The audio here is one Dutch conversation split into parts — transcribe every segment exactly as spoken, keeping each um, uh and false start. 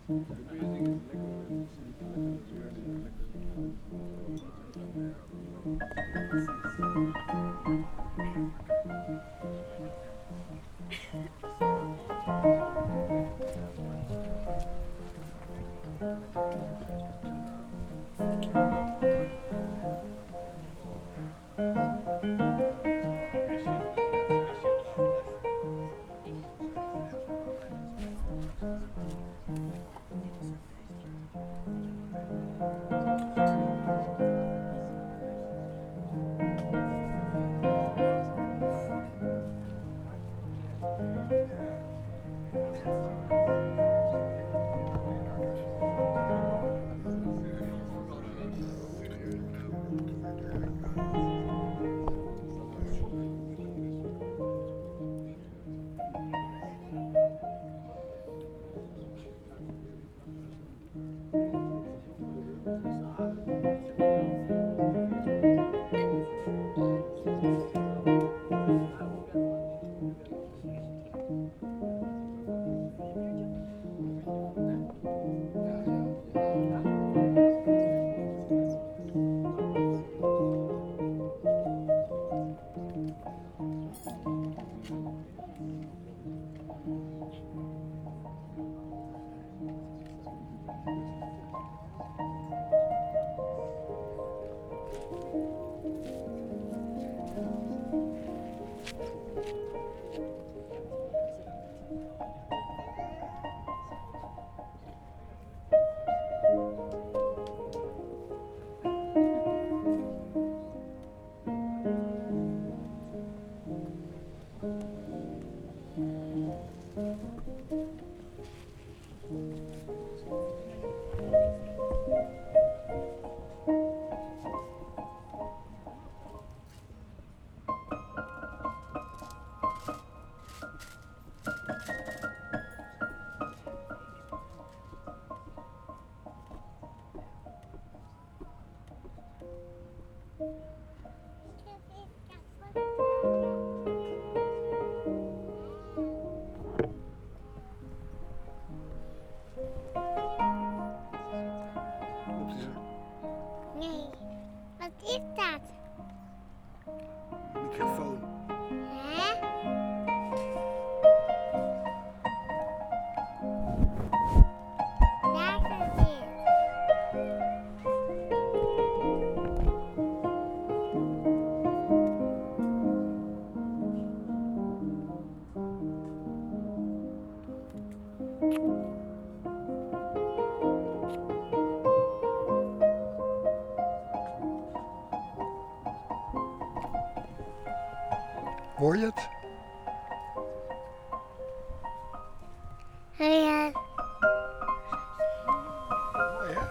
Nee, wat is dat? Microfoon. Hè? Daar is het weer. Hoor je het? Ja. Oh, ja?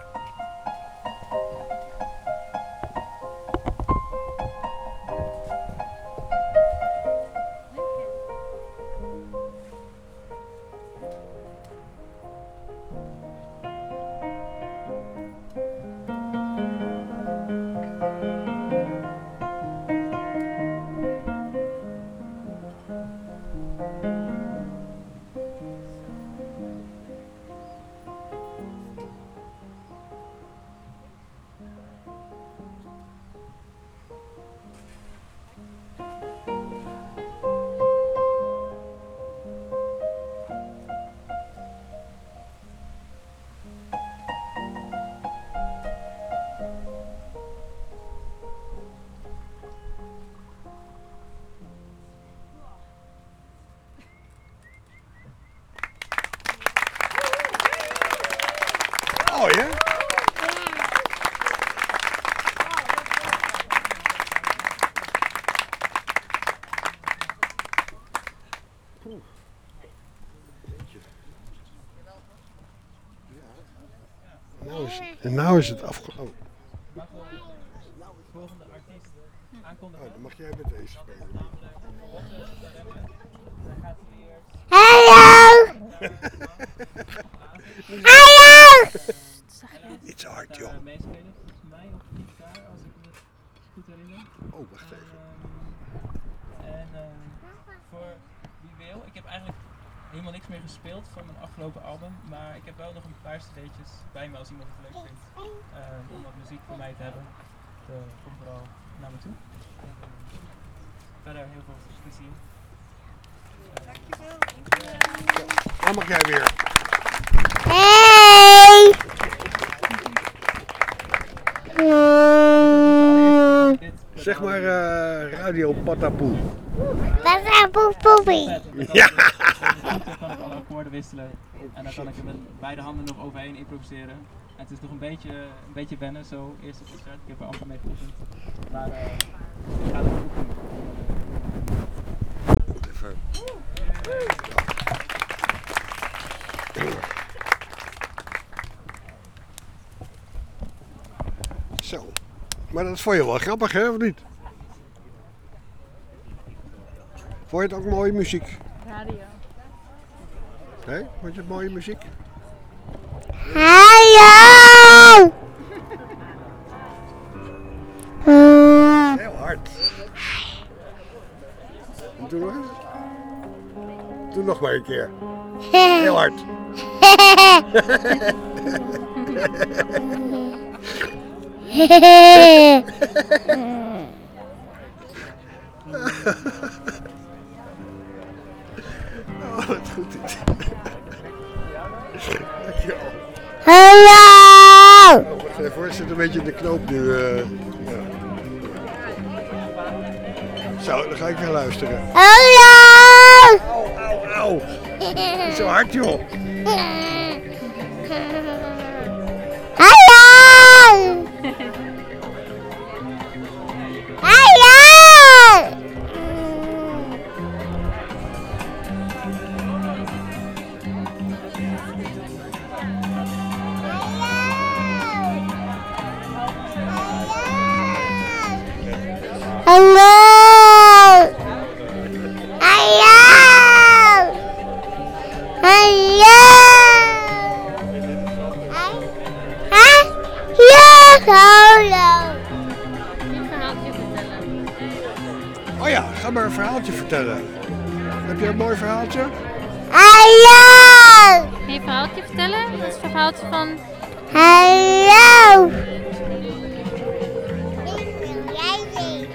Oh ja? Oeh. Jeetje. Nou is, en nou is het afgelopen. Oh. Volgende artiest aankondigen. Oh, dan mag jij met deze spelen. Dan gaat hij weer. Hallo! Hallo! Niet zo hard, joh. Uh, meespelen, volgens mij op de gitaar, als ik me goed herinner. Oh, wacht even. En, uh, en uh, voor wie wil, ik heb eigenlijk helemaal niks meer gespeeld van mijn afgelopen album. Maar ik heb wel nog een paar cd'tjes bij me als iemand het leuk vindt. Uh, om wat muziek voor mij te hebben. Uh, kom vooral naar me toe. Uh, verder heel veel plezier. Uh, Dankjewel. Dan mag jij weer. Hey! Zeg maar uh, Radio Patapoe. Dat is een poepie. Ja! Dan kan ik alle akkoorden wisselen en dan kan ik er met beide handen nog overheen improviseren. En het is nog een beetje, een beetje wennen zo, eerste concert. Ik heb er amper mee geoefend. Maar uh, ik ga het oefenen. Even. Zo. Maar dat vond je wel grappig, hè, of niet? Vond je het ook mooie muziek? Radio. Nee? Vond je het mooie muziek? Hallo! Heel hard. Doe nog eens. Doe nog maar een keer. Heel hard. Oh, wat goed dit. Dankjewel. Hallo! Oh, wacht even hoor, het zit een beetje in de knoop nu. Uh, ja. Zo, dan ga ik weer luisteren. Hallo! Au, au, au. Niet zo hard joh. Hallo! Hallo! Hallo! Hallo! Hallo! Hallo! Een verhaaltje vertellen. Oh ja, ga maar een verhaaltje vertellen. Heb je een mooi verhaaltje? Hallo! Kun je een verhaaltje vertellen? Dat is een verhaaltje van... Hallo! Jij zingt.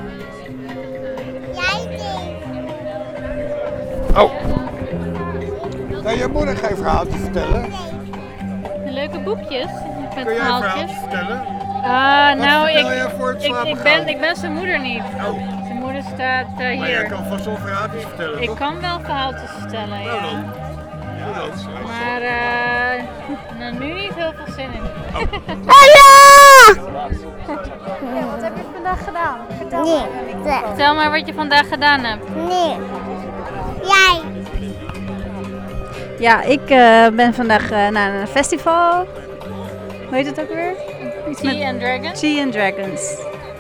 Jij zingt. Oh. Kan je moeder geen verhaaltje vertellen? De leuke boekjes met Kun jij een verhaaltjes. verhaaltje vertellen? Ah, nou, ik, vertel jij voor het ik, ik, slapen ben, gaan? ik ben zijn moeder niet. Oh, Zijn moeder staat uh, maar jij hier. kan vast wel verhaaltjes vertellen, Ik toch? kan wel verhaaltjes vertellen, Nou ja. dan. Doe dan. Maar uh, nou, nu niet heel veel zin in. Hallo! Wat heb je vandaag gedaan? Vertel Nee, maar. Vertel maar wat je vandaag gedaan hebt. nee. Jij. Ja, ik uh, ben vandaag uh, naar een festival. Hoe heet het ook weer? Iets Tea and Dragons? Tea and Dragons.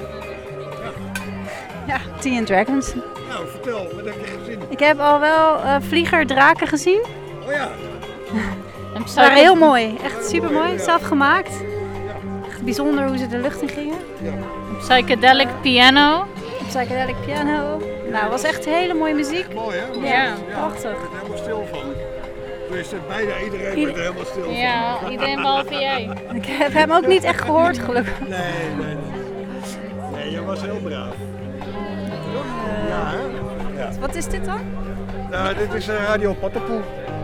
Ja, Tea and Dragons. Nou, vertel, wat heb je gezien? Ik heb al wel uh, vliegerdraken gezien. Oh ja. En Ze waren heel mooi. Echt super mooi. Zelf gemaakt. Echt bijzonder hoe ze de lucht in gingen. Psychedelic piano. Psychedelic piano. Nou, het was echt hele mooie muziek. Mooi hè? Ja. Prachtig. Ik ben er helemaal stil van. Tenminste, bijna iedereen wordt er helemaal stil van. Ja, iedereen behalve jij. Ik heb hem ook niet echt gehoord, gelukkig. Nee, nee, nee. Nee, je was heel braaf. Ja, hè? Ja. Wat is dit dan? Nou, dit is uh, Radio Patapoe.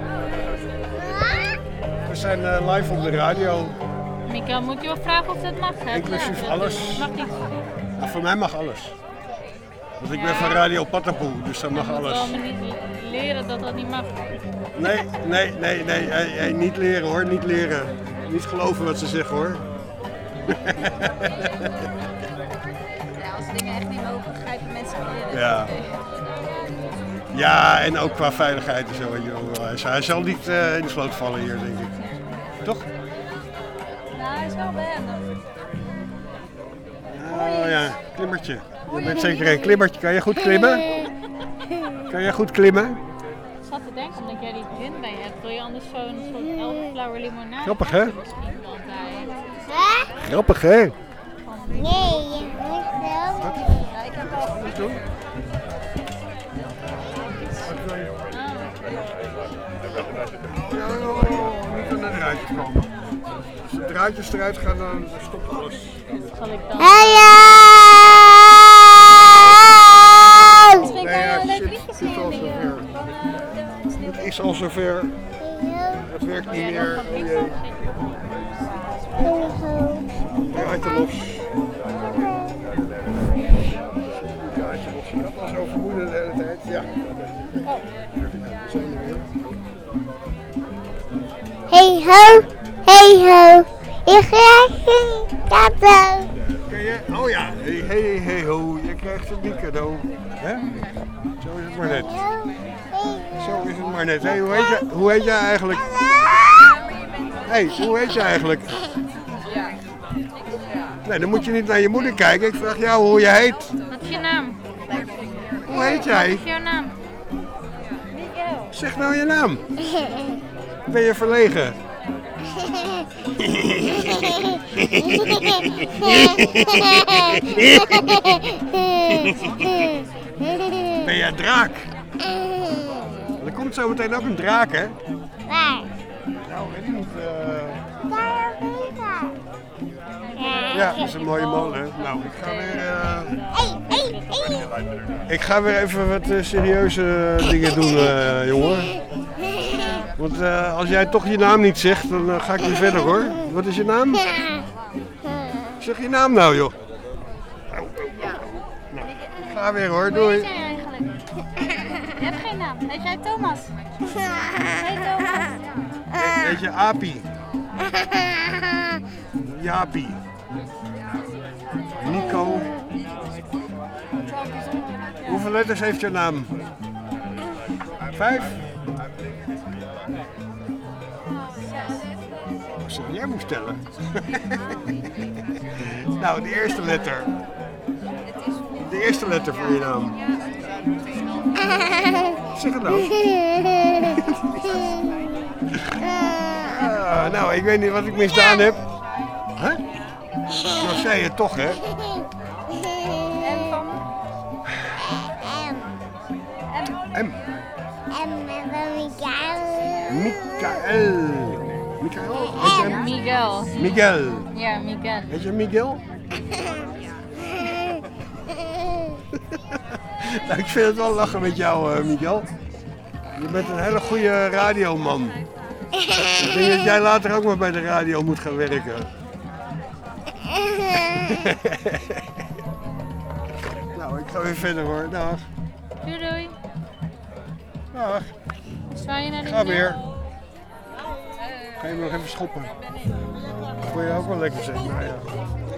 We zijn uh, live op de radio. Mika, moet je wel vragen of dat mag? Hè? Inclusief Ja, alles. Mag niet. Nou, voor mij mag alles. Want ik ben Ja. van Radio Patapoe, dus dan mag Je moet alles. wel me niet leren dat dat niet mag. Nee, nee, nee, nee. Hey, hey, niet leren hoor, niet leren. Niet geloven wat ze zeggen hoor. Ja, als dingen echt niet mogen, grijpen mensen leren. Ja. Ja, en ook qua veiligheid en zo. Weet je wel. Hij, hij zal niet uh, in de sloot vallen hier, denk ik. Toch? Nou, hij is wel behendig. Oh ja, klimmertje. Je bent zeker een klimmertje. Kan je goed klimmen? Kan je goed klimmen? Ik zat te denken, omdat jij die gin bij je hebt, wil je anders zo'n soort elfenflower limonade? Grappig, hè? Misschien wel bij. Hè? Grappig hè? Nee, je moet wel. Ja, ik heb al Wat doen? Ah. Ja, niet aan de draadjes komen. Als de draadjes eruit gaan, dan stopt alles. Zal ik dan... Hallo! Misschien kan Nee, je ja, een leuk shit, liedje het is al zingen. zover. Het is al zover. Het werkt niet meer. Oh jee. Draadje los. Draadje los. Dat was zo vermoeiend de hele tijd. Ja. We zijn er weer. Hey ho, hey ho, ik krijg een cadeau. Ken je? Oh ja. Hey, hey, hey ho. Je krijgt een die cadeau. Hè? Zo is het maar net. Zo is het maar net. Hey, hoe heet je, hoe heet jij eigenlijk? Hey, hoe heet je eigenlijk? Nee, dan moet je niet naar je moeder kijken. Ik vraag jou hoe je heet. Wat is je naam? Hoe heet jij? Wat is jouw naam? Zeg nou je naam. Ben je verlegen? Ben jij draak? Er komt zo meteen ook een draak, hè? Waar? Nou, weet ik niet. eh, Daar vliegen. Ja, dat is een mooie molen. Nou, ik ga weer, eh, Hey, hey, hey. ik ga weer even wat eh, serieuze dingen doen, eh, jongen. Want eh, als jij toch je naam niet zegt, dan eh, ga ik weer verder, hoor. Wat is je naam? Zeg je naam nou, joh. Nou, ik ga weer, hoor. Hoe Doei. heet jij eigenlijk? Je hebt geen naam. Heet jij Thomas? Hey Thomas. Weet je, Apie. Jaapie. Nico. Hoeveel letters heeft je naam? Vijf? Als jij moet tellen. Nou, de eerste letter. De eerste letter voor je naam. Zeg het nou. Ah, nou, ik weet niet wat ik misdaan heb. Huh? Zo zei je toch, hè? En van? M. En met Mikael. Mikael. Mikael? Heet je hem? Miguel. Miguel. Ja, Miguel. Heet je Miguel? Nou, ik vind het wel lachen met jou, uh, Miguel. Je bent een hele goede radioman. Ik denk dat jij later ook maar bij de radio moet gaan werken. Nou, ik ga weer verder, hoor. Dag. Doei doei. Dag. Zwaai je naar de Ga weer. Ga je me nog even schoppen? Dat vond je ook wel lekker zijn. Nou ja.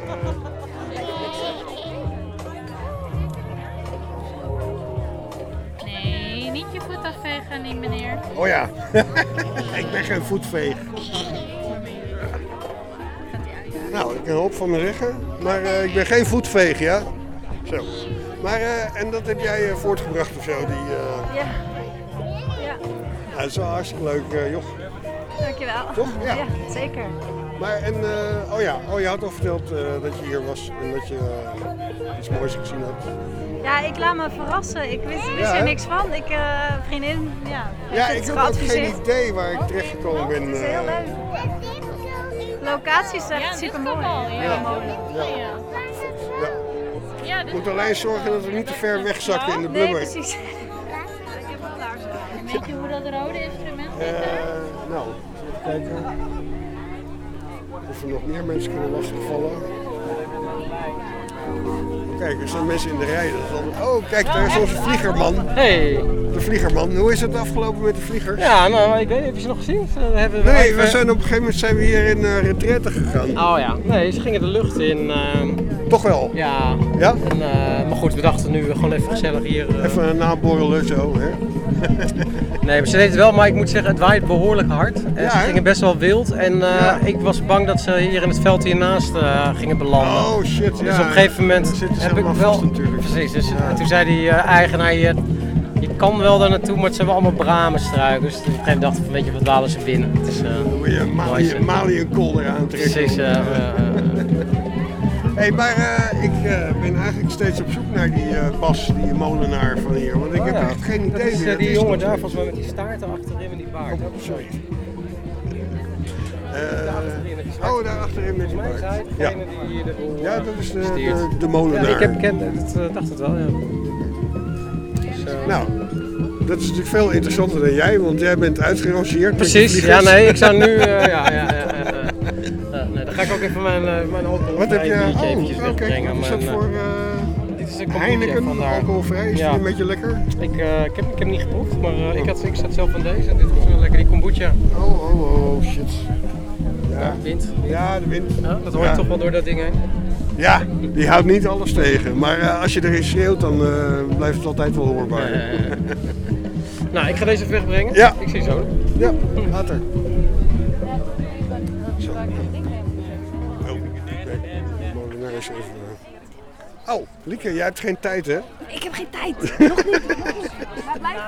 Nee, niet je voet afvegen, niet meneer. Oh ja. Ik ben geen voetveeg. Nou, ik kan er hoop van me zeggen. Maar uh, ik ben geen voetveeg, ja? Zo. Maar, uh, en dat heb jij uh, voortgebracht of zo? Die, uh... Ja. Ja, Nou, dat is wel hartstikke leuk, uh, joh. dankjewel. Toch? Ja. Ja, zeker. Maar en, uh, oh ja, oh, je had al verteld uh, dat je hier was en dat je uh, iets moois gezien hebt. Ja, ik laat me verrassen. Ik wist, wist Ja, er hè? niks van. Ik, uh, vriendin, ja, heeft Ja, het ik heb ook geadviseerd. geen idee waar ik terecht gekomen ben. Het is heel uh, leuk. Locatie is echt Ja, dit super is ook mooi. al. Ja, Ja. mooi. Ja. Ja. Ja. Ja, Ik dit moet alleen zorgen dat we niet te ver wegzakken in de Nee, blubber. precies. Ik heb wel laarzen. Weet je hoe dat rode instrument Uh, heet? nou, even kijken. Of er nog meer mensen kunnen lastigvallen. Kijk, er staan mensen in de rij. Dat is altijd... Oh, kijk, daar is onze vliegerman. Hey. De vliegerman. Hoe is het afgelopen met de vliegers? Ja, nou, ik weet niet, heb je ze nog gezien? Ze hebben Nee, even- we zijn op een gegeven moment zijn we hier in uh, retraite gegaan. Oh ja, nee, ze gingen de lucht in. ehm, Toch wel? ja. Ja? En, eh, maar goed, we dachten nu gewoon even gezellig hier. eh. Even een naborrelen zo, hè? Nee, maar ze deed het wel, maar ik moet zeggen, het waait behoorlijk hard. En Ja, ze hè? gingen best wel wild. En uh, Ja. ik was bang dat ze hier in het veld hiernaast uh, gingen belanden. Oh shit, ja. Dus op een gegeven moment Dan zitten ze heb ik helemaal wel. vast natuurlijk. Precies, dus Ja. toen zei die uh, eigenaar hier. Je kan wel daar naartoe, maar het zijn wel allemaal bramenstruiken. Dus op een gegeven moment dacht ik, weet je wat, we halen ze binnen. Het is, uh, Dan moet je mooi, Mali, zeg. Mali een kolder aantrekken. Precies. Uh, uh, uh, Hey, maar uh, ik uh, ben eigenlijk steeds op zoek naar die uh, Bas, die molenaar van hier. Want ik Oh, heb ja. echt geen idee Dat is, wie uh, dat die is. jongen daar volgens mij met die staart achterin en die baard. Oh, Dat is sorry. Uh, oh, daar achterin met die Volgens mij baard. is hij Ja. degene die de boel Ja, dat is de, steert. de, de molenaar. Ja, ik heb ken, dat, uh, dacht het wel, ja. Dus, uh, Nou, dat is natuurlijk veel interessanter dan jij, want jij bent uitgerangeerd. met precies, je ja vliegers. nee, ik zou nu, uh, ja, ja, ja, ja, ja. Uh, nee, dan ga ik ook even mijn, uh, mijn alcoholvrij Wat heb je? biertje Oh, eventjes oké. wegbrengen. Wat is Mijn, dat uh, voor uh, dit is een kombucha Heineken, van daar. alcoholvrij? Is Ja. die een beetje lekker? Ik, uh, ik, heb, ik heb hem niet geproefd, maar uh, ik, had, ik zat zelf van deze en dit was wel lekker, die kombucha. Oh, oh, oh, oh, shit. Ja, Wind. ja de wind. Ja, dat hoor je Ja. toch wel door dat ding heen. Ja, die houdt niet alles tegen. Maar uh, als je erin schreeuwt, dan uh, blijft het altijd wel hoorbaar. Uh, nou, ik ga deze even wegbrengen. Ja. Ik zie je zo. Ja, later. Zo. Oh, nee, molenaar is even... uh. Oh, Lieke, jij hebt geen tijd, hè? Ik heb geen tijd. Nog niet. Maar blijf.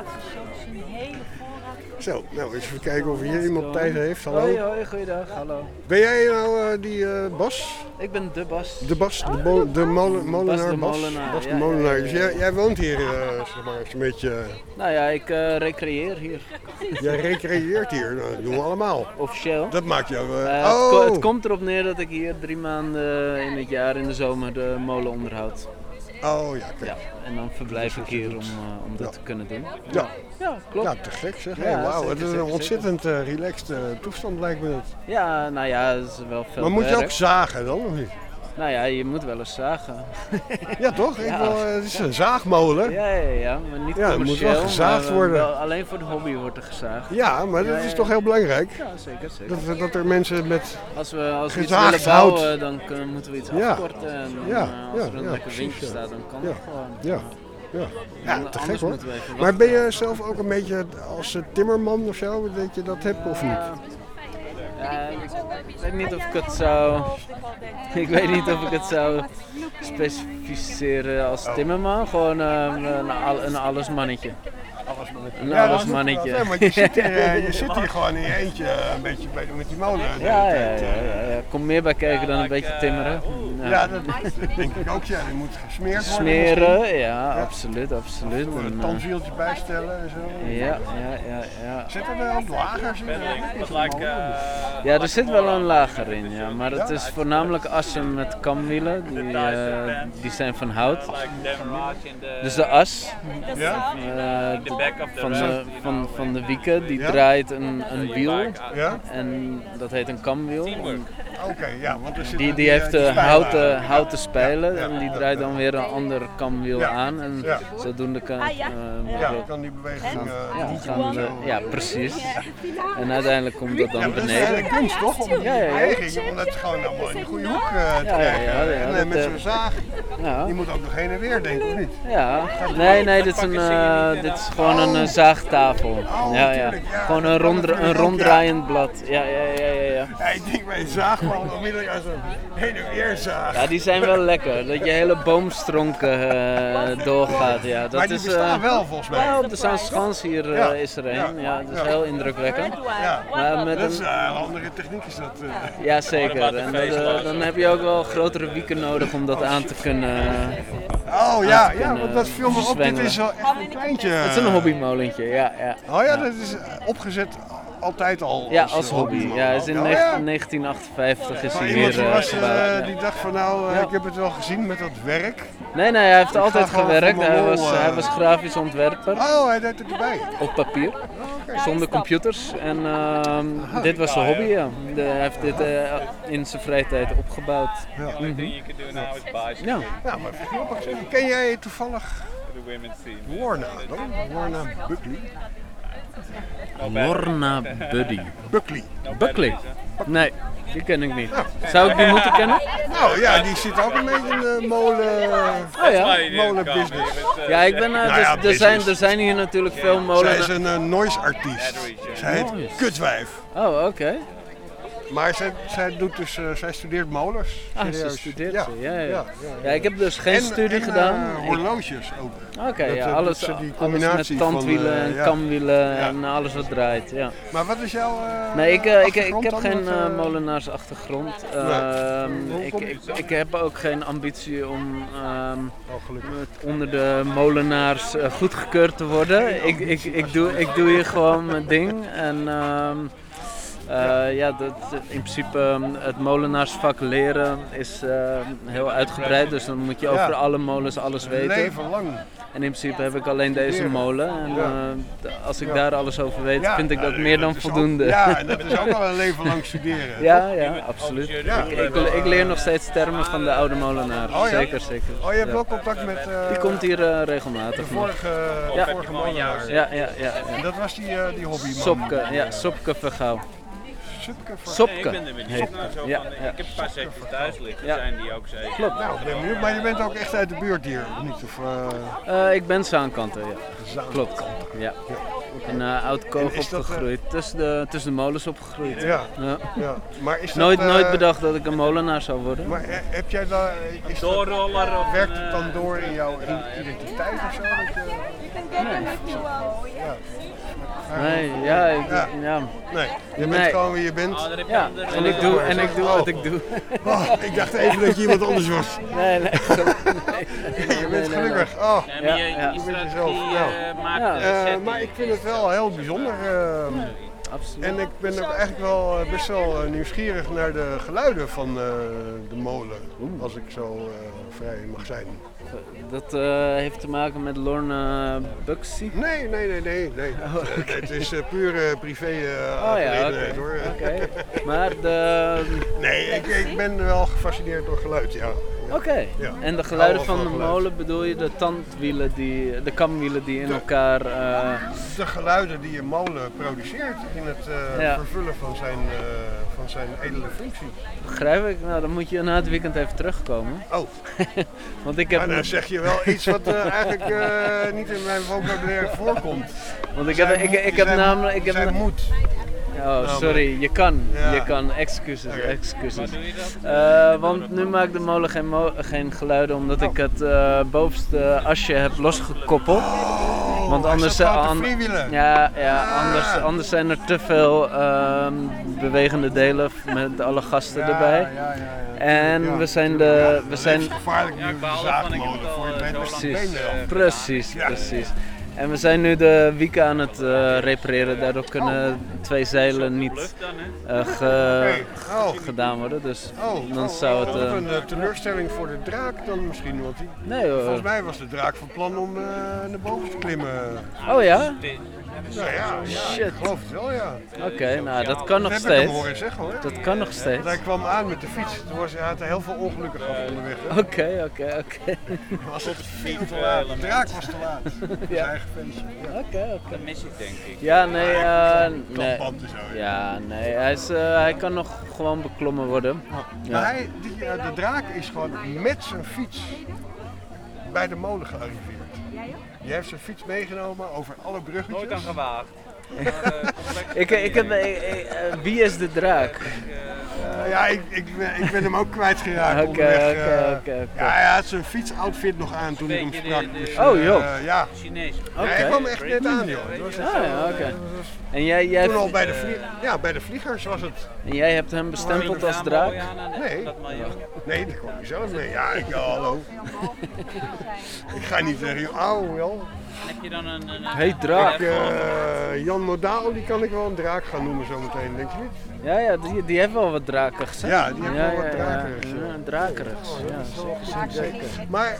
Zo, nou eens even kijken of hier iemand tijd heeft. Hallo. Hoi, hoi, goeiedag, hallo. Ben jij nou uh, die uh, Bas? Ik ben de Bas. De Bas, de, bo- de molen, molenaar de Bas? molenaar, Bas de ja, molenaar. ja, ja, Dus ja. jij, jij woont hier, uh, zeg maar, een beetje... Nou ja, ik uh, recreëer hier, Jij recreëert hier, nou, dat doen we allemaal. officieel. Dat maakt jou... Uh, Uh, het, oh! ko- het komt erop neer dat ik hier drie maanden in het jaar in de zomer de molen onderhoud. Oh ja, kijk. Ja, en dan verblijf ik hier om, uh, om dat Ja. te kunnen doen. Ja. Ja, klopt. Ja, te gek zeg. Ja, Hey, wauw, zeker, het is een zeker, ontzettend uh, relaxed uh, toestand lijkt me het. Ja, nou ja, dat is wel veel Maar moet je werk. ook zagen dan, of niet? Nou ja, je moet wel eens zagen. Ja toch? Ik Ja. wil, uh, het is een zaagmolen. Ja, ja, ja, maar niet Ja, het moet commercieel. wel gezaagd maar, uh, worden. wel- alleen voor de hobby wordt er gezaagd. Ja, maar dat Ja, is ja, toch ja. heel belangrijk. Ja, zeker, zeker. Dat, dat er mensen met... Als we, als we iets Gezaagd willen bouwen, hout. dan kunnen, moeten we iets Ja. afkorten. En dan, Ja, uh, als ja, er een ja, lekker precies, windje ja. staat, dan kan Ja. het gewoon. Ja, ja. Ja, En te anders gek hoor. moeten we even Maar wachten. ben je zelf ook een beetje als uh, timmerman of zo, dat je dat hebt of niet? Ja, ik weet niet of ik het zou. Ik weet niet of ik het zou specificeren als Oh. timmerman. Gewoon um, een, al- een allesmannetje. Een Ja, dat is allesmannetje. het wel, want je zit, hier, uh, je zit hier gewoon in je eentje uh, een beetje bij- met die molen. de Ja, hele ja, tijd, ja, uh. ja, ja. Kom meer bij kijken dan een beetje timmeren. Ja, dat, dat denk ik ook. Ja, die moet gesmeerd worden. Smeren, ja, absoluut, absoluut. Misschien. En, Een uh, tandwieltje bijstellen en zo. ja, ja, ja, ja. Zitten er ook lagers in? Ja, er zit wel een lager in, ja, maar het is voornamelijk assen met kamwielen, die, eh, die zijn van hout. Dus de as Ja? eh, de- van, de, van, van de wieken, die Ja? draait een, een wiel Ja? en dat heet een kamwiel. En Oké, ja, want er zitten Die, die uh, heeft die eh, spijlen houten, aan. houten spijlen Ja, ja, en die ja, draait ja. dan weer een ander kamwiel Ja. aan en Ja. zodoende kan Ah, ja. eh, Ja, dan kan die beweging... Uh, ja, niet gaan we, zo- ja, precies. En uiteindelijk komt dat Ja, dan maar dat is beneden. eigenlijk kunst toch? Om het Ja, ja, ja. beweging, om dat gewoon allemaal in de goede hoek uh, te Ja, ja, krijgen. ja, ja, en uh, dat, met eh, zo'n zaag, Ja. die moet ook nog heen en weer denken, of niet? Ja, nee, nee, dit is, een, eh, dit is gewoon een eh, zaagtafel. Oh, Ja, ja. tuurlijk, ja. Gewoon een, rond, een ronddraaiend blad. Ja, ja, ja, ja, ja. Ja, ik denk bij een zaag gewoon onmiddellijk als een heen en weer zaag. Ja, die zijn wel lekker. Dat je hele boomstronken eh, doorgaat. Ja, dat Maar die is, bestaan eh, wel volgens mij. Ja, op de Zaanschans hier eh, Ja. is er Ja. een. Ja, dat is Ja. heel indrukwekkend. Ja, Maar met dat is een, uh, een andere techniek is dat. Uh, ja, zeker. En dat, eh, dan heb je ook wel grotere wieken nodig om dat aan te kunnen. oh ja, te ja, kunnen want dat viel me op. Dit verzwengelen. is wel echt een kleintje. Het is een hobbymolentje, ja, ja. Oh ja, dat is opgezet altijd al. Ja, als hobby. Ja, is in Oh, negen- ja. negentien achtenvijftig is Maar hij iemand hier die, eh, was, uh, gebouwd. die dacht van nou, uh, Ja. ik heb het wel gezien met dat werk. Nee, nee, hij heeft ga altijd gewoon gewerkt. voor mijn Hij lol, was, eh. hij was grafisch ontwerper Oh, hij deed het erbij. op papier, zonder computers. En ehm, dit was zijn hobby, ja. De, hij heeft dit eh, in zijn vrije tijd opgebouwd. Ja. Mhm. Ja. Ja, maar grappig zeg. Ken jij toevallig Lorna dan? Lorna Buckley? Lorna Buddy. Buckley. Buckley? Nee, die ken ik niet. Zou ik die moeten kennen? Nou ja, die zit ook een beetje in de molen, Oh ja. molen business. Ja, ik ben, eh, Nou dus- ja, er, business. zijn, er zijn hier natuurlijk veel Zij molen. is een uh, noise artiest. Zij heet Noise. Kutwijf. Oh, oké. Maar zij, zij, doet dus, uh, zij studeert molens. Ah, serieus. ze studeert ja. ze, ja, ja. Ja, ja, ja, ik heb dus geen en, studie en, gedaan. Uh, horloges ook. Oké, okay, ja, uh, alles, die alles combinatie met tandwielen van, uh, en ja. kamwielen ja. en alles wat draait. Ja. Maar wat is jouw uh, Nee, ik, uh, ik, ik heb dan, geen wat, uh, uh, molenaarsachtergrond. Uh, nee. ik, ik, ik heb ook geen ambitie om um, oh, onder de molenaars uh, goedgekeurd te worden. Ik, ik, ik, doe, ik doe hier gewoon mijn ding. En, um, Uh, ja, dat, in principe het molenaarsvak leren is uh, heel uitgebreid, dus dan moet je over ja. alle molens alles weten. Leven lang. En in principe heb ik alleen deze molen en ja. uh, als ik ja. daar alles over weet, ja, vind ik dat uh, meer dat dan voldoende. Ook, ja, en dat is ook al een leven lang studeren. Ja, ja, absoluut. Ja. Ik, ik, ik leer nog steeds termen van de oude molenaar. Oh, ja? Zeker, zeker. Oh, je hebt ja. wel contact met... Uh, die komt hier uh, regelmatig. De vorige, ja. de vorige molenaar. Ja, ja, ja, ja. En dat was die, uh, die hobbyman. Sopke, ja, Sopke Vergouw. Sopke. Sopke. Ik ben er benieuwd naar. Zo ja, van, ja. Ik heb een paar setjes thuis liggen, ja. zijn die ook zeker. Klopt. Nou, ben benieuwd, maar je bent ook echt uit de buurt hier, of niet? Of, uh... Uh, ik ben Zaankanten, ja. Zaankanten. Klopt. Ja. Ja. Okay. In uh, Oud-Koog opgegroeid, uh... tussen, de, tussen de molens opgegroeid. Ja. ja. ja. Maar is nooit, dat, uh... nooit bedacht dat ik een molenaar zou worden. Maar heb jij daar, is doorroller dat, of werkt het dan door in jouw identiteit of zo? Dat je... Nee. Ja. Nee, ja, ik, ja. ja. Nee, je bent nee. gewoon wie je bent. Oh, ja, en ik doe, en ik doe oh. wat ik doe. Oh, ik dacht even dat je iemand anders was. Nee, nee. nee, nee je bent gelukkig. Oh. Ja, je, ja. je strategie uh, maakt ja. uh, Maar ik vind het wel heel bijzonder. Uh, Absoluut. En ik ben ook eigenlijk wel best wel nieuwsgierig naar de geluiden van uh, de molen. Oeh. Als ik zo uh, vrij mag zijn. Dat uh, heeft te maken met Lorne Buxy? Nee, nee, nee, nee. nee. Oh, okay. Het is uh, puur uh, privé uh, oh, ja, okay. hoor. Okay. Maar de... Nee, ik, ik ben wel gefascineerd door geluid, ja. Oké, okay. ja. En de geluiden van de geluid. molen bedoel je de tandwielen, die, de kamwielen die in de, elkaar... Uh... De geluiden die een molen produceert in het uh, ja. vervullen van zijn, uh, van zijn edele functie. Begrijp ik? Nou, dan moet je na het weekend even terugkomen. Oh. Want ik heb... Maar dan zeg je wel iets wat uh, eigenlijk uh, niet in mijn vocabulaire voorkomt. Want ik heb, ik, ik, ik heb namelijk... Ik heb zijn moet. Oh, sorry, je kan. Ja. Je kan. Excuses, okay. excuses. Uh, want nu maakt de molen geen, mo geen geluiden omdat ik het uh, bovenste asje heb losgekoppeld. Oh, want anders, an ja, ja, ah. anders, anders zijn er te veel um, bewegende delen met alle gasten ja, erbij. Ja, ja, ja. En ja, we zijn de... Ja, we zijn gevaarlijk nu de zaagmolen voor het bent precies, precies, ja. precies. En we zijn nu de wieken aan het uh, repareren, daardoor kunnen oh. twee zeilen niet uh, ge okay. oh. gedaan worden. Dus oh. dan zou het... Uh... een uh, teleurstelling voor de draak dan misschien, want die... nee, hoor. Volgens mij was de draak van plan om uh, naar boven te klimmen. Oh ja? Nou ja, shit. Ik geloof het wel, ja. Oké, okay, nou dat kan nog dat steeds. Heb ik hem horen zeggen, hoor. Dat kan nog steeds. Want hij kwam aan met de fiets. Toen was, hij had heel veel ongelukken gehad onderweg. Oké, oké, oké. Was het veel te laat. De draak was te laat. Ja. Eigen feestje. Oké, oké. Dat mis ik denk ik. Ja, nee, uh, nee. Zo, ja, nee, hij, is, uh, hij kan nog gewoon beklommen worden. Oh. Ja. Maar hij, die, uh, de draak is gewoon met zijn fiets bij de molen gearriveerd. Die heeft zijn fiets meegenomen over alle bruggetjes. Nooit aan gewaagd. ik, ik heb, ik, ik, uh, wie is de draak? Uh, ja, ik, ik, ben, ik ben hem ook kwijtgeraakt okay, onderweg. Okay, uh, okay, okay. Ja, hij had zijn fietsoutfit nog aan toen ik hem sprak. Dus, uh, oh joh. Uh, ja. Chinees. Okay. Ja, hij kwam echt net aan joh. Het was ah, ja, oké. Okay. En jij, jij toen al bij de, vlie ja, bij de vliegers was het. En jij hebt hem bestempeld als draak? Nee. Nee, daar kwam hij zelf mee. Ja, ik, ja hallo. Ik ga niet zeggen, oh wel. Heb je dan een... een hey, draak. Ik, uh, Jan Modaal, die kan ik wel een draak gaan noemen zometeen, denk je niet? Ja, ja die, die heeft wel wat drakerigs. Ja, die heeft ja, wel wat ja, drakerigs. Ja, ja, drakerigs. Ja, zeker, zeker. Maar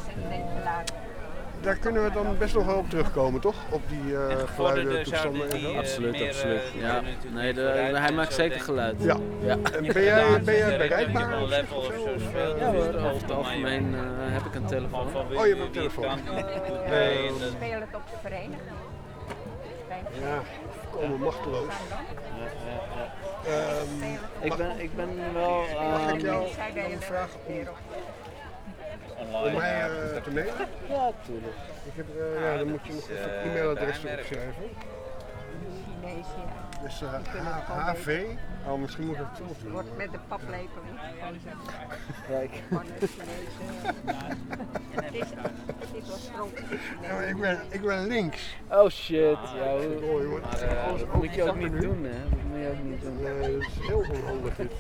daar kunnen we dan best nog wel op terugkomen, toch? Op die uh, geluiden, toestanden en zo. Absoluut, absoluut. Ja. Nee, de, de, hij maakt zeker geluid. Ja. Ja. En ben jij, ben jij bereikbaar? Ja hoor, over het algemeen uh, heb ik een telefoon. Oh, je hebt een telefoon. We spelen het op de vereniging. Ja, volkomen machteloos. Ja, ja, ja. Um, ik, ben, ik ben wel... Um, mag ik jou dan vragen om, om mij uh, te mailen? Ja, tuurlijk. Ik heb, uh, ja, dan moet je nog even het e-mailadres opschrijven. Chinees, ja. Dus uh, Die kunnen het H- gewoon HV. Oh, misschien moet ik het zelf doen. Wordt met de paplepel gewoon zeggen. Kijk. Gewoon een Chinese. Dit is- dit was oorspronkelijk Ja, maar ik, ben, ik ben links. Oh shit, ja, hoe, Oh, jongen. maar, uh, dat moet je ook niet doen, hè? Dat moet je ook niet doen. Nee, dat is heel onhandig dit.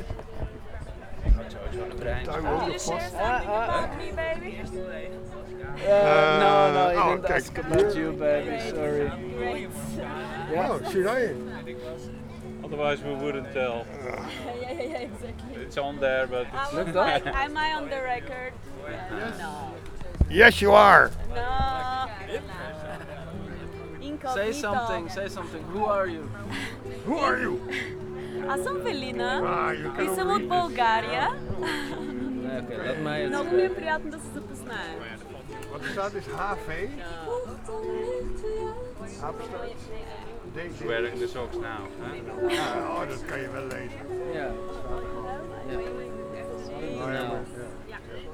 Tuin ook nog vast. Ah, ah. baby. Uh, no, no, I oh, didn't kijk. ask about you, baby. Sorry. Yeah. Oh, should I? Otherwise we wouldn't tell. Yeah, yeah, yeah, yeah, exactly. It's on there, but it's Look that. Am I on the record? No. Yes, you are. No. Incognito. Say something, say something. Who are you? Who are you? Ah, sono Felina. Ah, you И cannot съм от read България. Nee, oké, laat mij het. Много ми е приятно да се запознаем. Wat er staat is H V. Apenstaart. D. wearing the socks now. Huh? Ja, oh, dat kan je wel lezen. Ja. Ja. Oh, ja, maar, ja.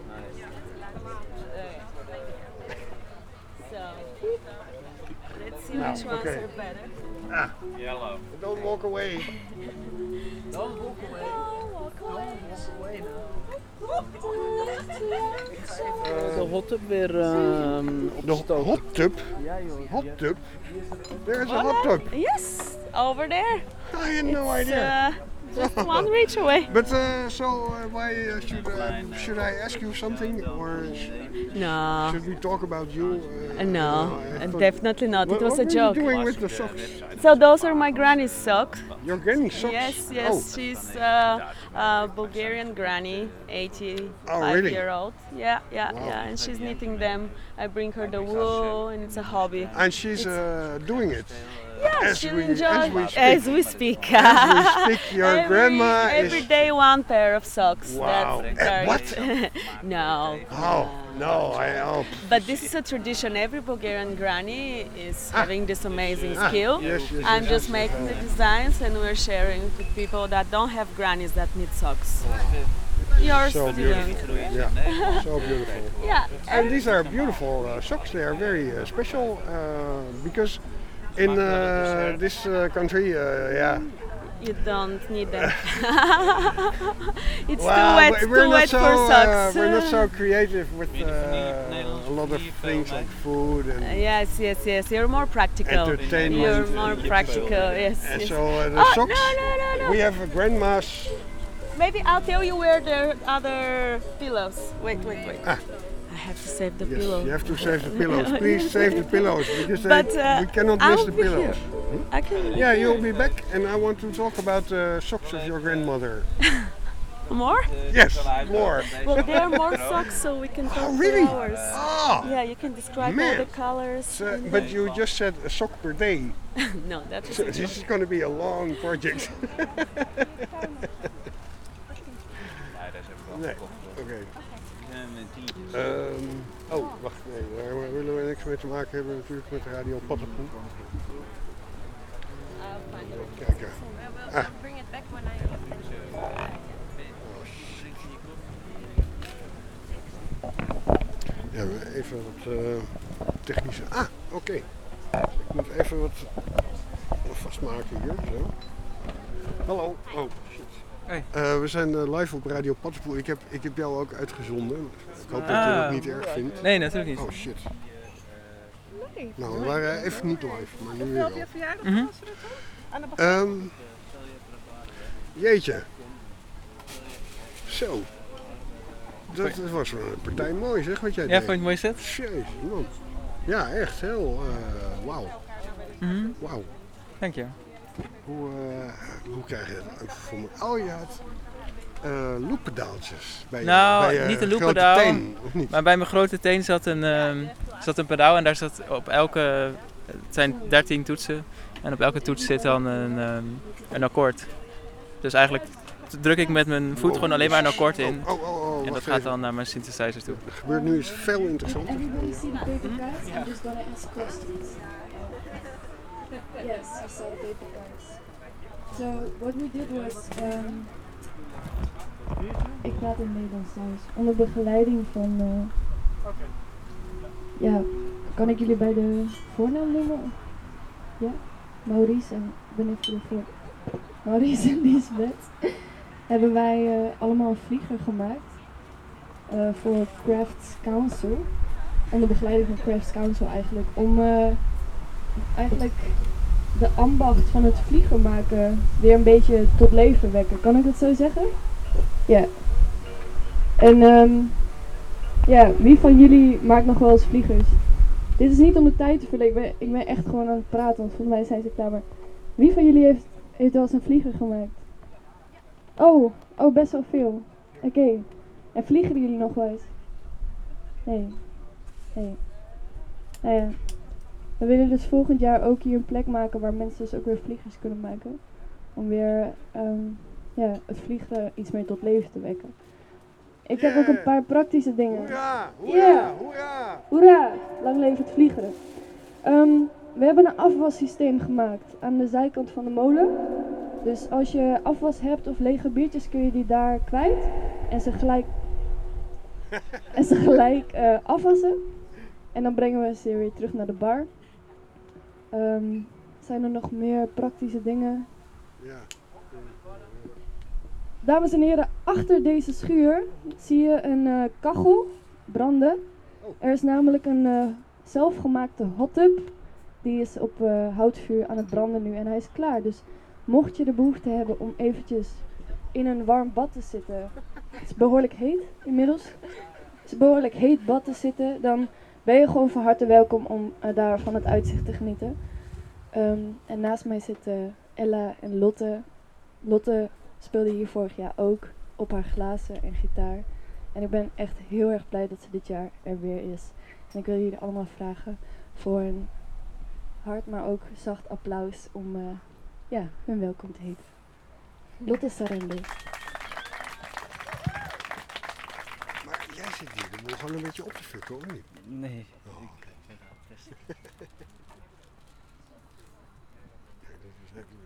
So, let's see Nou, which ones oké. are better. Ah, Yellow. don't walk away. Don't walk away. Walk away. De hot tub weer um, De opstoken. hot tub? Ja, joh. Hot tub? There is a hot tub. Yes, over there. I had no It's, idea. uh, just one reach away. But uh, so uh, why uh, should uh, should I ask you something or sh- No, should we talk about you? Uh, no, I thought- definitely not. What, It was what a were joke. you doing with the socks? So those are my granny's socks. Your granny socks? Yes, yes, Oh, she's uh, a Bulgarian granny, eighty-five Oh, really? year old. Yeah, yeah, Wow. yeah, and she's knitting them. I bring her the wool, and it's a hobby. and she's uh, doing it. Yeah, as she we- enjoys as we speak. As we speak. As we speak, your every, grandma every is- day one pair of socks. Wow. That's Eh, very what? no. Oh, no, I oh. But this is a tradition. Every Bulgarian granny is having this amazing Ah, skill. yes, yes, I'm yes, just yes, making yes. the designs and we're sharing with people that don't have grannies that knit socks. Yours So didn't. beautiful. Yeah, so beautiful. Yeah. And these are beautiful uh, socks. They are very uh, special uh, because in uh, this uh, country, uh, yeah. You don't need them. it's Well, too wet, we- we're too not wet so for uh, socks. we're not so creative with uh, a lot of things like food and. Yes, yes, yes. You're more practical. Entertainment You're more and- practical. Yes. And yes. so uh, the oh, socks. no, no, no, no. We have a grandma's. Maybe I'll tell you where the other pillows. Wait, wait, wait. Ah. I have to save the Yes, pillow. you have to save the pillows. Please save the pillows because they, But, uh, we cannot I'll miss the be pillows. I can. Yeah, you'll be back, and I want to talk about the socks of your grandmother. More? Yes, more. Well, there are more socks, so we can talk Oh, really? for hours. Ah, Yeah, you can describe all Man. the colors. so- and- but you just said a sock per day. no, that's So this is going to be a long project. Nee, oké. Ehm, oh, wacht, nee, daar willen we niks mee te maken hebben natuurlijk met Radio Paddenpoel. Kijk, ja. Ah. Bring it back when I Ja, even wat uh, technische... Ah, oké. Ik moet even wat vastmaken hier, zo. Hallo. Oh, shit. Hey. Uh, we zijn uh, live op Radio Paddenpoel. Ik heb, ik heb jou ook uitgezonden. Ik hoop dat je Ah. dat niet erg vindt. Nee, natuurlijk niet. Oh, shit. Nou, we waren even niet live, maar nu weer wel. Mhm. Ehm, jeetje. Zo. Dat was wel een partij mooi zeg, wat jij Ja, deed. vond je het mooi set? Jezus, man. Ja, echt heel uh, wauw. Mhm. Wauw. Dank je. Hoe, uh, hoe krijg je dat voor me? Oh, je had uh, loeppedaaltjes bij je, Nou, bij je niet een grote loependaal, teen, of niet? maar bij mijn grote teen zat een, um, zat een pedaal en daar zat op elke, het zijn dertien toetsen en op elke toets zit dan een, um, een akkoord. Dus eigenlijk druk ik met mijn voet gewoon alleen maar een akkoord in Oh, oh, oh, en dat wacht gaat even. dan naar mijn synthesizer toe. Er gebeurt nu iets veel interessanter. Everybody see the paper cards? I'm just gonna ask questions. Yes, I saw the paper cards. So what we did was, um, ik praat in Nederlands trouwens, onder begeleiding van, uh, ja, kan ik jullie bij de voornaam noemen? Ja? Maurice en ik ben even voor Maurice en Lisbeth hebben wij uh, allemaal een vlieger gemaakt uh, voor Crafts Council. Onder begeleiding van Crafts Council eigenlijk. Om uh, eigenlijk de ambacht van het vlieger maken weer een beetje tot leven wekken. Kan ik dat zo zeggen? Ja. Yeah. En um, ja, wie van jullie maakt nog wel eens vliegers? Dit is niet om de tijd te vullen, ik ben, ik ben echt gewoon aan het praten, want volgens mij zijn ze klaar. Maar wie van jullie heeft, heeft wel eens een vlieger gemaakt? Oh, oh best wel veel. Oké. Okay. En vliegen jullie nog wel eens? Nee. Nee. Nou ja. We willen dus volgend jaar ook hier een plek maken waar mensen dus ook weer vliegers kunnen maken. Om weer um, ja, het vliegen iets meer tot leven te wekken. Ik yeah. heb ook een paar praktische dingen. Hoera! Hoera! Yeah. Hoera! Hoera! Lang leven het vliegeren. Um, we hebben een afwassysteem gemaakt aan de zijkant van de molen. Dus als je afwas hebt of lege biertjes kun je die daar kwijt. En ze gelijk, en ze gelijk uh, afwassen. En dan brengen we ze weer terug naar de bar. Um, zijn er nog meer praktische dingen? Ja. Dames en heren, achter deze schuur zie je een uh, kachel branden. Er is namelijk een uh, zelfgemaakte hot tub. Die is op uh, houtvuur aan het branden nu en hij is klaar. Dus mocht je de behoefte hebben om eventjes in een warm bad te zitten. Het is behoorlijk heet inmiddels. Het is behoorlijk heet bad te zitten. Dan ben je gewoon van harte welkom om uh, daar van het uitzicht te genieten. Um, en naast mij zitten Ella en Lotte. Lotte speelde hier vorig jaar ook op haar glazen en gitaar. En ik ben echt heel erg blij dat ze dit jaar er weer is. En ik wil jullie allemaal vragen voor een hard, maar ook zacht applaus om uh, ja, hun welkom te heten. Lotte Sarende. Maar jij zit hier de boel gewoon een beetje op te fucken, of niet? Nee. Oh. Ik vind het testen. Nee, dat is echt...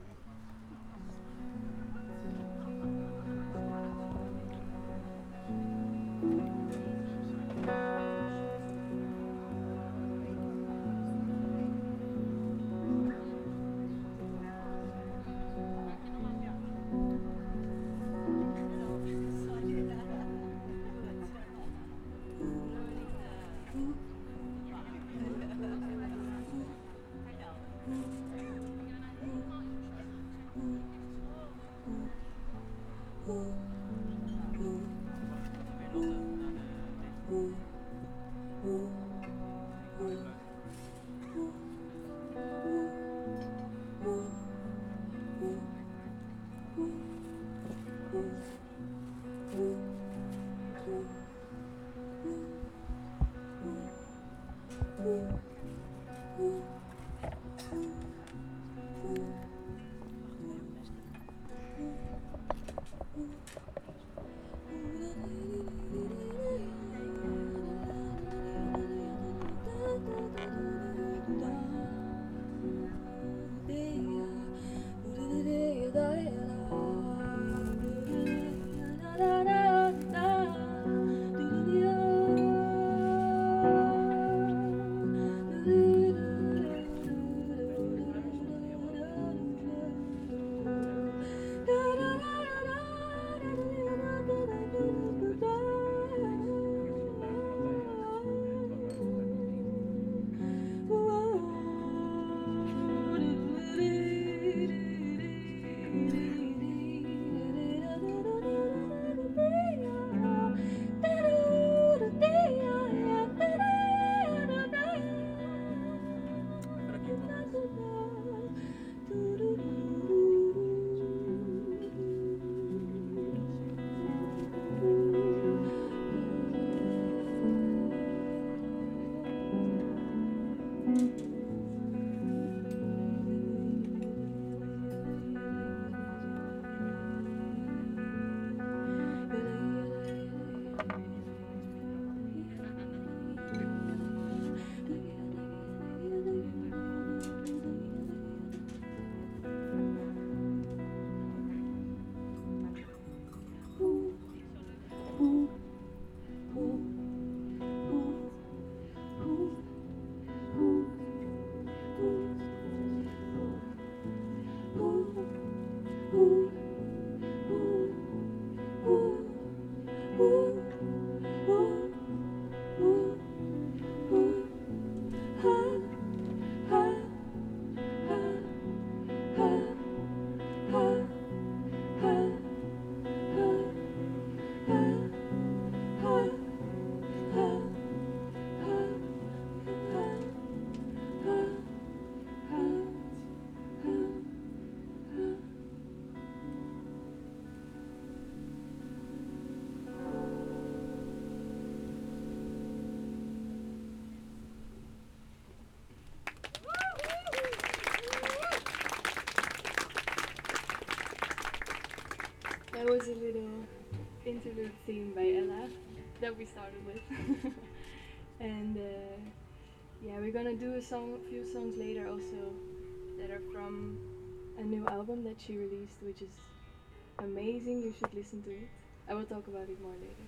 That was a little interlude theme by Ella that we started with. And uh, yeah, we're gonna do a song, a few songs later also that are from a new album that she released, which is amazing. You should listen to it. I will talk about it more later.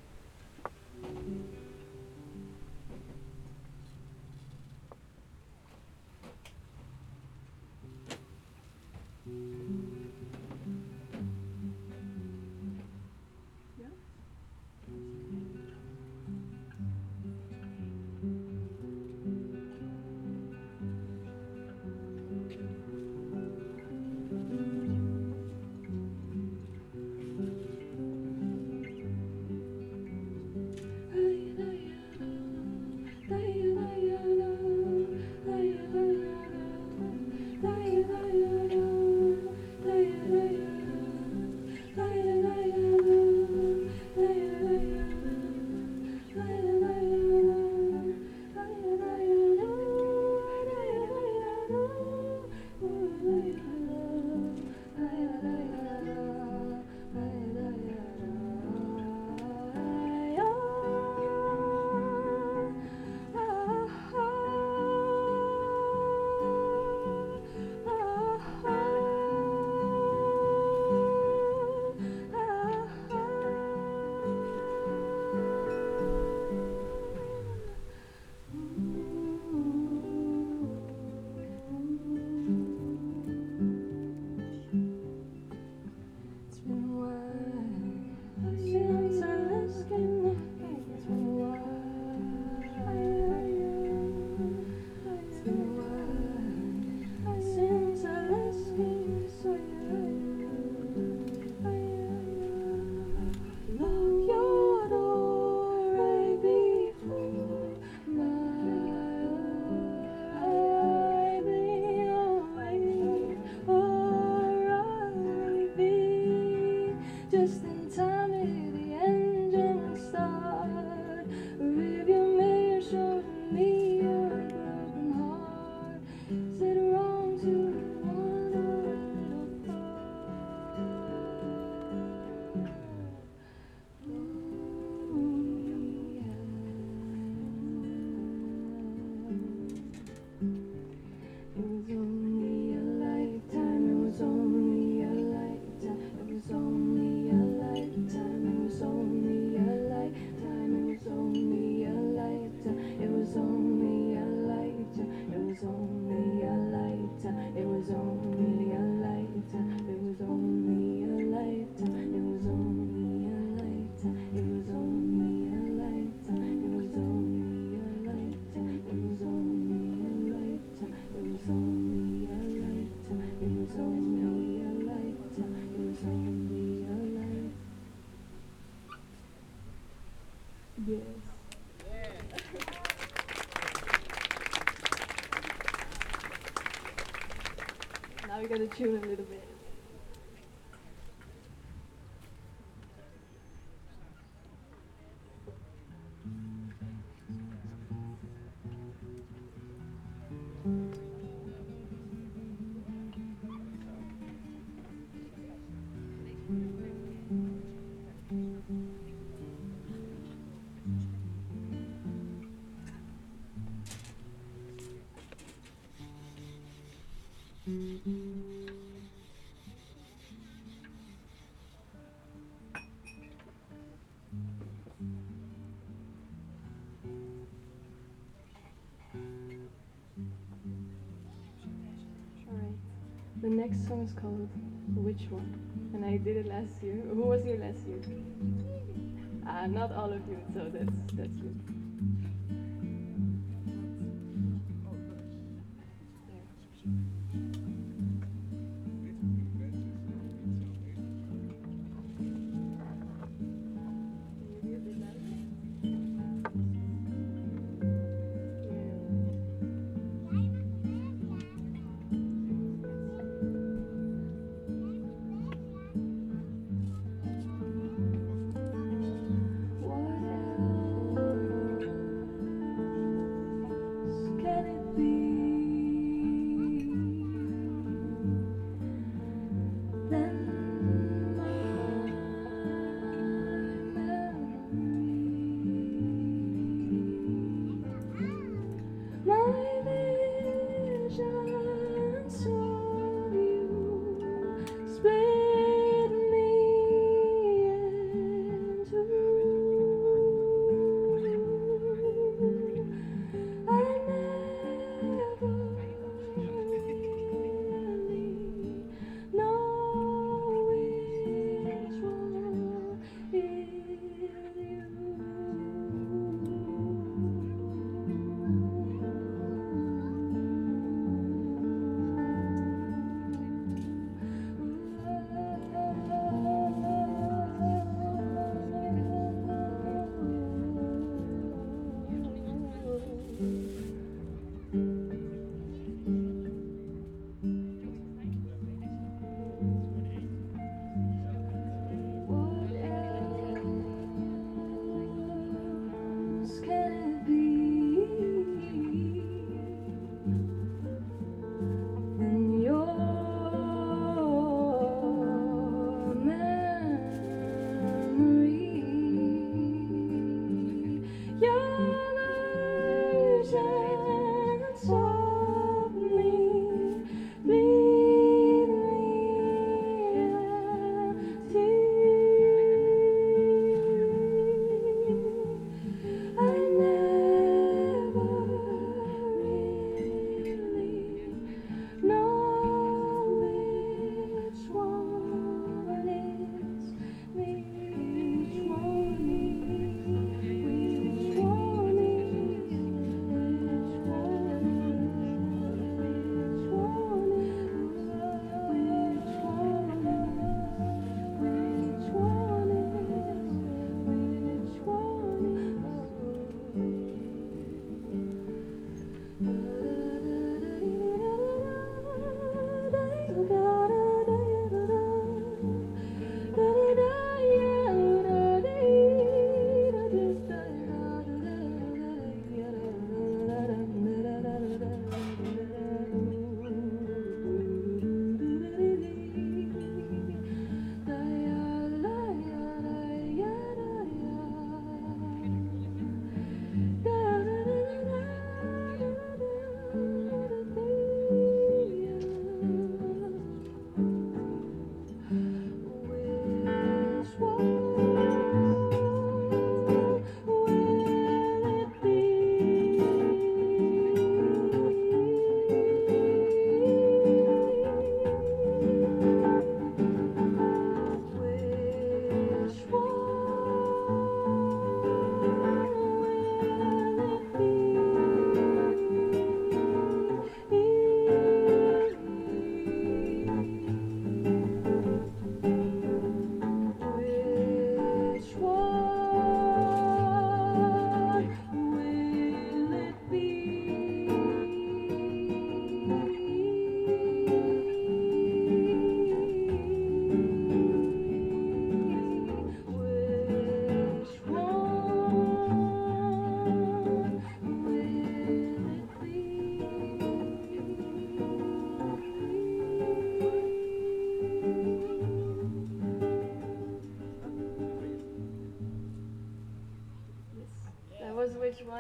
Now we gotta tune a little bit. The next song is called Which One? And I did it last year. Who was here last year? Ah, not all of you, so that's that's good.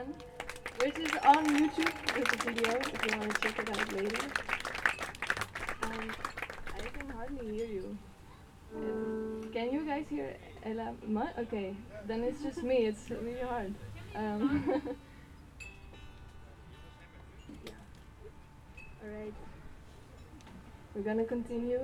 one, which is on YouTube. There's a video if you want to check it out later. Um, I can hardly hear you. Um, Can you guys hear Ella? Mu- Okay, then it's just me. It's really hard. Um, yeah. All right. We're gonna continue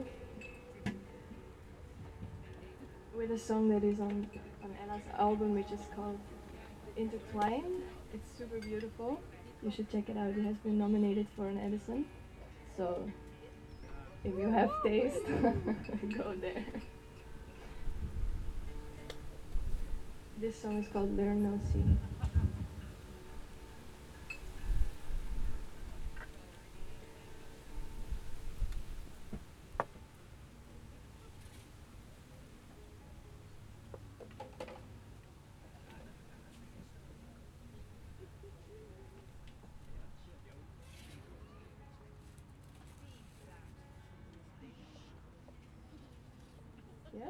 with a song that is on on Ella's album, which is called Intertwined. It's super beautiful. You should check it out. It has been nominated for an Edison. So if you have taste, go there. This song is called Learn No See. Yes?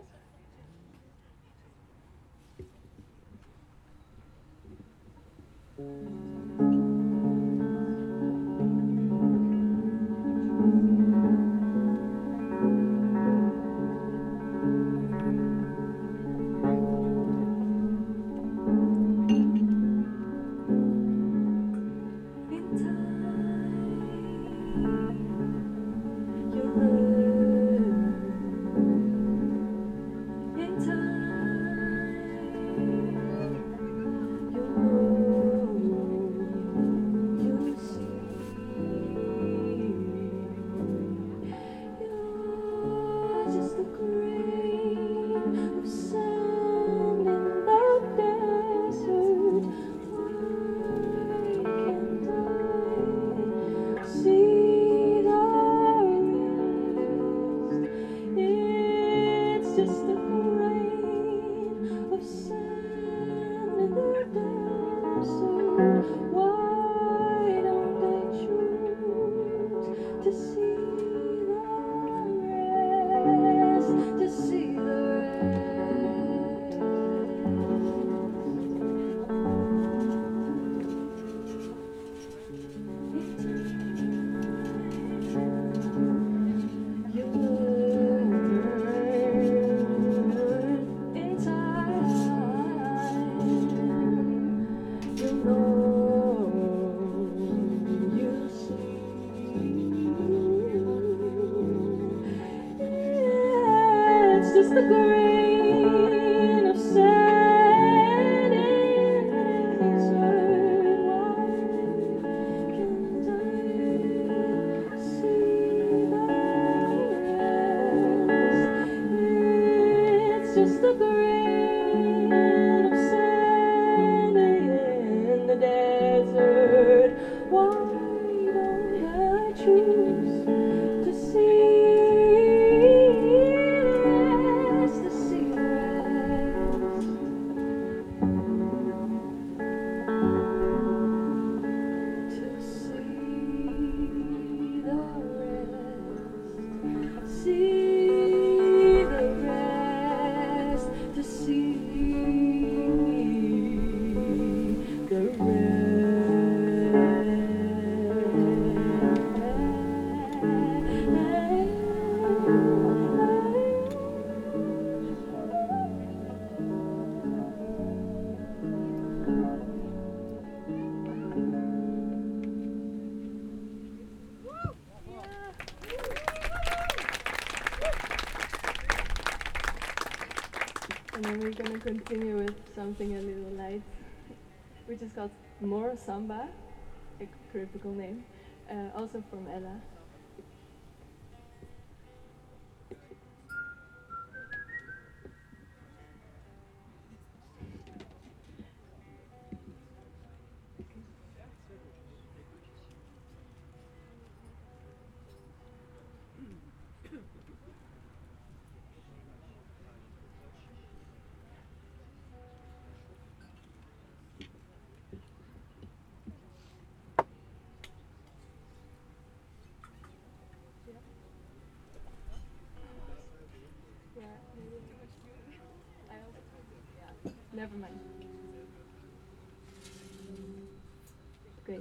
And then we're gonna continue with something a little light, which is called More Samba, a cryptical name, uh, also from Ella. Never mind. Oké.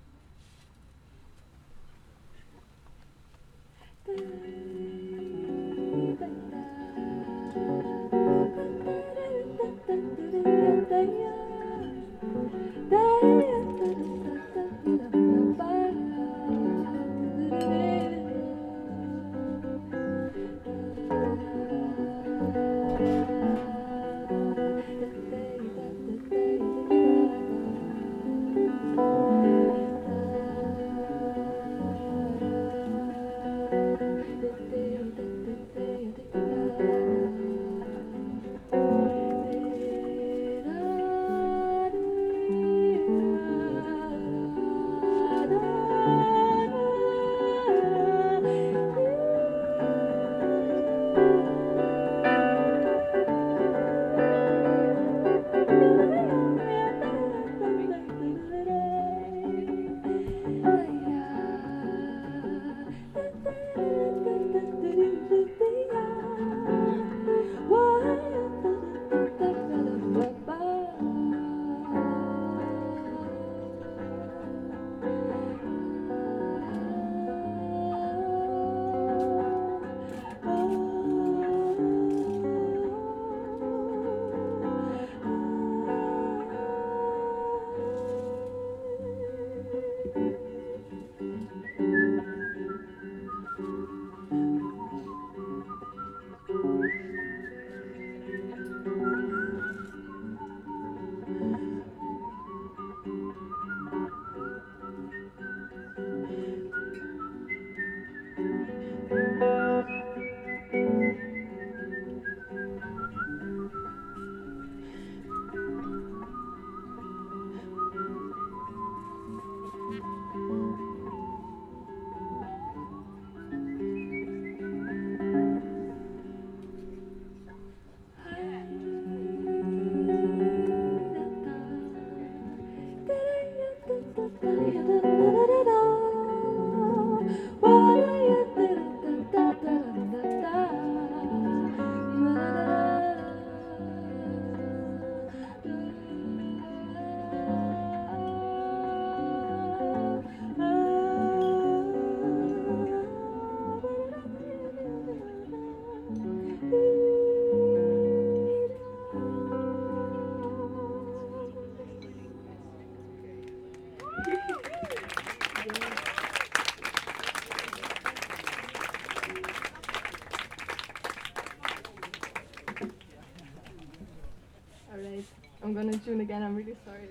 Alright, I'm gonna tune again. I'm really sorry.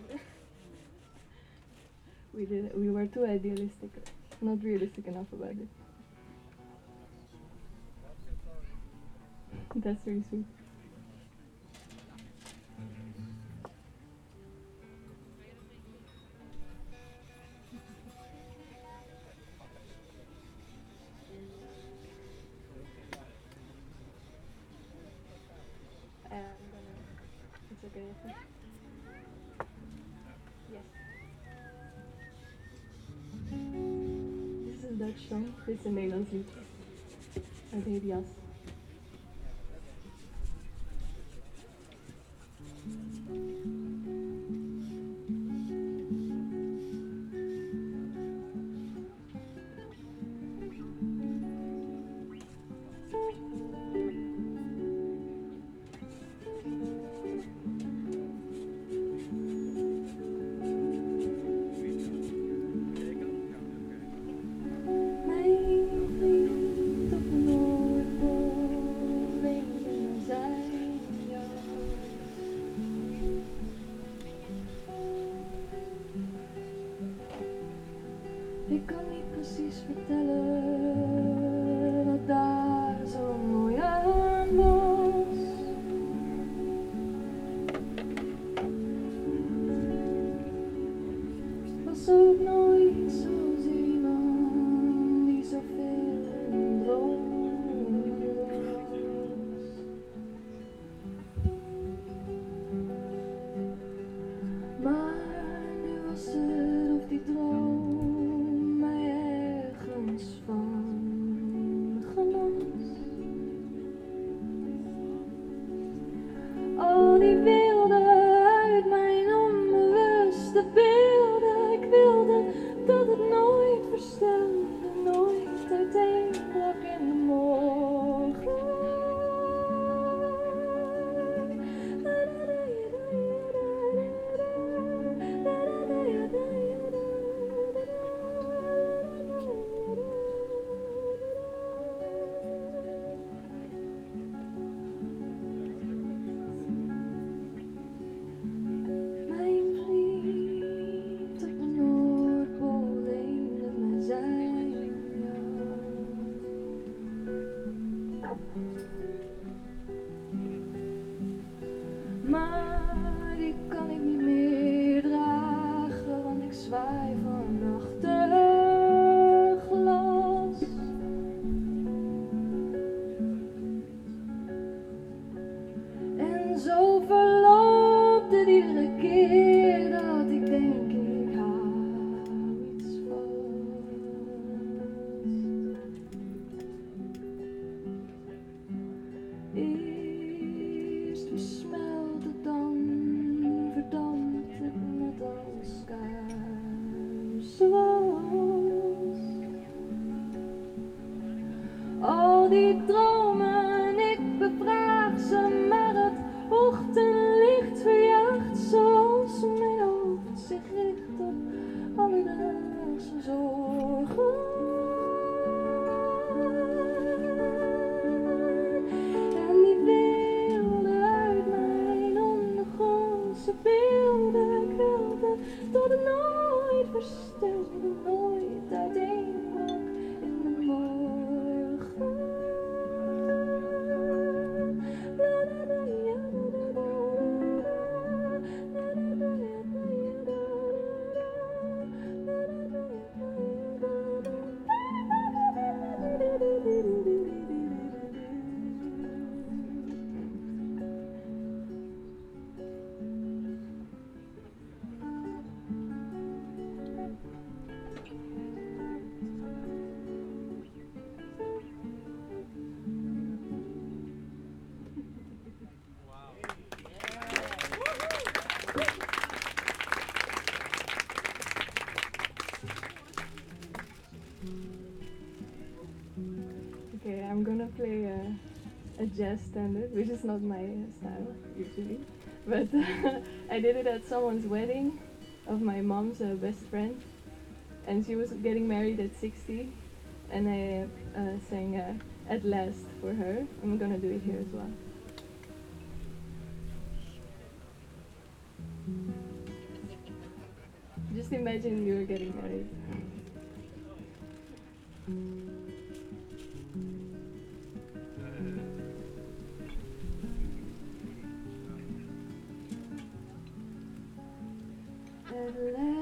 we did. We were too idealistic, not realistic enough about it. That's really sweet. Uh, I'm gonna. It's okay. I think. Yes. This is a Dutch song. Dit is een Nederlands lied. Het heet Jas. Ik kan niet precies vertellen wat daar zo mooi aan was. Was ook nooit zoals iemand die zoveel droom was. Maar nu was het of die droom al die beelden uit mijn onbewuste beelden, ik wilde Maar die kan ik niet meer dragen, want ik zwaai van achterglas. En zo verloopt het iedere keer dat ik denk ik hou iets vast. Eerst versmelt het, dan verdampt het net als kuiswas. Al die dromen, ik bevraag ze, maar het ochtendlicht verjaagt zoals mijn hoofd zich richt op alledaagse zorgen. En die beelden uit mijn ondergrondse beelden kwelden tot het nooit verstelde, nooit uiteenbrak in de morgen. Okay, I'm gonna play a, a jazz standard, which is not my style usually, but I did it at someone's wedding of my mom's uh, best friend, and she was getting married at sixty, and I uh, sang uh, At Last for her. I'm gonna do it here as well. Just imagine you're getting married. At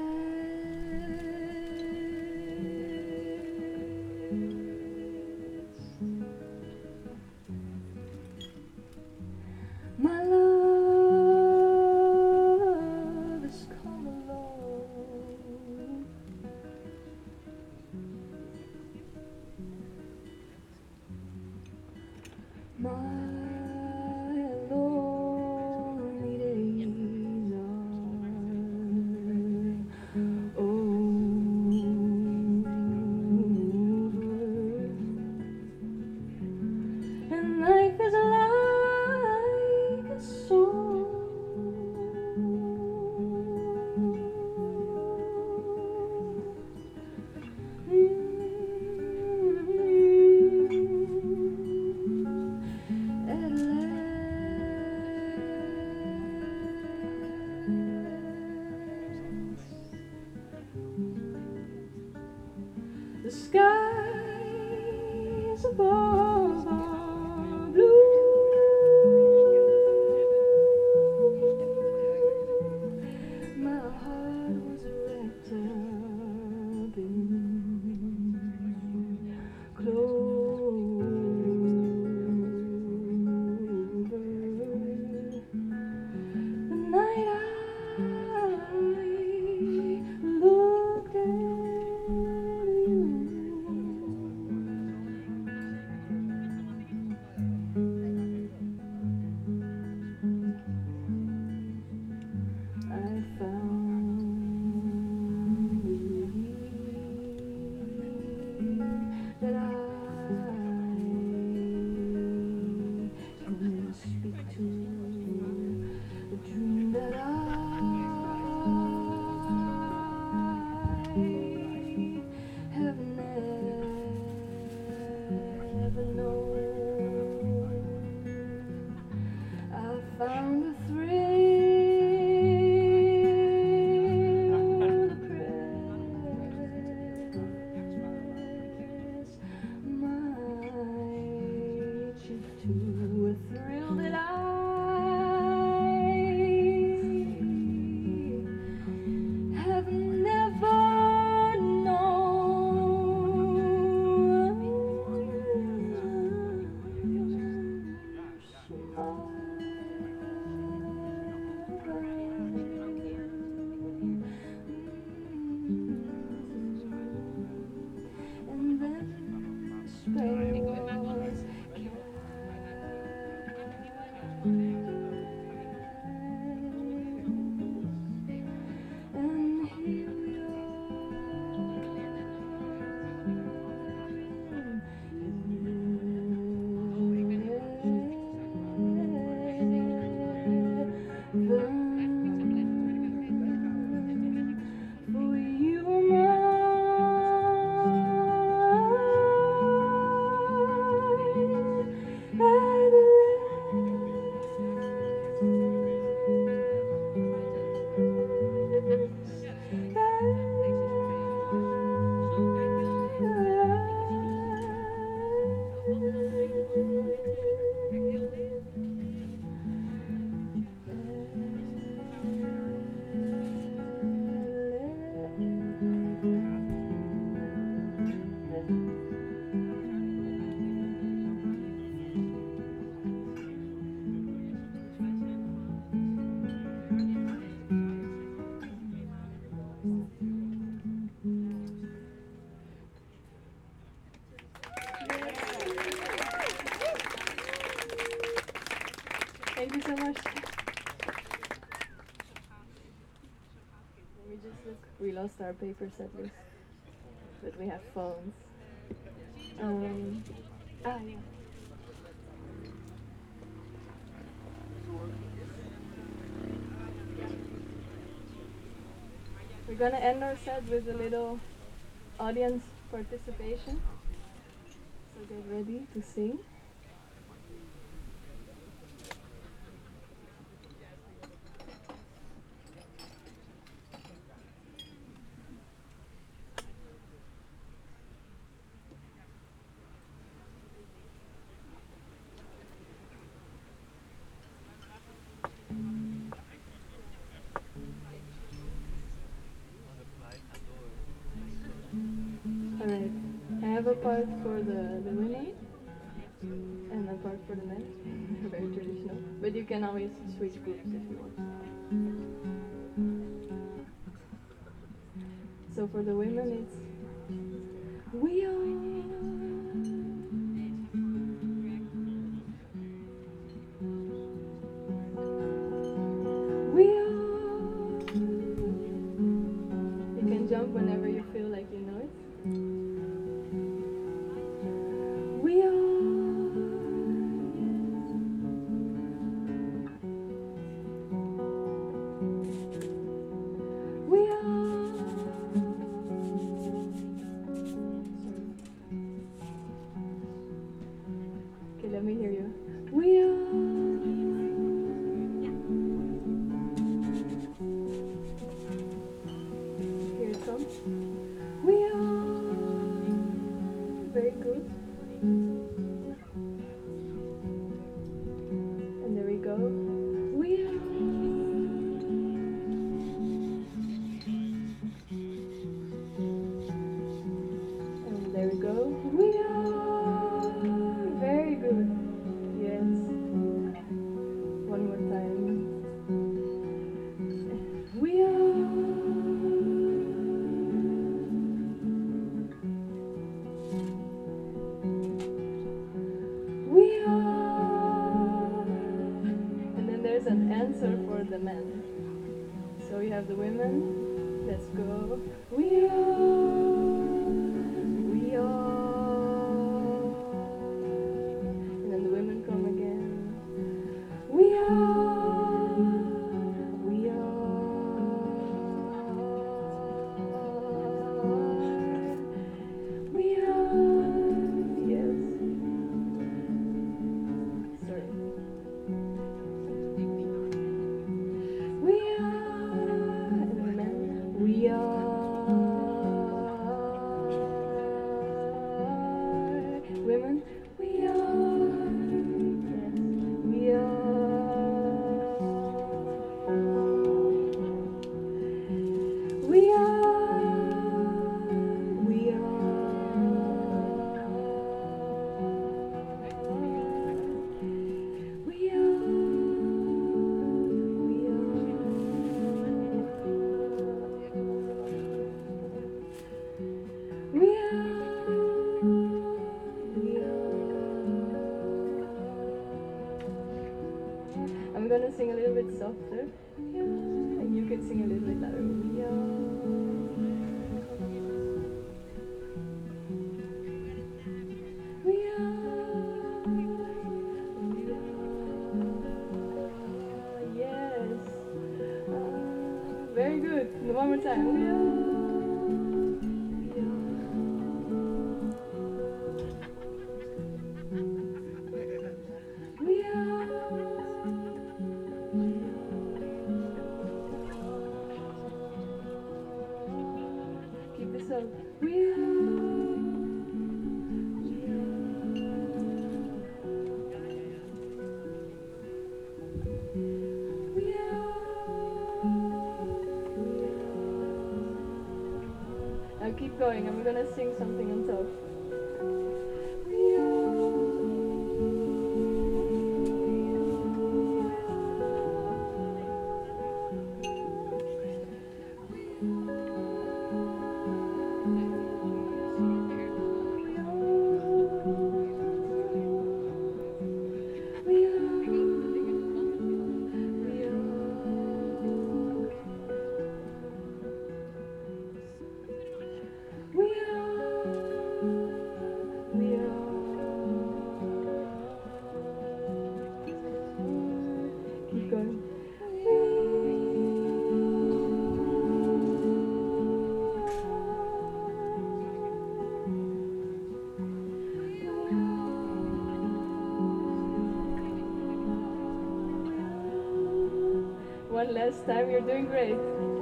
last, my love has come along. My lonely days are over, and life is like a song. At last, the skies above are blue. My heart was wrapped up in clover. The night I looked at you, I found that I can speak to, the dream that I have never known. I found a thrill, the press my cheek to a thrill that I much. Let me just look. We lost our paper set list, but we have phones. Um, ah, yeah. We're gonna end our set with a little audience participation. So get ready to sing. Alright, I have a part for the, the women and a part for the men. Very traditional. But you can always switch groups if you want. So for the women it's we are. We are. You can jump whenever you feel like you know it. We are. We are. Okay, let me hear you. We are. Here it comes. We are. Very good. And there we go. We are. And there we go. We are. Very good. Yes. One more time. We are. We are. And then there's an answer for the men. So we have the women. Let's go. We are. We are. And then the women come again. We are. We are. We are. Yes. Sorry. We are. And the men. We are. Women. We are. Yes. We are. We are. We are. We are. We are. I'm gonna sing a little bit softer, and you can sing a little bit louder. We are. We are. We are. Yes. Uh, very good. One more time. We are. We are. Keep this up. We are. We are. We are. Now keep going. I'm gonna sing something on top. We are. We are. one last time. You're doing great.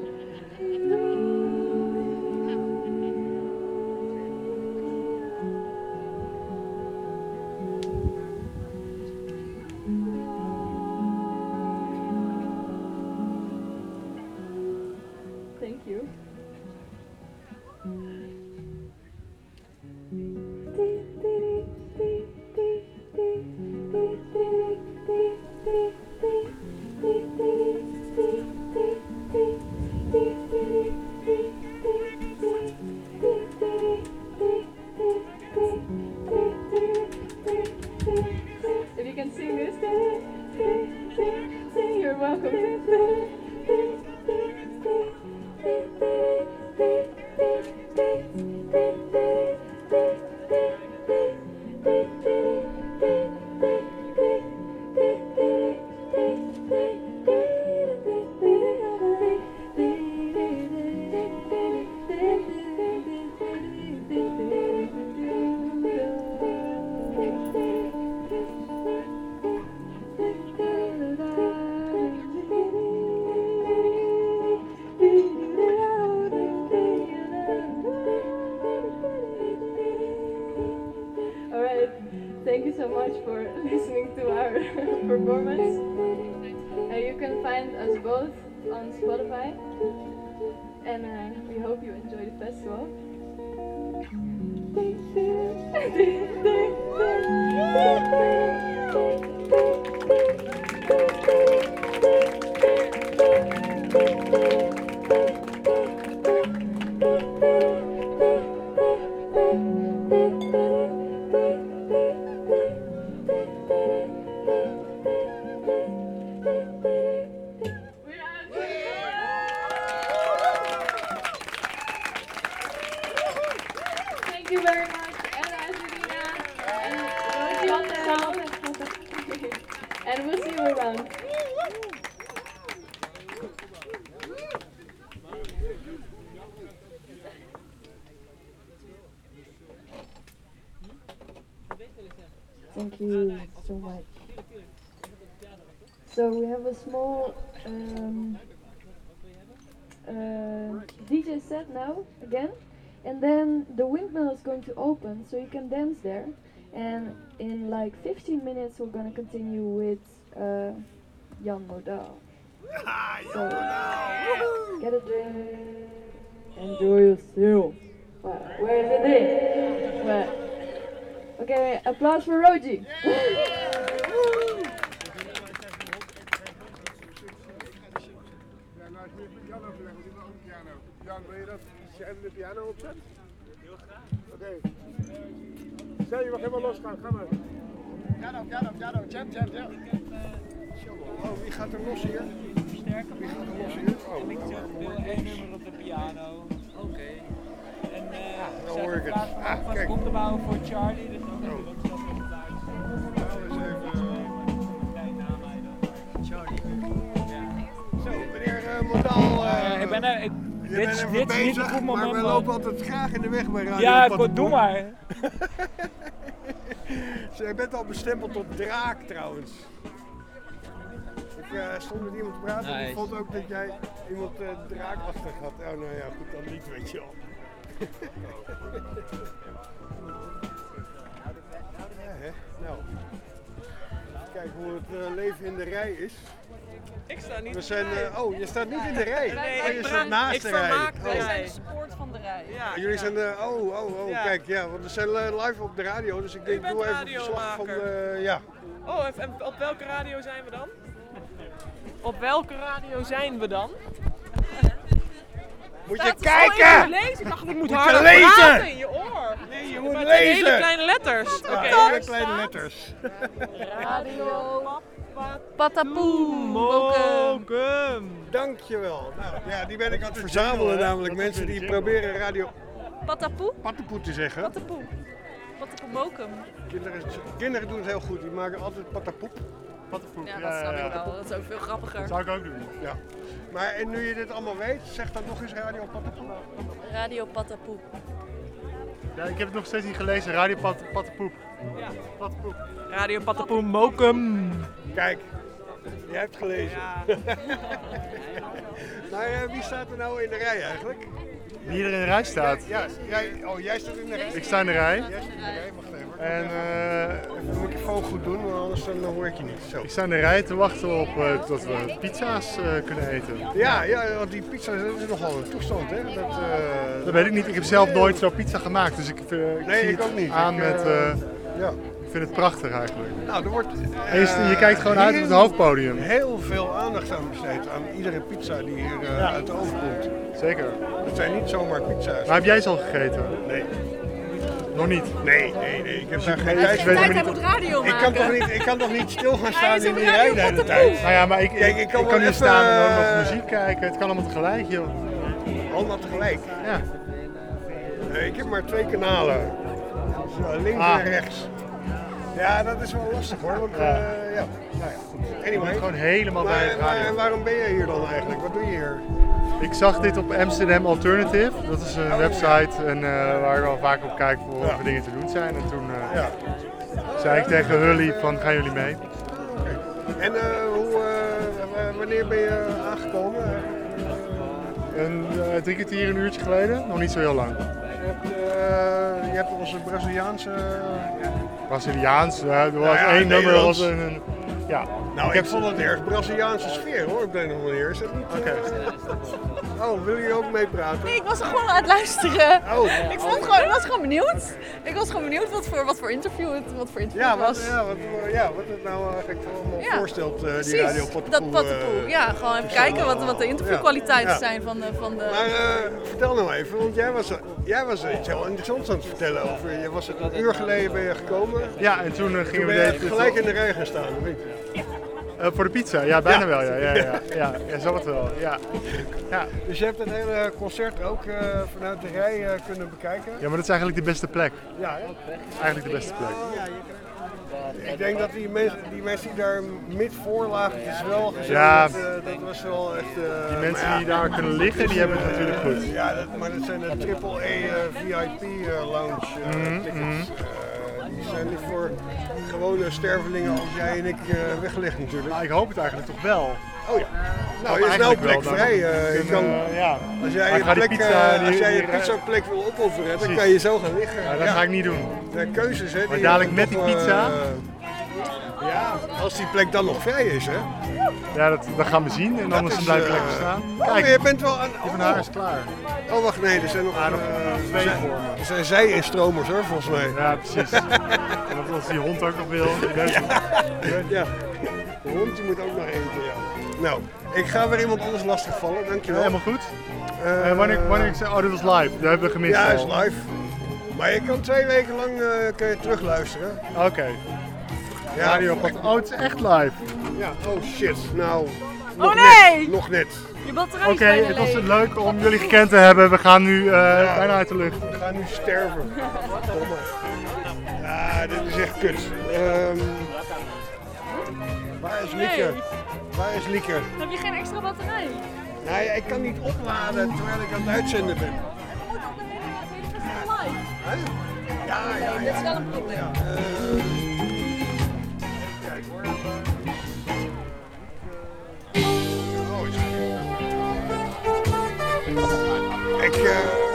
Thank you. If you can sing this, you're welcome. Alright, thank you so much for listening to our performance. Uh, you can find us both on Spotify, and uh, we hope you enjoy the festival. Thank you very much, Ella and Serena, and Rosie, and we'll see you around. Thank you so much. So we have a small um, uh, D J set now again, and then the windmill is going to open, so you can dance there. And in like fifteen minutes, we're gonna continue with uh, Jan Modal. So get a drink, enjoy yourself. Well, where is the drink? Well, okay, applause for Roji. Jan, wil je dat jij de piano opzet? Heel graag. Oké. Okay. Stel, je mag helemaal losgaan, ga maar. Piano, piano, piano, jam, jam, jam. Oh, wie gaat er los hier? Versterken. Wie gaat er los hier? Oh, ik speel één nummer op de piano. Oké. Okay. En uh, ja, dan zij hoor ik het. Ah, Ah, kijk. op te bouwen voor Charlie, dus dan hebben we ook zelf in thuis. Nou, eens even. Klein naam dan. Charlie. Ja. Zo, meneer uh, Modal. Uh, uh, ik ben er. Ik, Je dit, bent even dit bezig, is niet een goed moment, maar we man. lopen altijd graag in de weg bij Radio Ja, Pattenpoel. doe maar. Je bent al bestempeld tot draak trouwens. Ik uh, stond met iemand te praten en ik vond ook dat jij iemand uh, draakachtig had. Oh, nou ja, goed, dan niet, weet je wel. Ja, hè? Nou, kijk hoe het uh, leven in de rij is. Ik sta niet We zijn, in de rij. uh, oh, je staat niet in de rij. Nee, oh, je ik staat naast ik de rij. vermaak de Oh. Wij zijn de support van de rij. Ja, Jullie ja. zijn de, oh, oh, oh, Ja. kijk, ja, want we zijn uh, live op de radio, dus ik denk, bent doe even verslag van de, ja. Oh, en- en op welke radio zijn we dan? Op welke radio zijn we dan? Moet je Staat- kijken! Oh, ik moet lezen. Ik dacht, ik moet Moet harder je lezen! praten in je oor. Nee, je moet Met lezen! hele kleine letters. Ja, Oké. hele kleine letters. Radio Patapoe, Mokum. Dankjewel. Nou, ja, die ben ik aan het verzamelen, namelijk mensen die proberen radio Patapoe? Pattenpoe te zeggen. Patapoe. Patapoe Mokum. Kinderen, kinderen doen het heel goed, die maken altijd patapoep. Pattenpoep, ja, dat snap ik wel. Dat is ook veel grappiger. Zou ik ook doen. Ja. Maar en nu je dit allemaal weet, zeg dan nog eens Radio Pattenpoe. Radio Patapoe. Ja, ik heb het nog steeds niet gelezen. Radio Pat, Pattenpoep. Ja. Pattenpoep. Radio Pattenpoep Mokum. Kijk, Jij hebt gelezen. Ja. Maar uh, wie staat er nou in de rij eigenlijk? Wie er in de rij staat? Ja, ja, jij, oh, jij staat in de rij? Ik sta in de rij. Jij staat in de rij, wacht even. En uh, even de microfoon goed doen, want anders dan hoor ik je niet. Zo. Ik sta in de rij te wachten op uh, tot we pizza's uh, kunnen eten. Ja, ja, want die pizza's, dat is nogal een toestand, hè? Dat, uh, dat weet ik niet. Ik heb zelf nooit zo'n pizza gemaakt, dus ik, uh, ik nee, zie ik het ook niet. aan ik, met... Uh, uh, ja. Ik vind het prachtig eigenlijk. Nou, er wordt, uh, en je, je kijkt gewoon uit op het hoofdpodium. Heel veel aandacht aan besteed aan iedere pizza die hier uh, ja. uit de oven komt. Zeker. Het zijn niet zomaar pizza's. Maar heb jij ze al gegeten? Nee. Nog niet? Nee, nee, nee. Ik heb daar geen tijd voor. Ik, ik kan toch niet, ik kan toch niet stil gaan staan in die rij de hele tijd? Nou ja, maar ik, Kijk, ik kan, ik kan hier even, staan en ook nog muziek kijken. Het kan allemaal tegelijk, joh. Allemaal tegelijk? Ja. Uh, ik heb maar twee kanalen. Dus, uh, links ah. en rechts. Ja, dat is wel lastig hoor. Want, uh, ja. ja. Nou ja, goed. Anyway. Gewoon helemaal maar, bij het radio. Maar waarom ben je hier dan eigenlijk? Wat doe je hier? Ik zag dit op Amsterdam Alternative. Dat is een oh, website en, uh, waar ik wel vaak op kijk voor ja. of er dingen te doen zijn. En toen uh, ja. zei ik tegen Hully van, gaan jullie mee? Okay. En uh, hoe, uh, wanneer ben je aangekomen? Een, uh, drie kwartier, een uurtje geleden. Nog niet zo heel lang. Je hebt, uh, je hebt onze Braziliaanse... Braziliaans, ja, er was nou ja, één nummer. Was een, een, ja. Nou, ik, ik heb... vond het erg Braziliaanse sfeer hoor, op de een of andere manier. Is dat niet? Oké. Okay. Oh, wil je ook meepraten? Nee, ik was er gewoon aan het luisteren. Oh. Ik, vond gewoon, ik was gewoon benieuwd. Ik was gewoon benieuwd wat voor, wat voor interview het, wat voor interview ja, het was. Wat, ja, wat, ja, wat het nou eigenlijk allemaal ja. voorstelt, uh, die Radio Pottepoel. Dat Pottepoel, uh, ja. Gewoon even kijken wat, wat de interviewkwaliteiten ja. zijn van de, van de... Maar uh, vertel nou even, want jij was, jij was iets heel interessants aan het vertellen over. Je was een uur geleden ben je gekomen. Ja, en toen uh, gingen toen we... Toen gelijk in de rij gaan staan, of niet? Uh, voor de pizza, ja, bijna ja. wel, ja. Ja, ja, ja, ja, zo het wel, ja. ja. Dus je hebt het hele concert ook uh, vanuit de rij uh, kunnen bekijken? Ja, maar dat is eigenlijk de beste plek. Ja, hè? Eigenlijk de beste plek. Ja, ik denk dat die mensen die, mensen die daar mid voor lagen, het is wel gezien, ja, dat, uh, dat was wel echt... Uh, die mensen ja, die daar kunnen liggen, die hebben het natuurlijk goed. Ja, dat, maar dat zijn de triple A uh, V I P uh, lounge uh, mm-hmm. tickets. Uh, die zijn niet voor gewone stervelingen als jij en ik uh, weggelegd natuurlijk. Nou, ik hoop het eigenlijk toch wel. Oh ja. Nou, je is nou plek vrij. Uh, je kan, uh, ja. Als jij je plek, pizza, uh, als jij je pizza plek wil opofferen, dan kan je zo gaan liggen. Ja, dat ja. ga ik niet doen. De keuzes, hè. Maar die dadelijk met die pizza. Uh, ja, als die plek dan nog vrij is, hè. Ja, dat, dat gaan we zien en anders blijf ik uh, lekker staan. Kijk, oh, je bent wel aan... Oh, van haar is klaar. Oh, wacht, nee, er zijn nog, ah, nog uh, twee zijn, voor me. Er zijn zij-instromers, hoor, volgens mij. Ja, precies. En als die hond ook nog wil. Ja. ja. De hond die moet ook nog eten, ja. Nou, ik ga weer iemand anders lastigvallen, dankjewel. Ja, helemaal goed. Uh, uh, wanneer, wanneer ik zei, oh, dit was live, dat hebben we gemist. Ja, dat is live. Maar je kan twee weken lang uh, kun je terugluisteren. Oké. Okay. Ja, Radio Pot. Oh, het is echt live. Ja, oh shit. Nou, nog oh nee! Net. Nog net. Je batterij Oké, okay, het was leuk om jullie gekend te hebben. We gaan nu uh, ja, bijna uit de lucht. We gaan nu sterven. Domme. Ja, dit is echt kut. Um, waar is Lieke? Nee. Waar is Lieke? Heb je geen extra batterij? Nee, ik kan niet opladen terwijl ik aan het uitzenden ben. Ja, ja, ja, ja. Dit is wel een probleem. Ja, uh, kijk hoor. Ik, uh...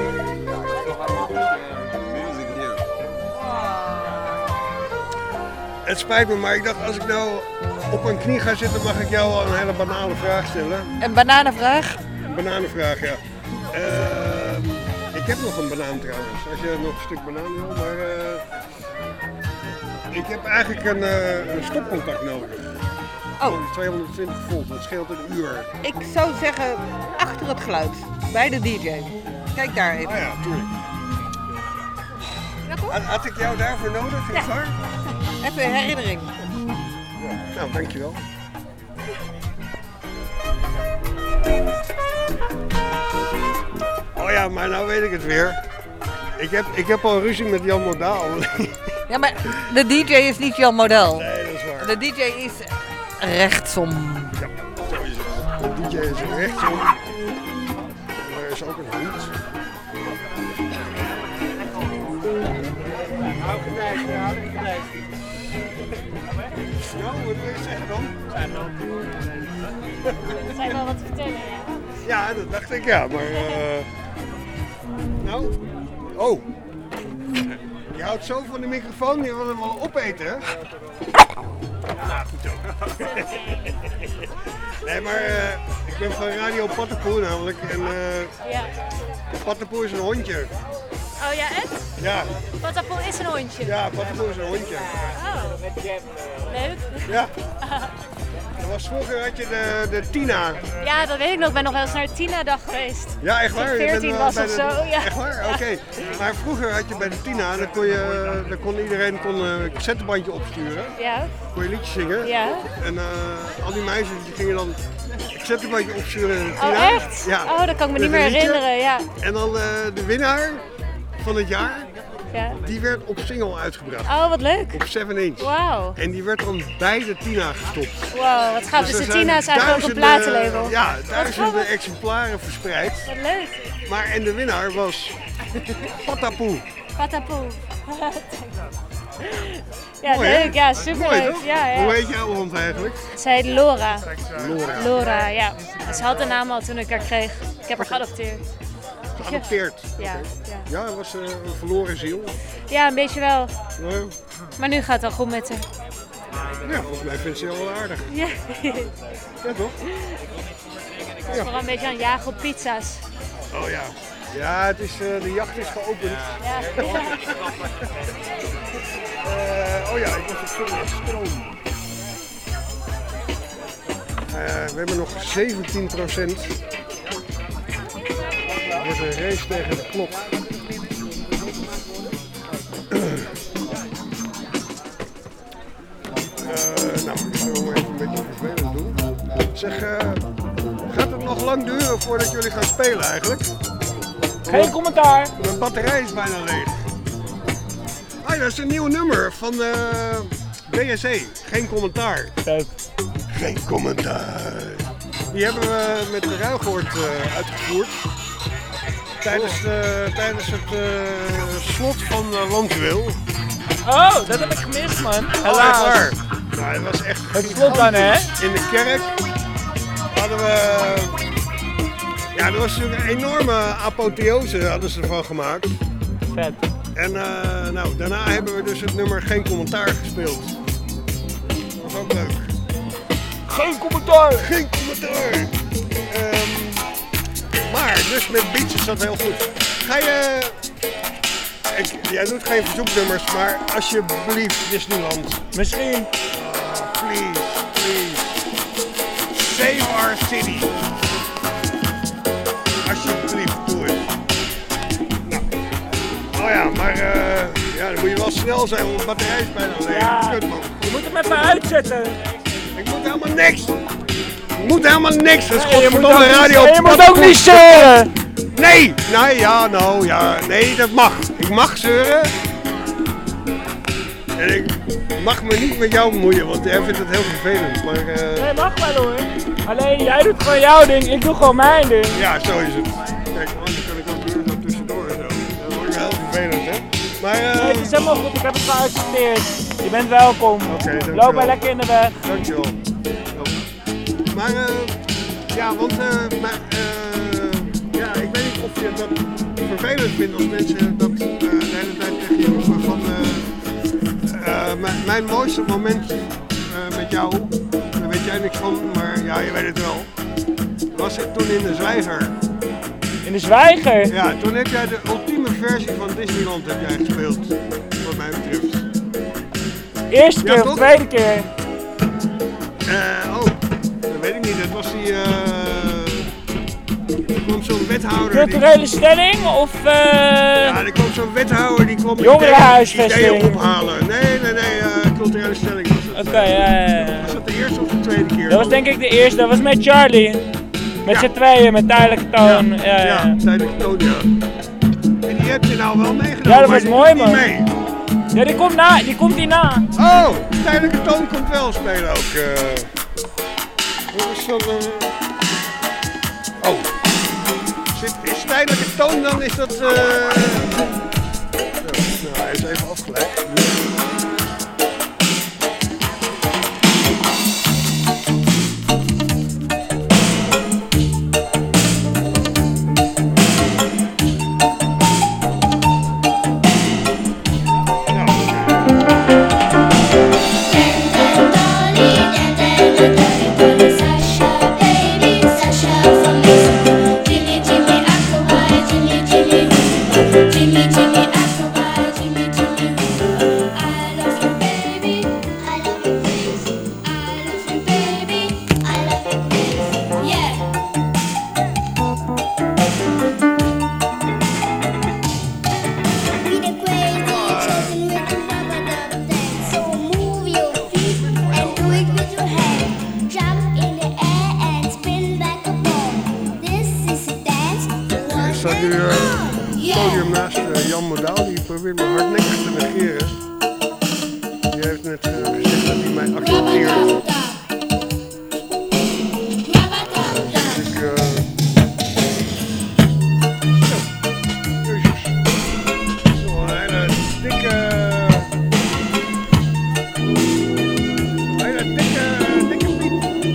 Het spijt me, maar ik dacht als ik nou op een knie ga zitten, mag ik jou wel een hele banale vraag stellen. Een bananenvraag? Een bananenvraag, ja. Uh, ik heb nog een banaan trouwens, als je nog een stuk banaan wil, maar uh, ik heb eigenlijk een, uh, een stopcontact nodig. Oh. tweehonderdtwintig volt, dat scheelt een uur. Ik zou zeggen achter het geluid, bij de D J. Kijk daar even. Ah ja, tuurlijk. Had, had ik jou daarvoor nodig? Ja. Even een herinnering. Ja. Nou, dankjewel. Oh ja, maar nou weet ik het weer. Ik heb, ik heb al ruzie met Jan Modaal. Ja, maar de D J is niet Jan Model. Nee, dat is waar. De D J is rechtsom. Ja, zo is het. De D J is rechtsom. Maar er is ook een hond. Hou gedijs, hou gedijs. Nou, wat wil je zeggen dan? Er zijn wel wat te vertellen, ja. Ja, dat dacht ik, ja, maar... Uh... Nou, oh. Je houdt zo van de microfoon, je wil hem wel opeten, hè? Nou, goed zo. Nee, maar uh, ik ben van Radio Pattenpoel namelijk. En uh, ja. Pattenpoel is een hondje. Oh ja, Ed? Ja. Pattenpoel is een hondje? Ja, Pattenpoel is een hondje. Oh, leuk. Ja. Dat was vroeger had je de, de Tina. Ja, dat weet ik nog. Ik ben nog wel eens naar de Tina-dag geweest. Ja, echt waar? Toen ik veertien was of zo. Ja. Echt waar? Oké. Okay. Maar vroeger had je bij de Tina, dan kon, je, dan kon iedereen kon een cassettebandje opsturen. Ja. Kon je liedjes zingen. Ja. En uh, al die meisjes die gingen dan een cassettebandje opsturen in de Tina. Oh echt? Ja. Oh, dat kan ik me niet meer herinneren. Ja. En dan uh, de winnaar van het jaar. Ja. Die werd op single uitgebracht. Oh, wat leuk. Op zeven inch. Wauw. En die werd dan bij de Tina gestopt. Wow, wat gaaf. Dus, dus de Tina is eigenlijk ook een platenlabel. Ja, duizenden exemplaren verspreid. Wat leuk. Maar en de winnaar was Pattenpoel. Pattenpoel. Ja, mooi, leuk. Hè? Ja, superleuk. Ja, ja. Hoe heet jouw hond eigenlijk? Ze heet Laura. Laura. Laura, ja. Ze had de naam al toen ik haar kreeg. Ik heb haar geadopteerd. Geadopteerd? Ja. Ja, ja was uh, een verloren ziel? Ja, een beetje wel. Ja. Maar nu gaat het wel goed met haar. Ja, volgens mij vindt ze heel wel aardig. Ja. Ja, toch? Ze is vooral een beetje aan het jagen op pizza's. Oh ja. Ja, het is, uh, de jacht is geopend. Ja. Ja. uh, oh ja, ik was op zoek naar stroom. Uh, we hebben nog zeventien procent. Het wordt een race tegen de klok. Uh, nou, ik zal even een beetje vervelend doen. Zeg, uh, gaat het nog lang duren voordat jullie gaan spelen eigenlijk? Geen commentaar. Mijn batterij is bijna leeg. Ah, dat is een nieuw nummer van uh, B S E. Geen commentaar. Leuk. Geen commentaar. Die hebben we met de Ruigoord uh, uitgevoerd. Tijdens, de, tijdens het uh, slot van uh, Landjuweel. Oh, dat heb ik gemist, man. Helaas. Oh, waar. Nou, het was echt het slot dan, hè? In de kerk hadden we... Ja, er was natuurlijk een enorme apotheose hadden ze ervan gemaakt. Vet. En uh, nou, daarna hebben we dus het nummer Geen Commentaar gespeeld. Dat was ook leuk. Geen commentaar! Geen commentaar! Um, maar, dus met beats is dat heel goed. Ga je... Ik, jij doet geen verzoeknummers, maar alsjeblieft Disneyland. Misschien. Oh, please, please. Save our city. Alsjeblieft, doe het. Nou. Oh ja, maar uh, ja, dan moet je wel snel zijn, want de batterij is bijna leeg. Ja, je moet hem even uitzetten. Ik moet helemaal niks. Ik moet helemaal niks. Dat is nee, godverdomme radio. Je moet ook niet zeuren. Nee, nee, ja, nou, ja, nee, dat mag. Ik mag zeuren. En ik mag me niet met jou bemoeien, want jij vindt het heel vervelend. Maar, uh... nee, mag wel hoor. Alleen jij doet gewoon jouw ding, ik doe gewoon mijn ding. Ja, zo is het. Kijk, anders kan ik ook weer zo tussendoor en zo. Dat wordt heel vervelend, hè. Maar, uh... nee, het is helemaal goed, ik heb het geaccepteerd. Je bent welkom. Okay, loop maar lekker in de weg. Dankjewel. Maar, uh, ja, want, uh, maar, uh, ja, ik weet niet of je dat vervelend vindt als mensen dat uh, de hele tijd tegen je roepen van, uh, uh, mijn, mijn mooiste moment uh, met jou, daar weet jij niks van, maar ja, je weet het wel, was ik toen in de Zwijger. In de Zwijger? Ja, toen heb jij de ultieme versie van Disneyland heb jij gespeeld, wat mij betreft. Eerste keer ja, of tweede keer? Uh, oh, dat weet ik niet. Het was die... Uh, er kwam zo'n wethouder... Culturele die, stelling of... Uh, ja, er kwam zo'n wethouder die kwam jongerenhuisvesting. Ideeën ophalen. Nee, nee, nee. Uh, culturele stelling was het. Oké, okay, ja, ja, ja. Was dat de eerste of de tweede keer? Dat was denk ik de eerste. Dat was met Charlie. Met ja. z'n tweeën, met tijdelijke toon. Ja, ja, ja. ja tijdelijke toon, ja. En die heb je nou wel meegenomen. Ja, dat was mooi, man. Mee. Ja, die komt na, die komt hierna. Oh, tijdelijke toon komt wel spelen ook. Uh, wat is dat? Uh... Oh. Zit, is tijdelijke toon dan, is dat... Uh... Ja, nou, hij is even afgeleid. staat nu uh, op het podium naast uh, Jan Modaal, die probeert me hardnekkig te negeren. Die heeft net uh, gezegd dat hij mij accepteert. Dus ik... Uh... Zo, jezus. Zo'n hele dikke... Hele dikke, dikke piep.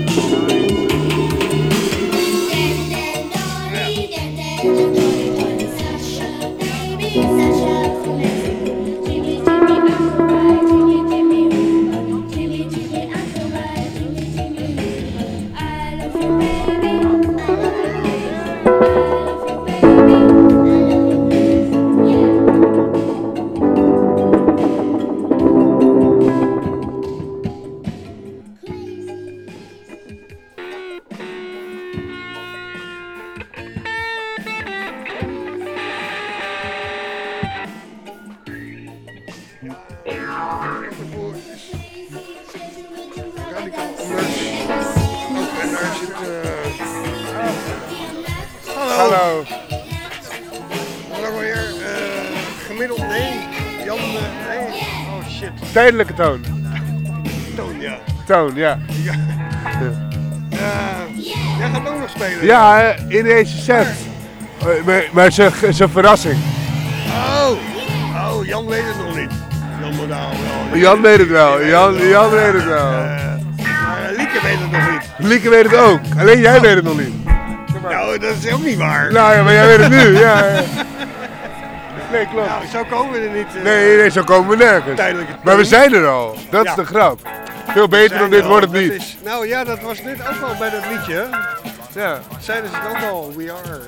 Hallo. Hallo weer. Uh, gemiddeld, nee. Jan, uh, nee. Oh shit. Tijdelijke toon. Toon, ja. Toon, ja. ja. Uh, jij gaat ook nog spelen? Ja, in deze set. Uh, maar maar het is een verrassing. Oh. Oh, Jan weet het nog niet. Jan Modaal wel. Jan weet het wel. Jan, Jan weet het wel. Uh, maar Lieke weet het nog niet. Lieke weet het ook. Alleen jij weet het nog niet. Nou, dat is ook niet waar. Nou ja, maar jij weet het nu. Ja, ja. Nee, klopt. Nou, zo komen we er niet. Uh, nee, nee, zo komen we nergens. Maar we zijn er al. Dat ja. is de grap. Veel beter dan dit wordt het niet. Is, nou ja, dat was net ook al bij dat liedje. Ja. Zeiden ze het ook al. We are.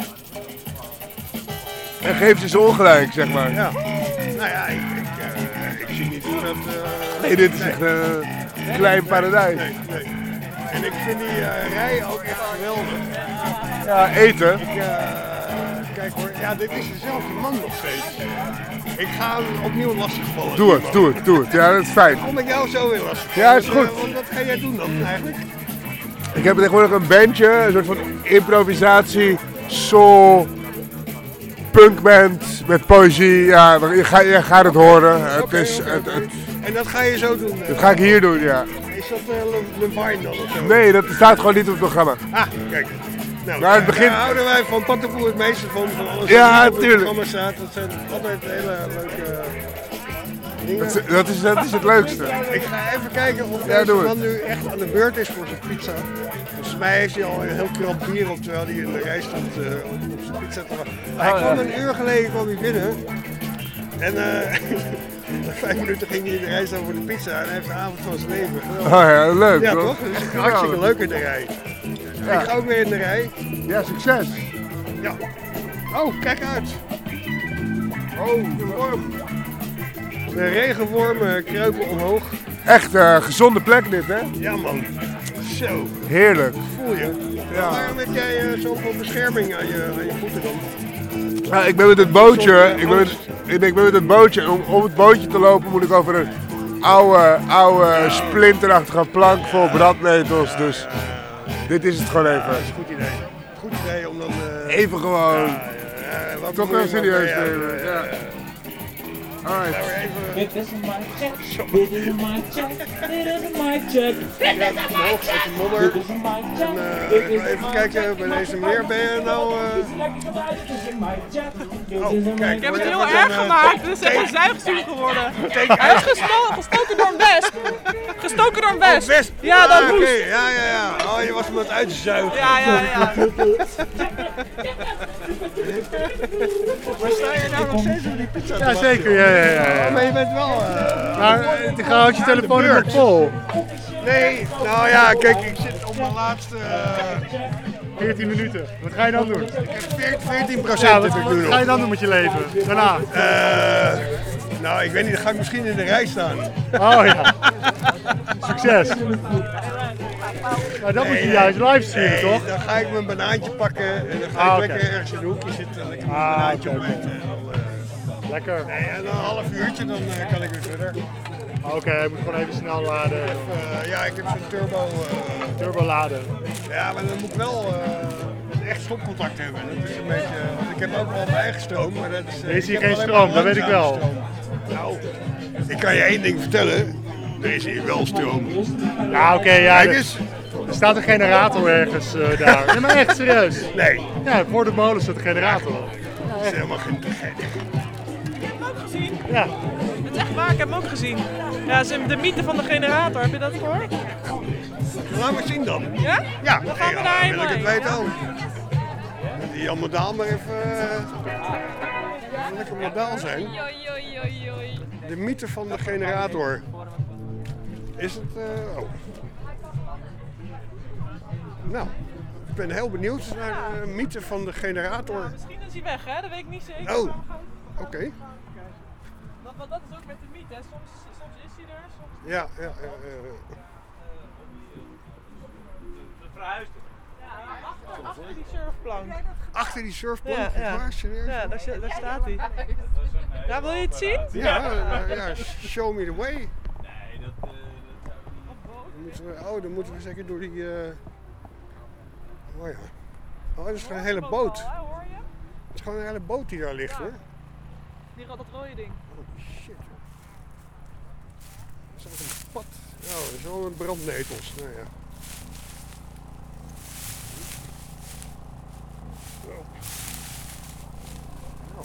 En geeft ze ze ongelijk, zeg maar. Ja. Nou ja, ik, ik, uh, ik zie niet hoe dat... Uh, nee, dit is echt een uh, klein paradijs. Nee, nee. En ik vind die uh, rij ook echt geweldig. Ja, eten. Ik, uh, kijk hoor, ja, dit is dezelfde man nog steeds. Ik ga hem opnieuw lastigvallen. Doe het, doe het, doe het. Ja, dat is fijn. Kom ik jou zo weer lastig. Ja, is goed. Uh, wat ga jij doen dan eigenlijk? Ik heb tegenwoordig een bandje, een soort van improvisatie, soul, punkband met poëzie. Ja, je gaat, je gaat het horen. Het okay, is, okay, het, okay. Het, en dat ga je zo doen? Uh, dat ga ik hier doen, ja. Is dat uh, Levine dan of zo? Nee, dat staat gewoon niet op het programma. Ah, kijk. Nou, nou, het begin... daar houden wij van Pattenpoel het meeste van, van alles ja, wat op het tuurlijk. programma staat. Dat zijn altijd hele leuke dingen. Dat is, dat is, dat is het leukste. Ik ga even kijken of ja, deze man nu echt aan de beurt is voor zijn pizza. Volgens mij heeft hij al een heel krap bier op terwijl hij in de rij stond uh, op zijn pizza te wachten. Hij oh, kwam ja. een uur geleden kwam hij binnen. En uh, vijf minuten ging hij in de rij staan voor de pizza en hij heeft de avond van zijn leven. Oh ja, leuk ja, toch? toch? Het is hartstikke leuk in de rij. Ja. Ik ga ook weer in de rij. Ja, succes. Ja. Oh, kijk uit. Oh, de worm. De regenwormen kruipen omhoog. Echt een uh, gezonde plek dit, hè? Ja man. Zo. Heerlijk. Voel je? Ja. Waarom heb jij uh, zoveel bescherming aan je, aan je voeten dan? Ja, ik ben met het bootje, ik ben met, ik ben met het bootje, om, om het bootje te lopen moet ik over een oude, oude splinterachtige plank vol brandnetels, dus dit is het gewoon even. Ja, dat is een goed idee. Goed idee om dan... Uh, even gewoon, ja, ja, ja, toch wel serieus nemen. Ja. Alright. Dit is een mic check. Dit is een mic check. Dit is een mic check. Dit is een mic check. Dit is een mic check. En, uh, even kijken, bij deze meer ben je nou... Uh... Oh, kijk, ik heb het heel erg uh, gemaakt. Het is echt een zuigstuur geworden. Hij is gestoken, gestoken door een wesp. Gestoken door een wesp. Oh, wesp. Ja, dat ah, moest. Okay. Ja, ja, ja. Oh, je was hem aan het uitzuigen. Ja, ja, ja. Maar sta je nou nog steeds op die pizza? Ja, zeker. Ja, ja, ja. Oh, maar je bent wel... Uh, maar uh, houdt je telefoon nog vol? Nee, nou ja, kijk, ik zit op mijn laatste... Uh, veertien minuten. Wat ga je dan doen? Ik heb veertien procent ja, wat, heb ik nu nog. Wat ga je dan doen met je leven? Daarna? Uh, nou, ik weet niet, dan ga ik misschien in de rij staan. Oh ja. Succes. Maar dan nee, moet je juist livestreamen, nee, toch? Dan ga ik mijn banaantje pakken en dan ga ik ah, lekker okay. ergens in de hoekje zitten en lekker mijn ah, banaantje okay. opeten. En dan, uh, lekker. Nee, en dan een half uurtje, dan uh, kan ik weer verder. Oké, okay, je moet gewoon even snel laden. Even, uh, ja, ik heb zo'n turbo... Uh, turbo laden. Ja, maar dan moet ik wel... Uh, echt stopcontact hebben. Dat is een beetje, want ik heb ook wel mijn eigen stroom, maar dat is... Er is ik hier heb geen alleen stroom, maar dat weet ik wel. langzame stroom. Nou, ik kan je één ding vertellen. Er is hier wel stroom. Ja, oké, okay, ja. Kijk Er, eens. er staat een generator ergens uh, daar. Nee, maar echt, serieus. Nee. Ja, voor de molen staat een generator. Dat is helemaal geen gek. Ik heb hem ook gezien. Ja. Het is echt waar, ik heb hem ook gezien. Ja, de mythe van de generator, heb je dat gehoord? Laat maar zien dan. Ja? Ja, Dan gaan we ja, daarheen. wil ik het maar. weten ook. Die Jan Modaal maar even... Uh, lekker modaal zijn. Oei, oei, oei, oei. De mythe van de generator. Is het... Uh, oh. Nou, ik ben heel benieuwd naar de mythe van de generator. Ja, misschien is hij weg, hè? Dat weet ik niet zeker. Oh, oké. Okay. Dat, want dat is ook met de mythe, hè? Soms, soms is hij er, soms... Ja, ja, ja. ja. Verhuisd. Achter, achter die surfplank. Achter die surfplank? Ja, ja. Waar, serieus? Ja, daar, daar staat hij. Ja, wil je het zien? Ja, uh, ja, show me the way. Nee, dat... Uh, dan moeten we, oh, dan moeten we zeker door die... Uh... Oh ja. Oh, dat is gewoon een hele boot. Het is gewoon een hele boot die daar ligt, hoor. Die gaat dat rode ding. Oh shit. Dat is ook een pad. Oh, dat is wel een brandnetels. Nou ja. Zo. Nou.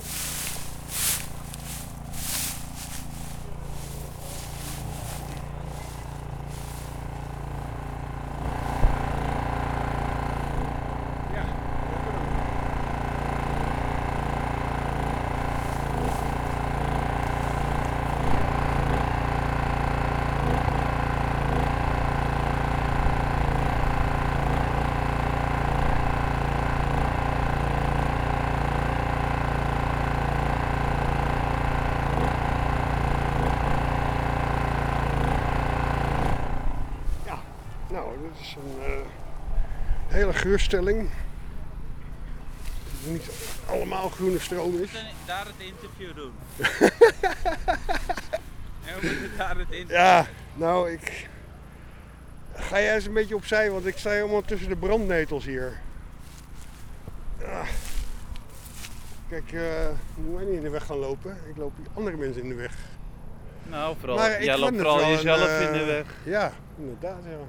Nou, dit is een uh, hele geurstelling. Niet allemaal groene stroom is. We moeten daar het interview doen. En we moeten daar het interview Ja, nou ik... Ga jij eens een beetje opzij, want ik sta helemaal tussen de brandnetels hier. Ah. Kijk, uh, moet mij niet in de weg gaan lopen. Ik loop hier andere mensen in de weg. Nou, vooral, Maar jij loopt vooral jezelf een, uh, in de weg. Ja, inderdaad, ja.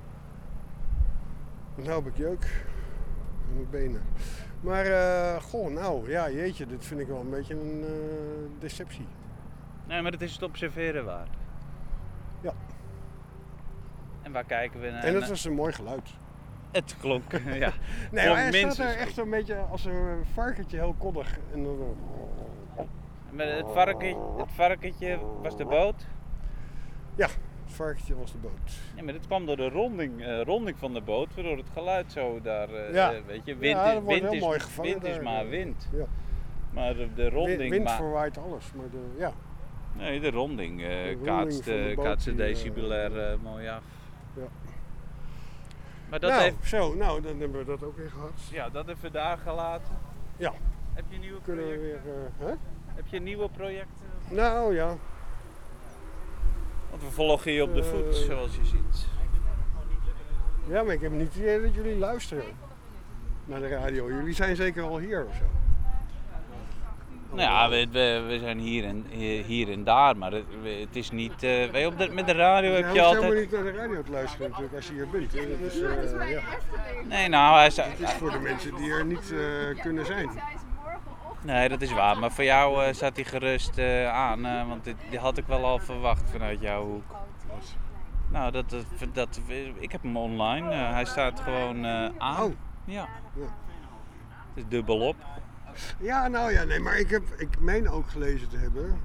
Nou heb ik jeuk aan mijn benen. Maar, uh, goh, nou, ja, jeetje, dit vind ik wel een beetje een uh, deceptie. Nee, maar het is het observeren waard. Ja. En waar kijken we naar? En dat was een mooi geluid. Het klonk, ja. Nee, klonk maar hij staat minstens. er echt een beetje als een varkentje, heel koddig. En dan... Maar het, varkentje, het varkentje was de boot? Ja, het varkentje was de boot. Ja, maar dat kwam door de ronding, uh, ronding van de boot, waardoor het geluid zo daar, uh, ja. uh, weet je, wind, ja, dat wind, wordt heel is, mooi gevangen wind is daar. maar wind. Ja. Maar de, de ronding... Wind maar... verwaait alles, maar de, ja. Nee, de ronding, uh, de ronding kaatst, van de uh, boot kaatst de die, decibelair uh, mooi af. Ja. Maar dat nou, heeft... zo, nou, dan hebben we dat ook weer gehad. Ja, dat even daar gelaten. Ja. Heb je nieuwe Kunnen we projecten? weer, uh, hè? Heb je nieuwe projecten? Nou, ja. Want we volgen je op de Uh, voet, zoals je ziet. Ja, maar ik heb niet het idee dat jullie luisteren naar de radio. Jullie zijn zeker al hier of zo. Nou ja, we, we, we zijn hier en, hier en daar, maar het, het is niet... Uh, weet je, op de, met de radio heb je Je hoeft helemaal altijd... niet naar de radio te luisteren natuurlijk als je hier bent. Hè. Dat is, uh, ja. Nee, nou, hij zei... Het is voor de mensen die er niet uh, kunnen zijn. Nee, dat is waar, maar voor jou uh, zat hij gerust uh, aan, uh, want dit, dit had ik wel al verwacht vanuit jouw hoek. Nou, dat, dat, dat, ik heb hem online, uh, hij staat gewoon uh, aan. Oh. Ja. Ja. Het is dubbel op. Ja, nou ja, nee, maar ik, heb, ik meen ook gelezen te hebben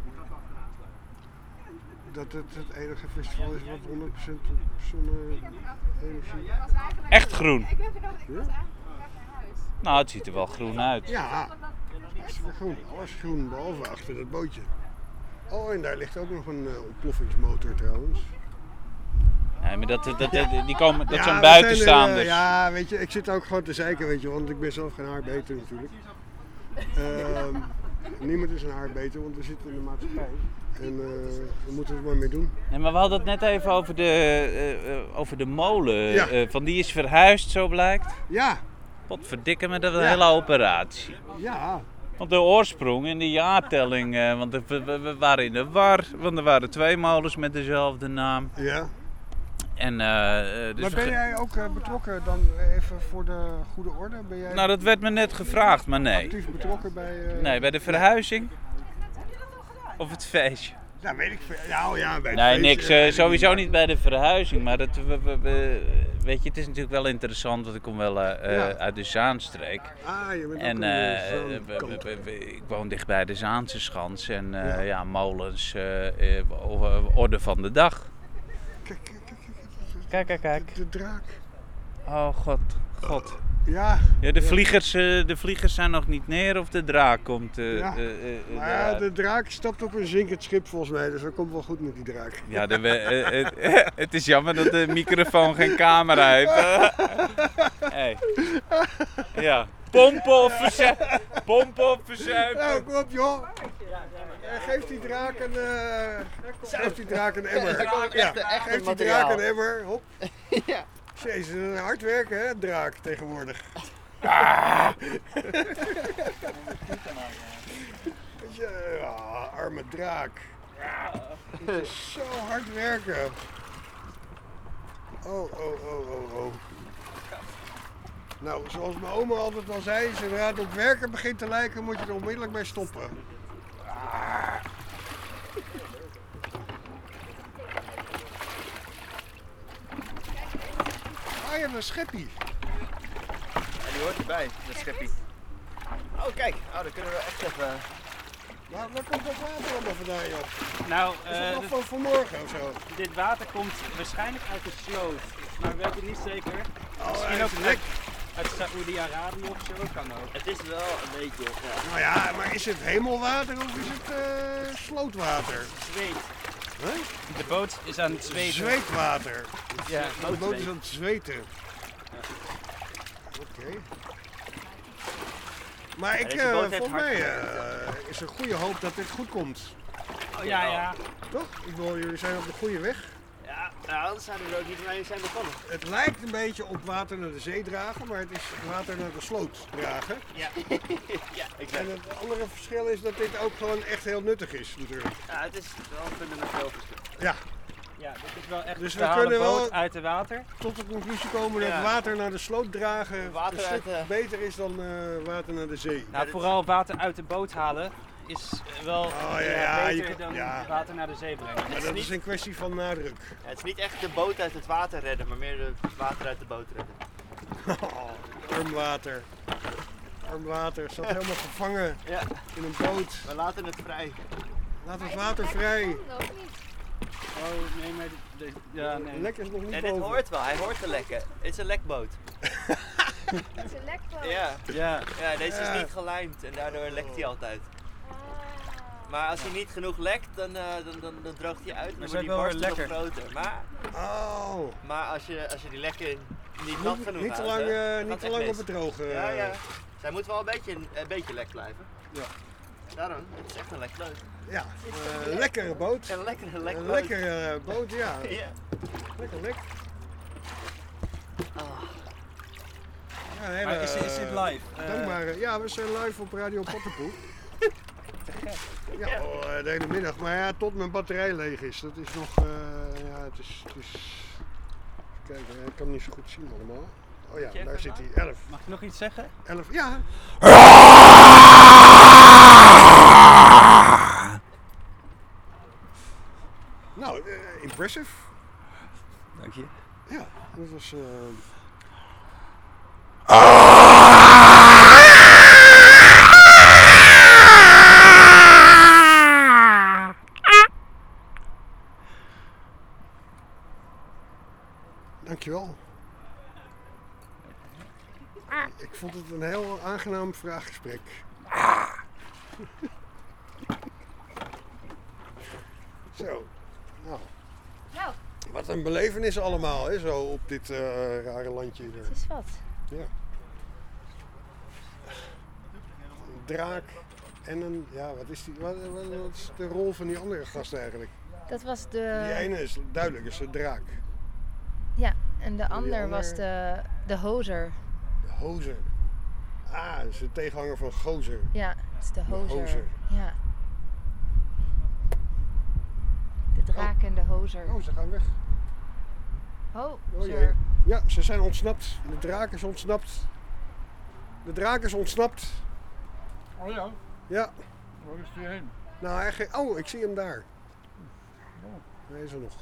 dat het het enige festival is wat honderd procent op zonne-energie... Echt groen? Ja? Nou, het ziet er wel groen uit. Ja, hartstikke groen. Alles groen, behalve achter dat bootje. Oh, en daar ligt ook nog een uh, ontploffingsmotor trouwens. Nee, maar dat, dat, dat, die komen, dat ja, zijn we buitenstaanders. Zijn, uh, ja, weet je, ik zit ook gewoon te zeiken, weet je, want ik ben zelf geen haar beter natuurlijk. Uh, niemand is een haar beter, want we zitten in de maatschappij. En uh, we moeten er maar mee doen. Nee, maar we hadden het net even over de, uh, uh, over de molen. Ja. Uh, van die is verhuisd, zo blijkt. Ja, Potverdikke met een Ja. hele operatie. Ja. Want de oorsprong en de jaartelling, uh, want we, we, we waren in de war, want er waren twee molens met dezelfde naam. Ja. En, uh, dus maar ben we... jij ook uh, betrokken dan even voor de goede orde? Ben jij Nou, dat werd me net gevraagd, maar nee. actief betrokken bij... Uh... Nee, bij de verhuizing? Of het feestje? Nou, weet ik veel. Ja, oh ja, bij het Nee, feestje, niks. uh, Uh, sowieso niet bij de verhuizing. Maar dat, we, we, we, weet je, het is natuurlijk wel interessant, want ik kom wel uh, Ja. uit de Zaanstreek. Ah, je bent en ook uh, een, uh, we- we- Zaankant. we- we- ik woon dichtbij de Zaanse Schans en uh, Ja. ja. molens, uh, uh, orde van de dag. Kijk, kijk, kijk, Kijk, kijk, kijk. De draak. Oh god, god. Ja. Ja, de, ja. Vliegers, uh, de vliegers zijn nog niet neer of de draak komt. Uh, Ja. uh, uh, uh, Maar ja, eruit. de draak stapt op een zinkend schip volgens mij, dus dat komt wel goed met die draak. Ja, de, uh, uh, uh, het is jammer dat de microfoon geen camera heeft. Hey. Ja. Pompen of verzuipen. Pompen of verzuipen. Nou, kom op joh. Eh, Geef die draak een, uh, geef die draak een emmer. Ja, echt- echt geef die materiaal. draak een emmer. Hop. Ja. Jezus, een hard werken hè, draak tegenwoordig. Weet je, ah, arme draak. Het is zo hard werken. Oh, oh, oh, oh, oh. Nou, zoals mijn oma altijd al zei, zodra het op werken begint te lijken, moet je er onmiddellijk mee stoppen. Ah. Ah, je hebt een scheppie. Ja, die hoort erbij, dat scheppie. Oh kijk, oh, dan kunnen we echt even... Maar waar komt dat water allemaal vandaan, joh? Nou, Is dat eh, nog dit- van vanmorgen of zo? Dit water komt waarschijnlijk uit de sloot, maar we weten het niet zeker. Misschien uit ook het uit, lek. uit Saoedi-Arabië of zo, kan ook. Het is wel een beetje, ja. Nou ja, maar is het hemelwater of is het eh, slootwater? Zweet. Huh? De boot is aan het zweten. Zweetwater. Ja, de boot is aan het zweten. Oké. Maar Ja, ik, deze eh, boot heeft volgens hard mij gewerkt. eh, is er goede hoop dat dit goed komt. Oh ja, ja. Toch? Ik bedoel, jullie zijn op de goede weg. Ja, nou, anders zouden we er ook niet mee zijn begonnen. Het lijkt een beetje op water naar de zee dragen, maar het is water naar de sloot dragen. Ja, ja exact. En het andere verschil is dat dit ook gewoon echt heel nuttig is natuurlijk. Ja, het is wel een fundamenteel verschil. Ja. Ja, dit is wel echt Dus we we halen kunnen boot wel uit het water. tot de conclusie komen dat Ja. water naar de sloot dragen Water een stuk uit de- beter is dan eh, water naar de zee. Nou, vooral water uit de boot halen is wel Oh, ja, eh, ja, beter je- dan ja. water naar de zee brengen. Maar dat is een kwestie van nadruk. Ja, het is niet echt de boot uit het water redden, maar meer het water uit de boot redden. Oh, arm water. Arm water, zat helemaal gevangen Ja. in een boot. We laten het vrij. Laat het water vrij. Oh, nee, maar de, de- ja, nee. Lek is nog niet En dit boven. hoort wel, hij hoort te lekken. Het is een lekboot. Het is een lekboot. Ja. Ja. Ja, deze Ja. is niet gelijmd en daardoor lekt hij altijd. Maar als hij niet genoeg lekt, dan, eh, dan, dan, dan droogt hij uit en Maar dan wordt ze die hebben borst wel nog weer groter. Maar, Oh. maar als, je, als je die lekken niet nat Niet, genoeg niet te houdt, lang, hè, eh, dan niet gaat te het lang echt op het mis. droge. Ja, eh. ja. Zij moet wel een beetje, een beetje lek blijven. Ja. Daarom, het is echt een lek boot. Ja, een lekkere boot. Een lekkere lek Een boot. lekkere eh, boot, ja. Ja. Lekker lek. Ah. Ja, een hele, Maar is, is dit live? eh, Eh, dankbare- ja, we zijn live op Radio Pottenpoel. Ja, oh, eh, de hele middag. Maar ja, tot mijn batterij leeg is. Dat is nog, eh, ja, het is, het is... Kijk, eh, ik kan het niet zo goed zien allemaal. Oh ja, daar zit hij. elf. Mag ik nog iets zeggen? elf, ja. Nou, eh, impressive. Dank je. Ja, dat was... eh, Dankjewel. Ik vond het een heel aangenaam vraaggesprek. Zo, nou. Nou. Wat een belevenis allemaal, hè, zo op dit eh, rare landje. hier. Het is wat. Ja. Een draak en een, ja, wat is die, wat, wat, wat is de rol van die andere gast eigenlijk? Dat was de... Die ene is duidelijk, is een draak. Ja, en de die ander was ander- de, de hozer. De hozer. Ah, dat is de tegenhanger van gozer. Ja, het is de De hozer. hozer. Ja. De draak en de hozer. Oh, ze gaan weg. Oh, Oh jee. sir. Ja, ze zijn ontsnapt. De draak is ontsnapt. De draak is ontsnapt. Oh ja? Ja. Waar is die heen? Nou, hij ge- oh, ik zie hem daar. Hij is er nog.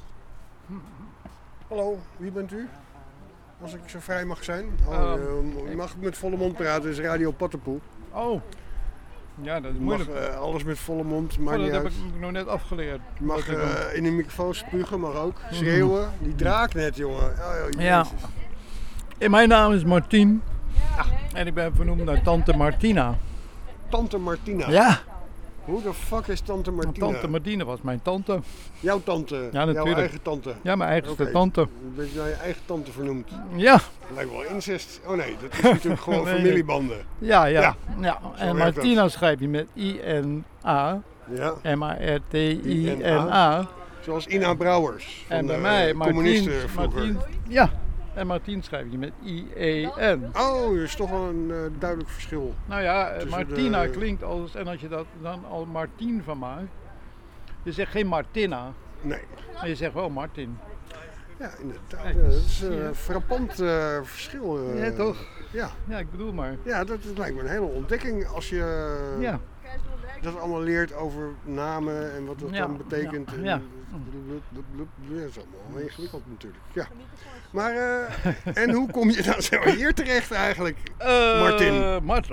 Hallo, wie bent u? Als ik zo vrij mag zijn. Oh, Ehm, je mag met volle mond praten, het is Radio Pattenpoel. Oh. Ja, dat is Je mag moeilijk. eh, alles met volle mond, maakt Oh, niet dat heb uit. ik nog net afgeleerd. Je mag Wat ik doe. eh, in de microfoon spugen, mag ook. Schreeuwen. Die draak net, jongen. Oh, oh, Ja. Jezus. En mijn naam is Martien. En ik ben vernoemd naar tante Martina. Tante Martina? Ja. Hoe de fuck is Tante Martina? Tante Martina was mijn tante. Jouw tante? Ja, natuurlijk. Jouw eigen tante? Ja, mijn eigenste Oké. tante. Ben je naar je eigen tante vernoemd? Ja. Dat lijkt wel incest. Oh nee, dat is natuurlijk gewoon Nee. familiebanden. Ja, ja. Ja. ja. Zo En werkt Martina dat. schrijf je met I N A. Ja. M A R T I N A. Zoals Ina Brouwers. Van En bij de mij, communisten Martien, vroeger. Martien, ja. En Martien schrijf je met I E N. Oh, er is toch wel een uh, duidelijk verschil. Nou ja, tussen Martina de- klinkt als, en als je dat dan al Martien van maakt, je zegt geen Martina. Nee. Maar je zegt wel Martin. Ja, inderdaad. Ja, dat is een frappant uh, verschil. Uh, Ja, toch? Ja. Ja, ik bedoel maar. Ja, dat, dat lijkt me een hele ontdekking als je Ja. dat allemaal leert over namen en wat dat Ja, dan betekent. ja, En ja. blub, blub, blub, blub. Dat is allemaal ingewikkeld natuurlijk. Ja. Maar, uh, en hoe kom je dan zo hier terecht eigenlijk? Uh, Martin. Mart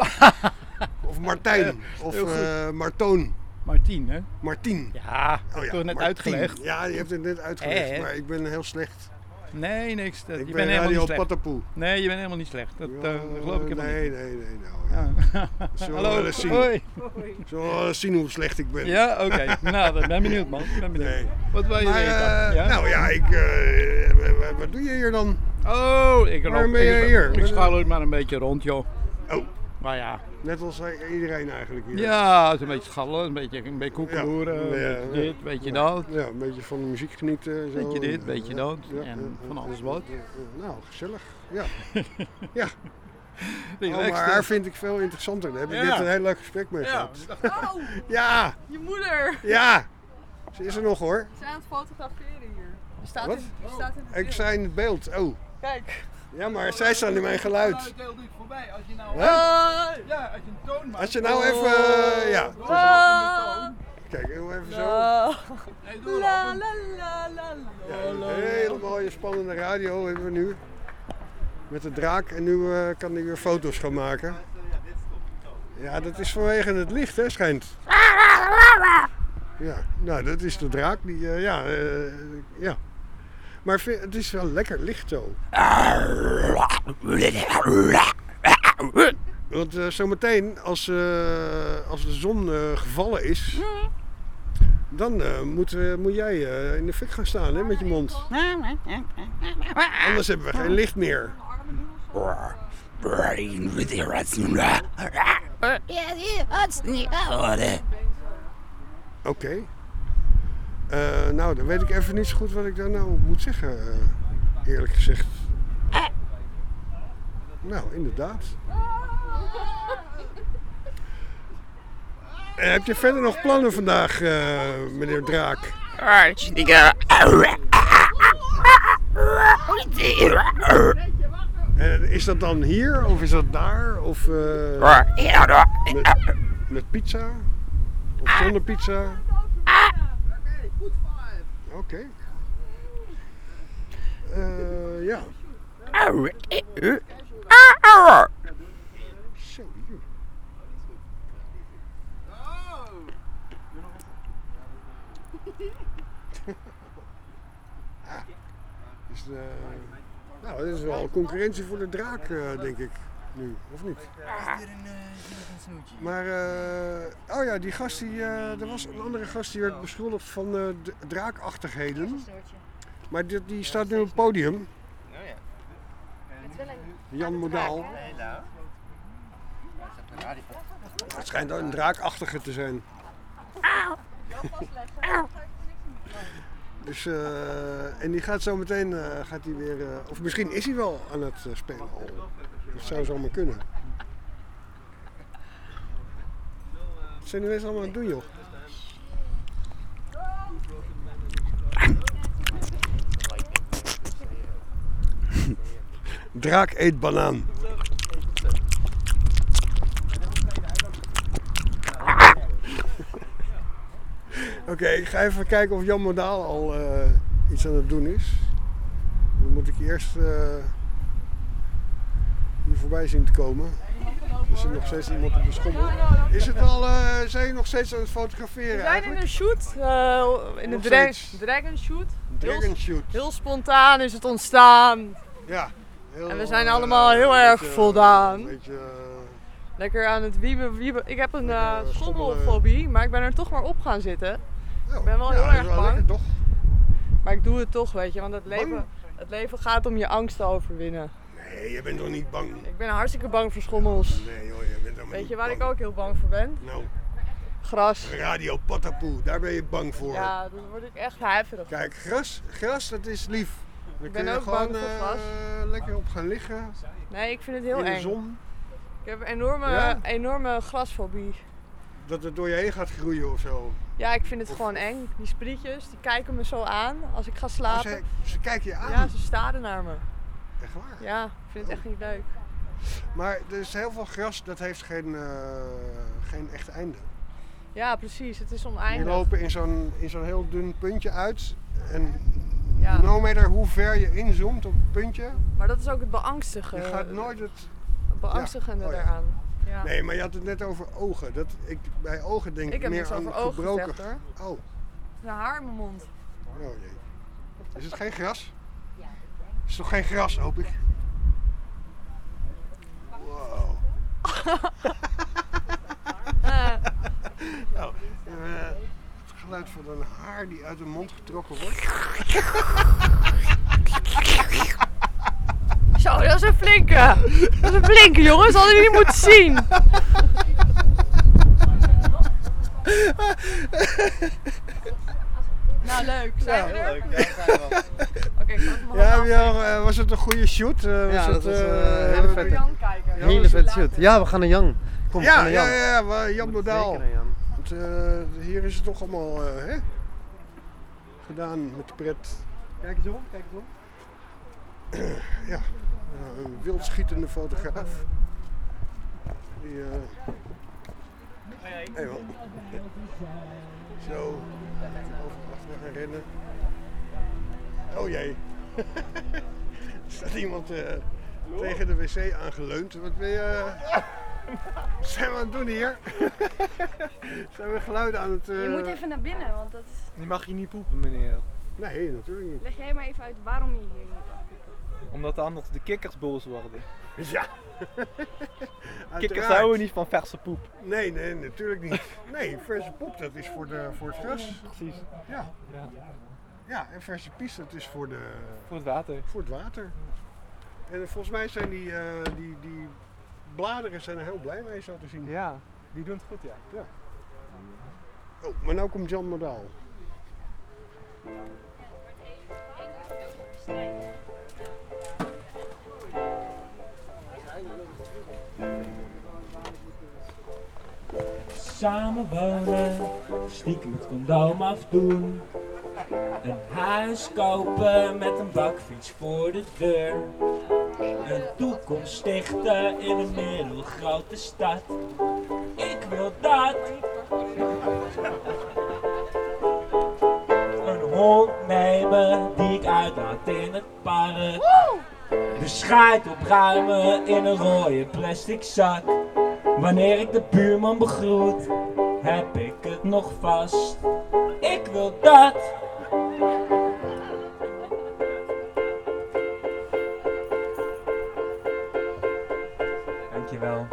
Of Martijn. Of Heel goed. uh, Martoon. Martien, hè? Martien. Ja, dat heb ik toch net Martien. uitgelegd. Ja, je hebt het net uitgelegd, Eh. maar ik ben heel slecht. Nee, niks. Dat, Ik je ben bent helemaal Radio niet slecht. Pattenpoel. Nee, je bent helemaal niet slecht. Dat, Ja, uh, dat geloof ik helemaal nee, niet. nee, nee, nou. Ja. Zullen we Hallo, wel eens zien. hoi. Zullen we wel eens zien hoe slecht ik ben. Ja, oké. Nou, ik ben benieuwd, man. Ik ben benieuwd. Nee. Wat wil je Maar, weten? eh, Ja? Nou ja, ik, eh, wat- wat doe je hier dan? Oh, ik Waarom loop- ben je ik, hier? Ik schaal er maar een beetje rond, joh. Oh. Maar ja. Net als iedereen eigenlijk hier. Ja, het is een beetje schallen, een beetje, een beetje koekeloeren, een Ja, beetje ja. dit, een beetje Ja. dat. Ja, een beetje van de muziek genieten. en Zo. Beetje dit, Ja, beetje ja, dat ja, en ja, van ja, alles ja, wat. ja, ja. Nou, gezellig. Ja. Ja. Relaxed, Oh, maar hè? haar vind ik veel interessanter. Daar heb ik Ja. net een heel leuk gesprek mee Ja. gehad. Oh, Ja. je moeder. Ja. Ze is er nog hoor. We zijn aan het fotograferen hier. Je staat Wat? in, je staat in het Ik sta in het beeld. Oh. Kijk. Ja, maar zij staan in mijn geluid. Deel dit voorbij. Als je nou, Hè? ja, als je een toon maakt. Als je nou even, eh, ja. Ah. Kijk, heel even zo. La Nee, doe la het. la la la la. Een hele mooie spannende radio hebben we nu. Met de draak en nu eh, kan hij weer foto's gaan maken. Ja, dat is vanwege het licht, hè, schijnt. Ja, nou, dat is de draak. Die, eh, ja, eh, ja. Maar vi- het is wel lekker licht zo. Want eh, zometeen, als, eh, als de zon eh, gevallen is, dan eh, moet, we- moet jij eh, in de fik gaan staan, hè, met je mond. Anders hebben we geen licht meer. Oké. Eh, nou, dan weet ik even niet zo goed wat ik daar nou moet zeggen, eh, eerlijk gezegd. Nou, inderdaad. Eh, heb je verder nog plannen vandaag, eh, meneer Draak? En is dat dan hier of is dat daar? Of eh, met, met pizza? Of zonder pizza? Oké. Eh, ja. Zo, hier. Ah, dus, eh, nou, dit is wel concurrentie voor de draak, eh, denk ik, nu, of niet? Maar, eh, oh ja, die gast, die, eh, er was een andere gast die werd beschuldigd van eh, d- draakachtigheden. Maar die, die staat nu op het podium. Jan Modaal. Het schijnt een draakachtige te zijn. Dus, eh, en die gaat zo meteen, uh, gaat hij weer, uh, of misschien is hij wel aan het uh, spelen al. Dat zou zomaar kunnen. zijn die mensen allemaal aan het doen, joh? Draak eet banaan. Oké, okay, ik ga even kijken of Jan Modaal al uh, iets aan het doen is. Dan moet ik eerst uh, hier voorbij zien te komen. Er zit nog steeds iemand op de schommel. Is het al, uh, zijn je nog steeds aan het fotograferen? We zijn eigenlijk? in een shoot, uh, in een dra dragon shoot. Dragon heel, shoot. Heel spontaan is het ontstaan. Ja. Heel, en we zijn allemaal uh, heel erg beetje, voldaan. Een beetje, uh, Lekker aan het wieben, wieben. Ik heb een uh, schommelfobie, maar ik ben er toch maar op gaan zitten. Oh, ik ben wel ja, heel erg wel bang. lekker, toch? Maar ik doe het toch, weet je, want het leven, het leven gaat om je angst te overwinnen. Nee, je bent toch niet bang? Ik ben hartstikke bang voor schommels. Nee joh, je bent helemaal Weet niet je waar bang. ik ook heel bang voor ben? Nou. Gras. Radio Patapoe, daar ben je bang voor. Ja, daar word ik echt huiverig. Kijk, gras, gras dat is lief. Daar Ik kun ben je ook gewoon bang voor uh, gras. lekker op gaan liggen. Nee, ik vind het heel in de eng. zon. Ik heb een enorme, Ja? enorme grasfobie. Dat het door je heen gaat groeien of zo. Ja, ik vind het Of- gewoon eng. Die sprietjes, die kijken me zo aan als ik ga slapen. Oh, ze, ze kijken je aan. Ja, ze staren naar me. Echt waar? Ja, ik vind het echt niet leuk. Maar er is heel veel gras dat heeft geen, uh, geen echt einde. Ja, precies. Het is Die oneindig. lopen in zo'n in zo'n heel dun puntje uit. En Ja. no matter hoe ver je inzoomt op het puntje, Maar dat is ook het beangstige. je gaat nooit het... Het beangstigende Ja. Oh, ja. eraan. Ja. Nee, maar je had het net over ogen. Dat, ik, bij ogen denk Ik ik heb meer niks aan over ogen gebroken... gezegd, hoor. Oh, Een haar in mijn mond. oh jee. Is het geen gras? Is toch geen gras, hoop ik? Wow. Nou, uh, het geluid van een haar die uit de mond getrokken wordt. Zo, dat is een flinke. Dat is een flinke, jongens. Hadden jullie moeten zien. Nou, leuk. Zijn we er? leuk. Ja, zijn we wel. Oké, ik zal even mijn Ja, handen Jan, afvegen. uh, was het een goede shoot? Uh, was Ja, het, dat was uh, een hele hebben we- vette. Jan kijken. Ja, Hele was vette het- shoot. Ja, we gaan naar Jan. Kom, we Ja, gaan naar ja, Jan. ja, ja, maar Jan Modaal. Zeker naar Jan. Want, uh, hier is het toch allemaal uh, hè? gedaan met de pret. Kijk eens om, kijk eens om. Ja, uh, een wildschietende fotograaf. Die, uh, hey, wel. Zo, over achter gaan rennen. Oh jee. Er staat iemand uh, tegen de wc aangeleund. Wat ben je... Wat zijn we aan het doen hier? Zijn we geluiden aan het... Uh... Je moet even naar binnen, want dat is... Je mag hier niet poepen, meneer. Nee, natuurlijk niet. Leg jij maar even uit waarom je hier moet. Omdat anders de kikkers boos worden. Ja. Kikkers Uiteraard. houden niet van verse poep. Nee, nee, natuurlijk niet. Nee, verse poep dat is voor, de, voor het gras. Precies. Ja. Ja. Ja, en verse pies dat is voor, de, Voor het water. voor het water. En volgens mij zijn die, uh, die, die bladeren zijn er heel blij mee, zo te zien. Ja, die doen het goed, ja. Ja. Oh, maar nou komt Jan Modaal. Samen wonen, stiekem het condoom afdoen. Een huis kopen met een bakfiets voor de deur. Een toekomst stichten in een middelgrote stad. Ik wil dat. Een hond nemen die ik uitlaat in het park. De scheid opruimen in een rode plastic zak. Wanneer ik de buurman begroet, heb ik het nog vast. Ik wil dat. Dankjewel.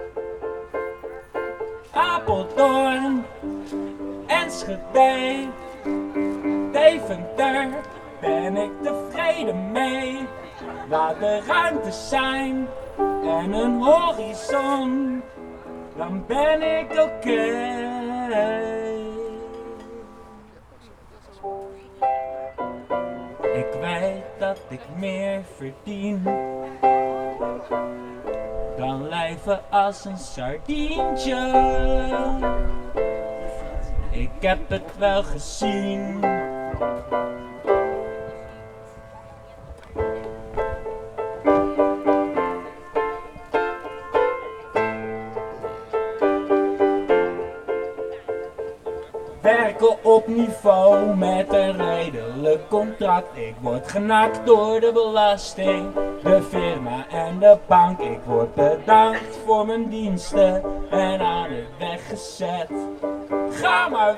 Apeldoorn, Enschede, Deventer, ben ik tevreden mee. Laat er ruimte zijn en een horizon, dan ben ik oké. Ik weet dat ik meer verdien Dan lijven als een sardientje. Ik heb het wel gezien. Werken op niveau met een redelijk contract. Ik word genakt door de belasting, de firma en de bank. Ik word bedankt voor mijn diensten en aan de weg gezet. Ga maar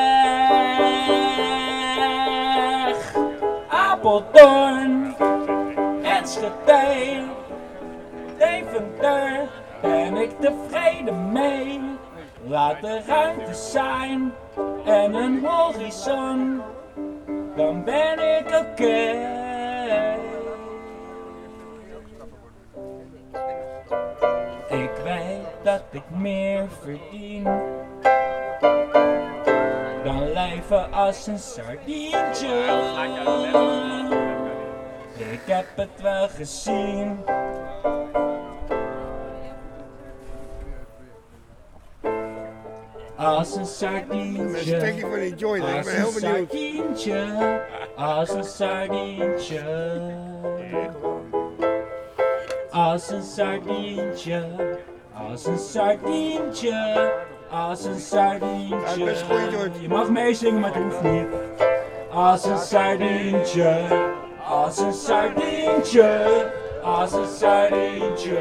weg. Apeldoorn, Enschede, Deventer, ben ik tevreden mee. Laat er ruimte zijn en een horizon, dan ben ik oké. Okay. Ik weet dat ik meer verdien dan leven als een sardientje. Ik heb het wel gezien. Als een sardientje, Stek je van die joint, ik als ben heel een benieuwd. sardientje, als een sardientje. Als een sardientje, als een sardientje, als een sardientje. Ja, best een goeie joint. Je mag meezingen, maar het hoeft niet. Als een sardientje, als een sardientje, als een sardientje.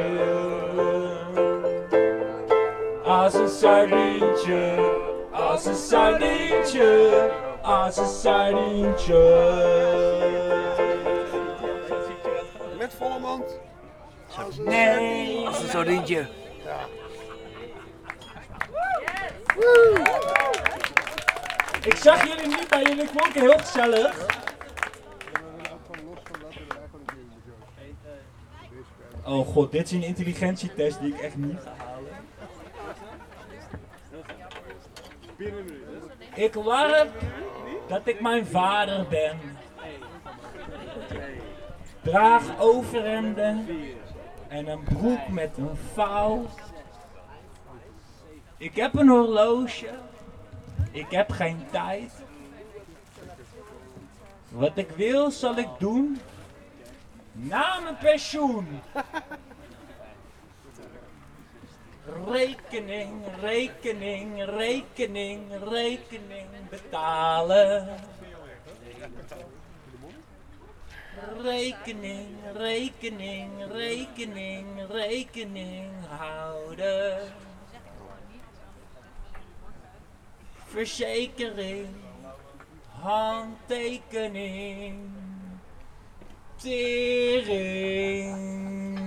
Als een sardientje, als een sardientje, als een sardientje. Met volle mond. Als een Nee, als een sardientje. Ja. Ik zag jullie niet, maar jullie klonken heel gezellig. Oh god, dit is een intelligentietest die ik echt niet ga halen. Ik warp dat ik mijn vader ben. Draag overhemden en een broek met een vouw. Ik heb een horloge. Ik heb geen tijd. Wat ik wil zal ik doen na mijn pensioen. Rekening, rekening, rekening, rekening betalen. Rekening, rekening, rekening, rekening houden. Verzekering, handtekening, tering.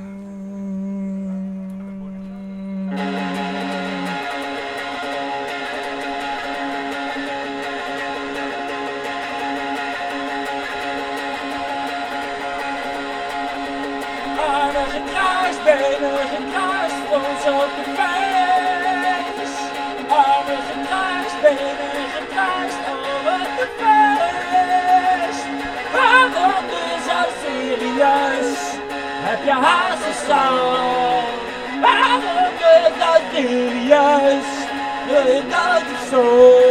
Armen gekruist, benen gekruist, ons op de feest. Armen gekruist, benen gekruist, over de feest. Waarom dus zo serieus? Heb je hazelstal? Waarom dus zo serieus? Wil je dood of zo?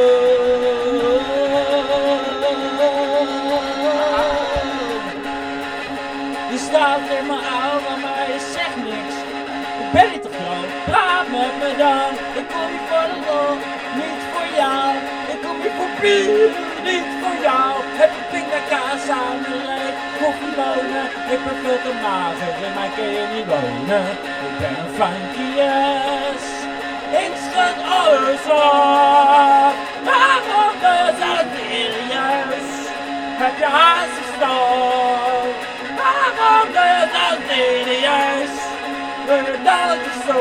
Je staat in mijn oude, maar je zegt niks. Ik ben niet te groot, praat met me dan. Ik kom niet voor de lol, niet voor jou. Ik kom niet voor bier, niet voor jou. Heb je pindakaas aan de reet, koffiemonen. Ik ben veel te mager, in mij kun je niet wonen. Ik ben een funkyes, ik schud alles op. Waarom dus zo serieus? Heb je hazelstal? Waarom doe je zo serieus? Wil je dood of zo?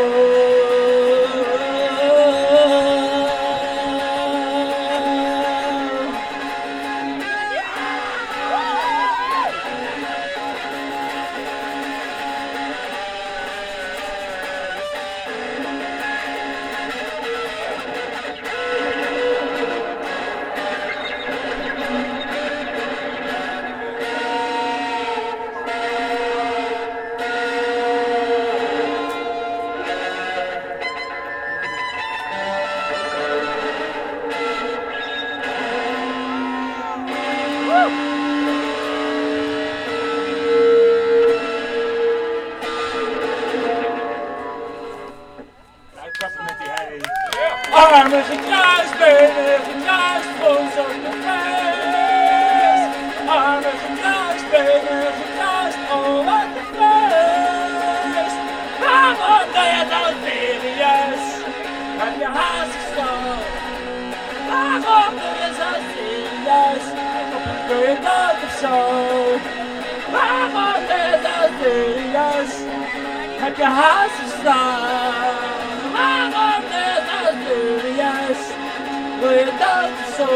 Armen gekruist, benen gekruist, frons op de feest. Armen gekruist, benen gekruist, oh wat een feest. Waarom doe je dat serieus? Heb je haast geslagen? Waarom doe je zo serieus? Doe je dood of zo? Waarom doe je zo serieus? Heb je haast geslagen? Waarom doe je zo serieus? Doe je dood of zo?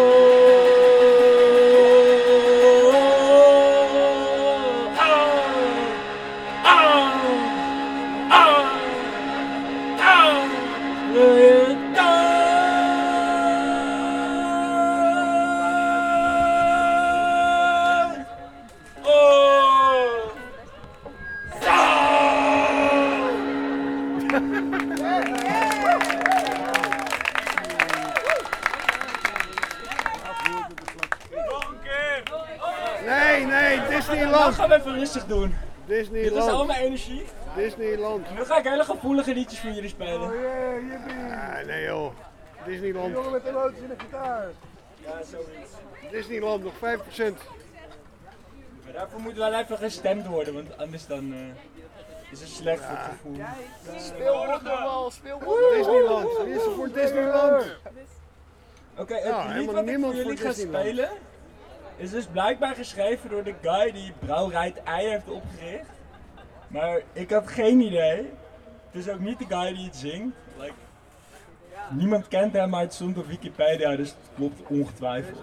Nee, nee, Disneyland. Dan gaan we even rustig doen. Disneyland. Dit is al mijn energie. Disneyland. En nu ga ik hele gevoelige liedjes voor jullie spelen. Oh yeah, yippie. Ah, nee joh. Disneyland. Jongen met de loodjes en de gitaar. Ja, zoiets. Disneyland, nog vijf procent. Maar daarvoor moet wel even gestemd worden, want anders dan uh, is het slecht voor het gevoel. Speel op de wal, speel op de Disneyland. Wie is er voor Disneyland? Oké, okay, het Ja, lied helemaal wat ik niemand voor jullie voor ga Disneyland. spelen is dus blijkbaar geschreven door de guy die Brouwerij het Ei heeft opgericht. Maar ik had geen idee. Het is ook niet de guy die het zingt. Like, niemand kent hem, maar het stond op Wikipedia, dus het klopt ongetwijfeld.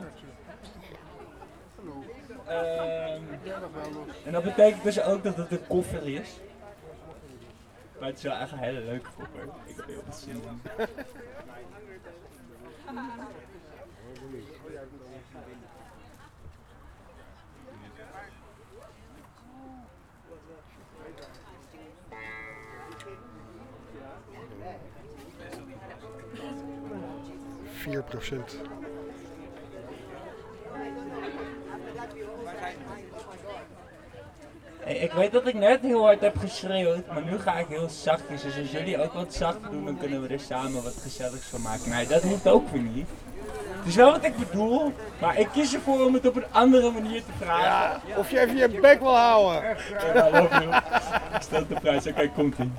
Ehm, en dat betekent dus ook dat het een koffer is. Maar het is wel echt een hele leuke koffer. Ik heb heel veel zin in. vier procent. Hey, ik weet dat ik net heel hard heb geschreeuwd, maar nu ga ik heel zachtjes. Dus als jullie ook wat zachter doen, dan kunnen we er samen wat gezelligs van maken. Nee, dat hoeft ook weer niet. Het is wel wat ik bedoel, maar ik kies ervoor om het op een andere manier te vragen. Ja, of je even je bek wil houden. Ja, love you. Ik stel het de prijs. Oké, komt ie.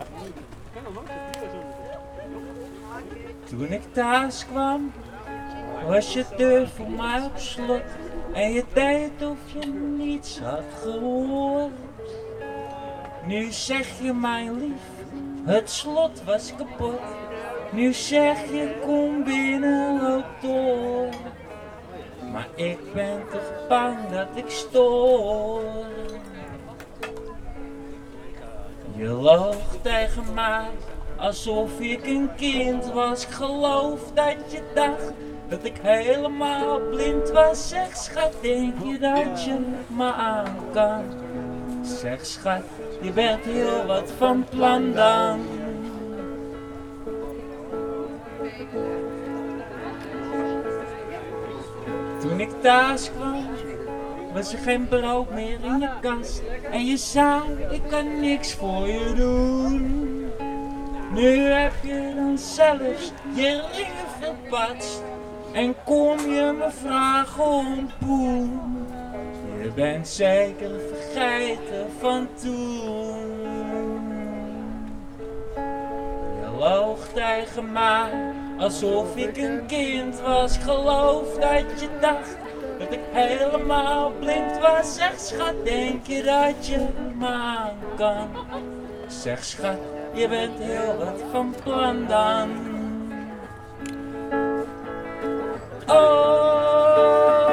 Toen ik thuis kwam, was je deur voor mij op slot. En je deed of je niets had gehoord. Nu zeg je mijn lief, het slot was kapot. Nu zeg je kom binnen, loop door. Maar ik ben toch bang dat ik stoor. Je loog tegen mij, alsof ik een kind was. Ik geloof dat je dacht dat ik helemaal blind was. Zeg schat, denk je dat je me aan kan? Zeg schat, je bent heel wat van plan dan. Toen ik thuis kwam, was er geen brood meer in je kast. En je zei, ik kan niks voor je doen. Nu heb je dan zelfs je ringen verpatst. En kom je me vragen om poen. Je bent zeker vergeten van toen. Je loog tegen mij, alsof ik een kind was. Geloof dat je dacht dat ik helemaal blind was. Zeg schat, denk je dat je me aan kan? Zeg schat, je bent heel wat van plan dan. Oh,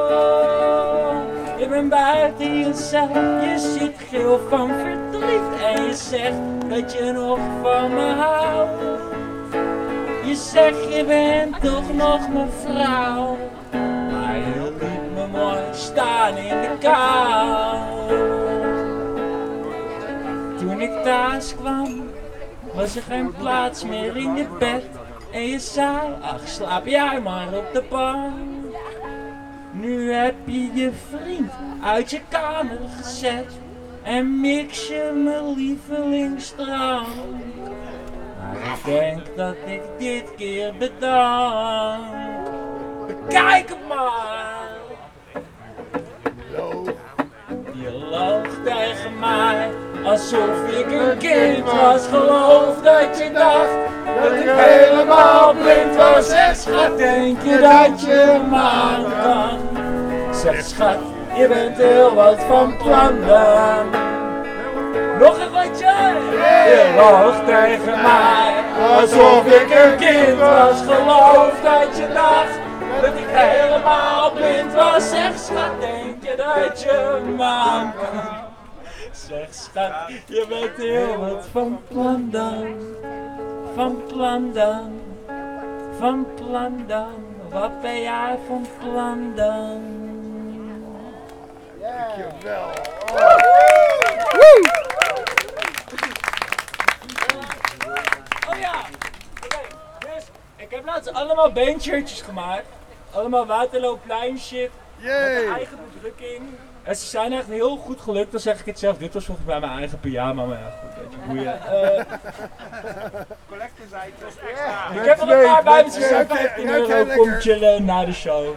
je bent buiten jezelf, je ziet geel van verdriet. En je zegt dat je nog van me houdt. Je zegt je bent toch nog mijn vrouw. Maar je liet me mooi staan in de kou. Toen ik thuis kwam, was er geen plaats meer in je bed. En je zei, ach slaap jij maar op de bank. Nu heb je je vriend uit je kamer gezet. En mix je mijn lievelingsdrank. Maar ik denk dat ik dit keer bedank. Bekijk het maar. Je loog tegen mij alsof ik een kind was. Geloof dat je dacht dat ik helemaal blind was. Zeg schat, denk je dat je me aan kan? Zeg schat, je bent heel wat van plan dan. Nog een rondje. Je loog tegen mij alsof ik een kind was. Geloof dat je dacht dat ik helemaal blind was. Zeg schat, denk je dat je me aan kan? Zeg schat, je bent heel wat van plan dan. Van plan dan. Van plan dan. Wat ben jij van plan dan? Dankjewel. Oh ja, oké, dus ik heb laatst allemaal bandshirtjes gemaakt. Allemaal Waterloopplein shit. Met een eigen bedrukking. En ze zijn echt heel goed gelukt, dan zeg ik het zelf. Dit was volgens mij mijn eigen pyjama, maar ja, goed, weet je, boeien. Uh, Collectors items. ik heb er een paar bij me, ze zijn vijftien euro, kom chillen na de show.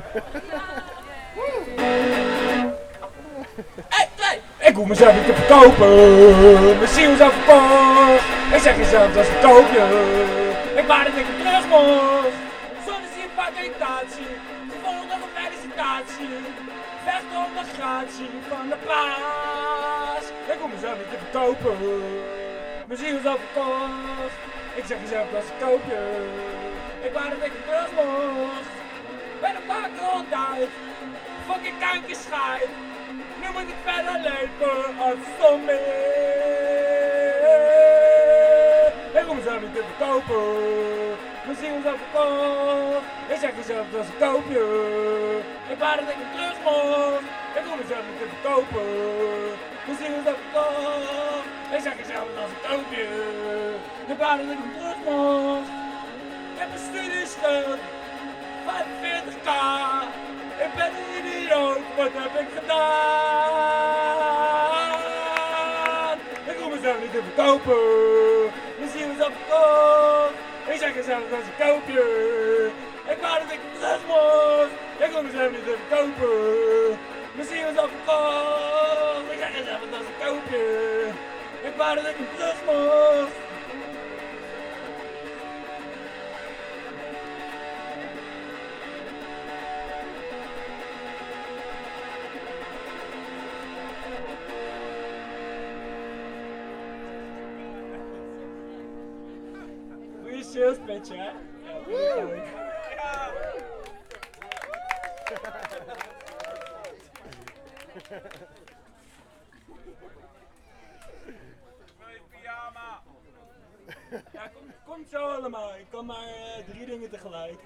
Hey, hey, ik hoef mezelf niet te verkopen, mijn ziel is al verkocht. Ik zeg jezelf, dat is een koopje. Ik wou dat ik hem terug mocht. Zonder zie je pagitatie, ze volgen nog een felicitatie. Vecht om de gratie van de paas. Ik hoef mezelf niet te verkopen, mijn ziel is al verkocht. Ik zeg jezelf, dat is een koopje. Ik wou dat ik hem terug mocht. Ben een paar keer uit. Fucking kankerschijt. Nu moet ik verder leven als zombie. Ik hoef mezelf niet te verkopen. Mijn ziel is al verkocht. Ik zeg jezelf, dat is een koopje. Ik wou dat ik hem terug mocht. Ik hoef mezelf niet te verkopen. Mijn ziel is al verkocht. Ik zeg jezelf, dat is een koopje. Ik wou dat ik hem terug mocht. Ik heb een studieschuld. vijfenveertig k. Ik ben een idioot, wat heb ik gedaan? Ik hoef mezelf niet te verkopen, mijn ziel is al verkocht. Ik zeg jezelf, dat is een koopje. Ik wou dat ik hem terug mocht. Ik hoef mezelf niet te verkopen, mijn ziel is al verkocht. Ik zeg jezelf, dat is een koopje. Ik wou dat ik hem terug mocht. Sales pitch, hè? Ja, leuk. Ja, komt kom zo allemaal. Ik kan maar uh, drie dingen tegelijk.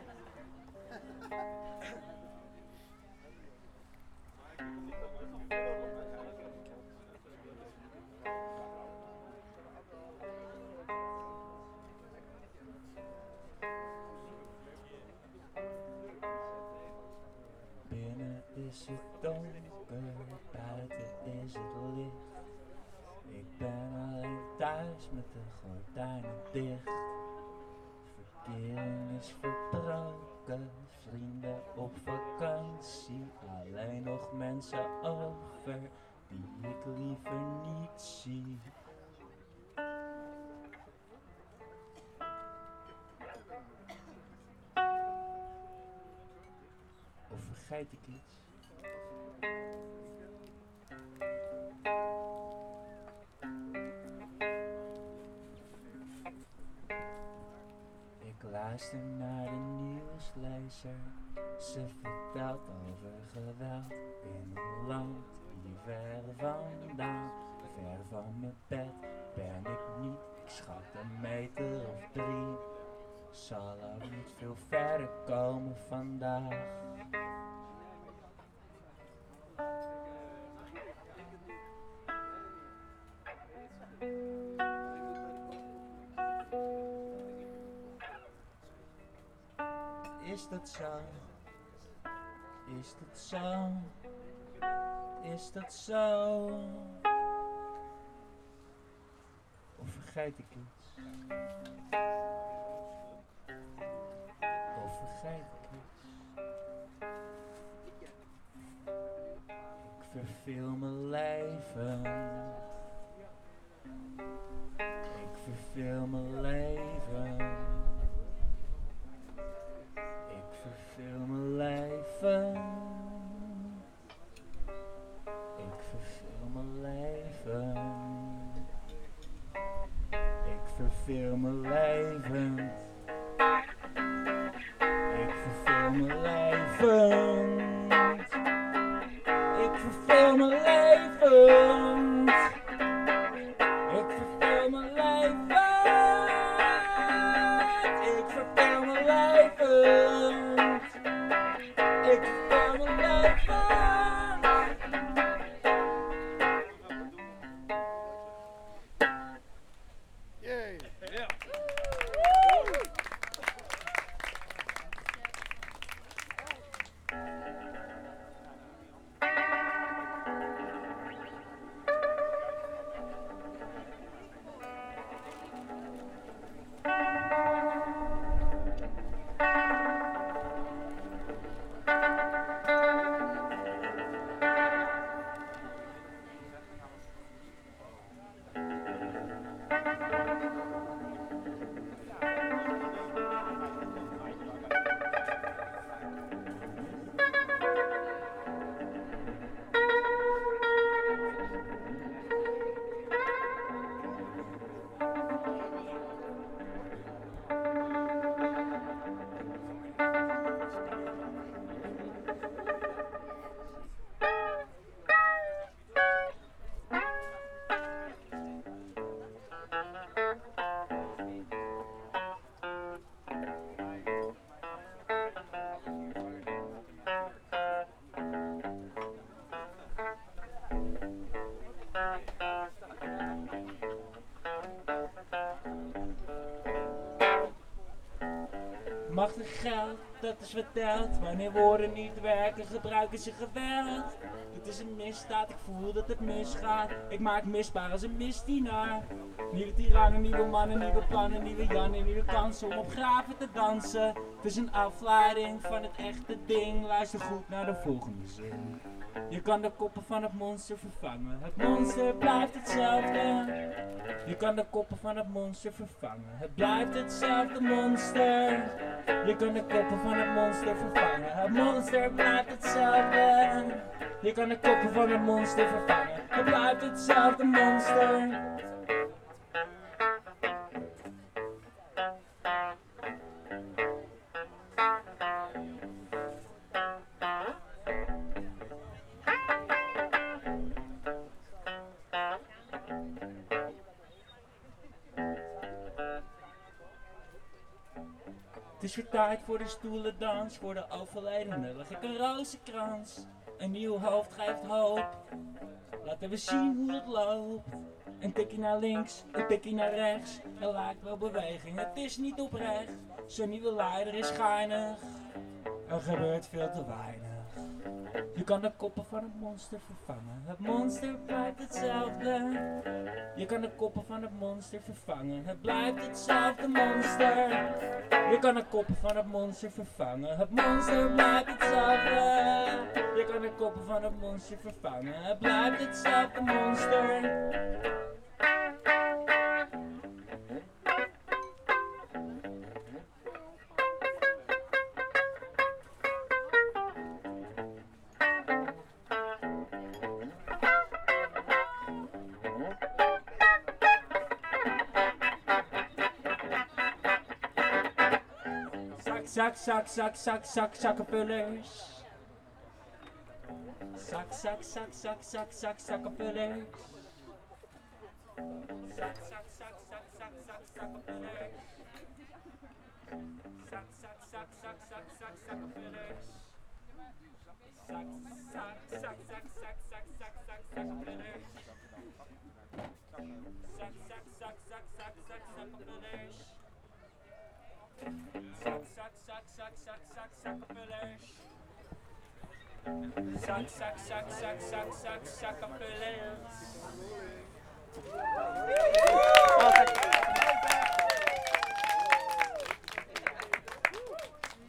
Binnen is het donker, buiten is het licht. Ik ben alleen thuis met de gordijnen dicht. Verkering is verbroken, vrienden op vakantie. Alleen nog mensen over die ik liever niet zie. Of vergeet ik iets? Ik luister naar de nieuwslezer. Ze vertelt over geweld in een land hier ver vandaan. Ver van mijn bed ben ik niet, ik schat een meter of drie. Zal er niet veel verder komen vandaag. Is dat zo? Is dat zo? Is dat zo? Of vergeet ik iets? verveel mijn leven. Ik verveel mijn leven. Ik verveel mijn leven. Ik verveel mijn leven. Ik verveel mijn leven. Ik verveel mijn leven. Ik verveel mijn leven. Ik verveel mijn leven. Ik verveel mijn leven. Ik verveel mijn leven. Yay. Ja. Macht en geld, dat is wat telt. Wanneer woorden niet werken, gebruiken ze geweld. Het is een misdaad, ik voel dat het misgaat. Ik maak misbaar als een misdienaar. Nieuwe tirannen, nieuwe mannen, nieuwe plannen, nieuwe Jannen, nieuwe kansen om op graven te dansen. Het is een afleiding van het echte ding. Luister goed naar de volgende zin. Je kan de koppen van het monster vervangen. Het monster blijft hetzelfde. Je kan de koppen van het monster vervangen. Het blijft hetzelfde monster. Je kan de koppen van het monster vervangen. Het monster blijft hetzelfde. Je kan de koppen van het monster vervangen. Het blijft hetzelfde monster. Het is weer tijd voor de stoelendans, voor de overledene leg ik een rozenkrans. Een nieuw hoofd geeft hoop, laten we zien hoe het loopt. Een tikje naar links, een tikje naar rechts, er lijkt wel beweging, het is niet oprecht. Zo'n nieuwe leider is geinig, er gebeurt veel te weinig. Je kan de koppen van het monster vervangen, het monster blijft hetzelfde. Je kan de koppen van het monster vervangen, het blijft hetzelfde monster. Je kan de koppen van het monster vervangen, het monster blijft hetzelfde. Je kan de koppen van het monster vervangen, het blijft hetzelfde monster. Zak, zak, zak, zak, zak, zakkenvullers. Zak, zak, zak, zak, zak, zak, zakkenvullers. Zak, zak, zak, zak, zak, zak, zakkenvullers. Zak, zak, zak, zak, zak, zak, zakkenvullers. Zak, zak, zak, zak, zak, zak, zak, zak, zakkenvullers. Zak, zak, zak, zak, zak, zak, zakkenvullers. Zak, zak, zak, zak, zak, zak, zakkenvullers. Zak, zak, zak, zak, zak, zak, zakkenvullers.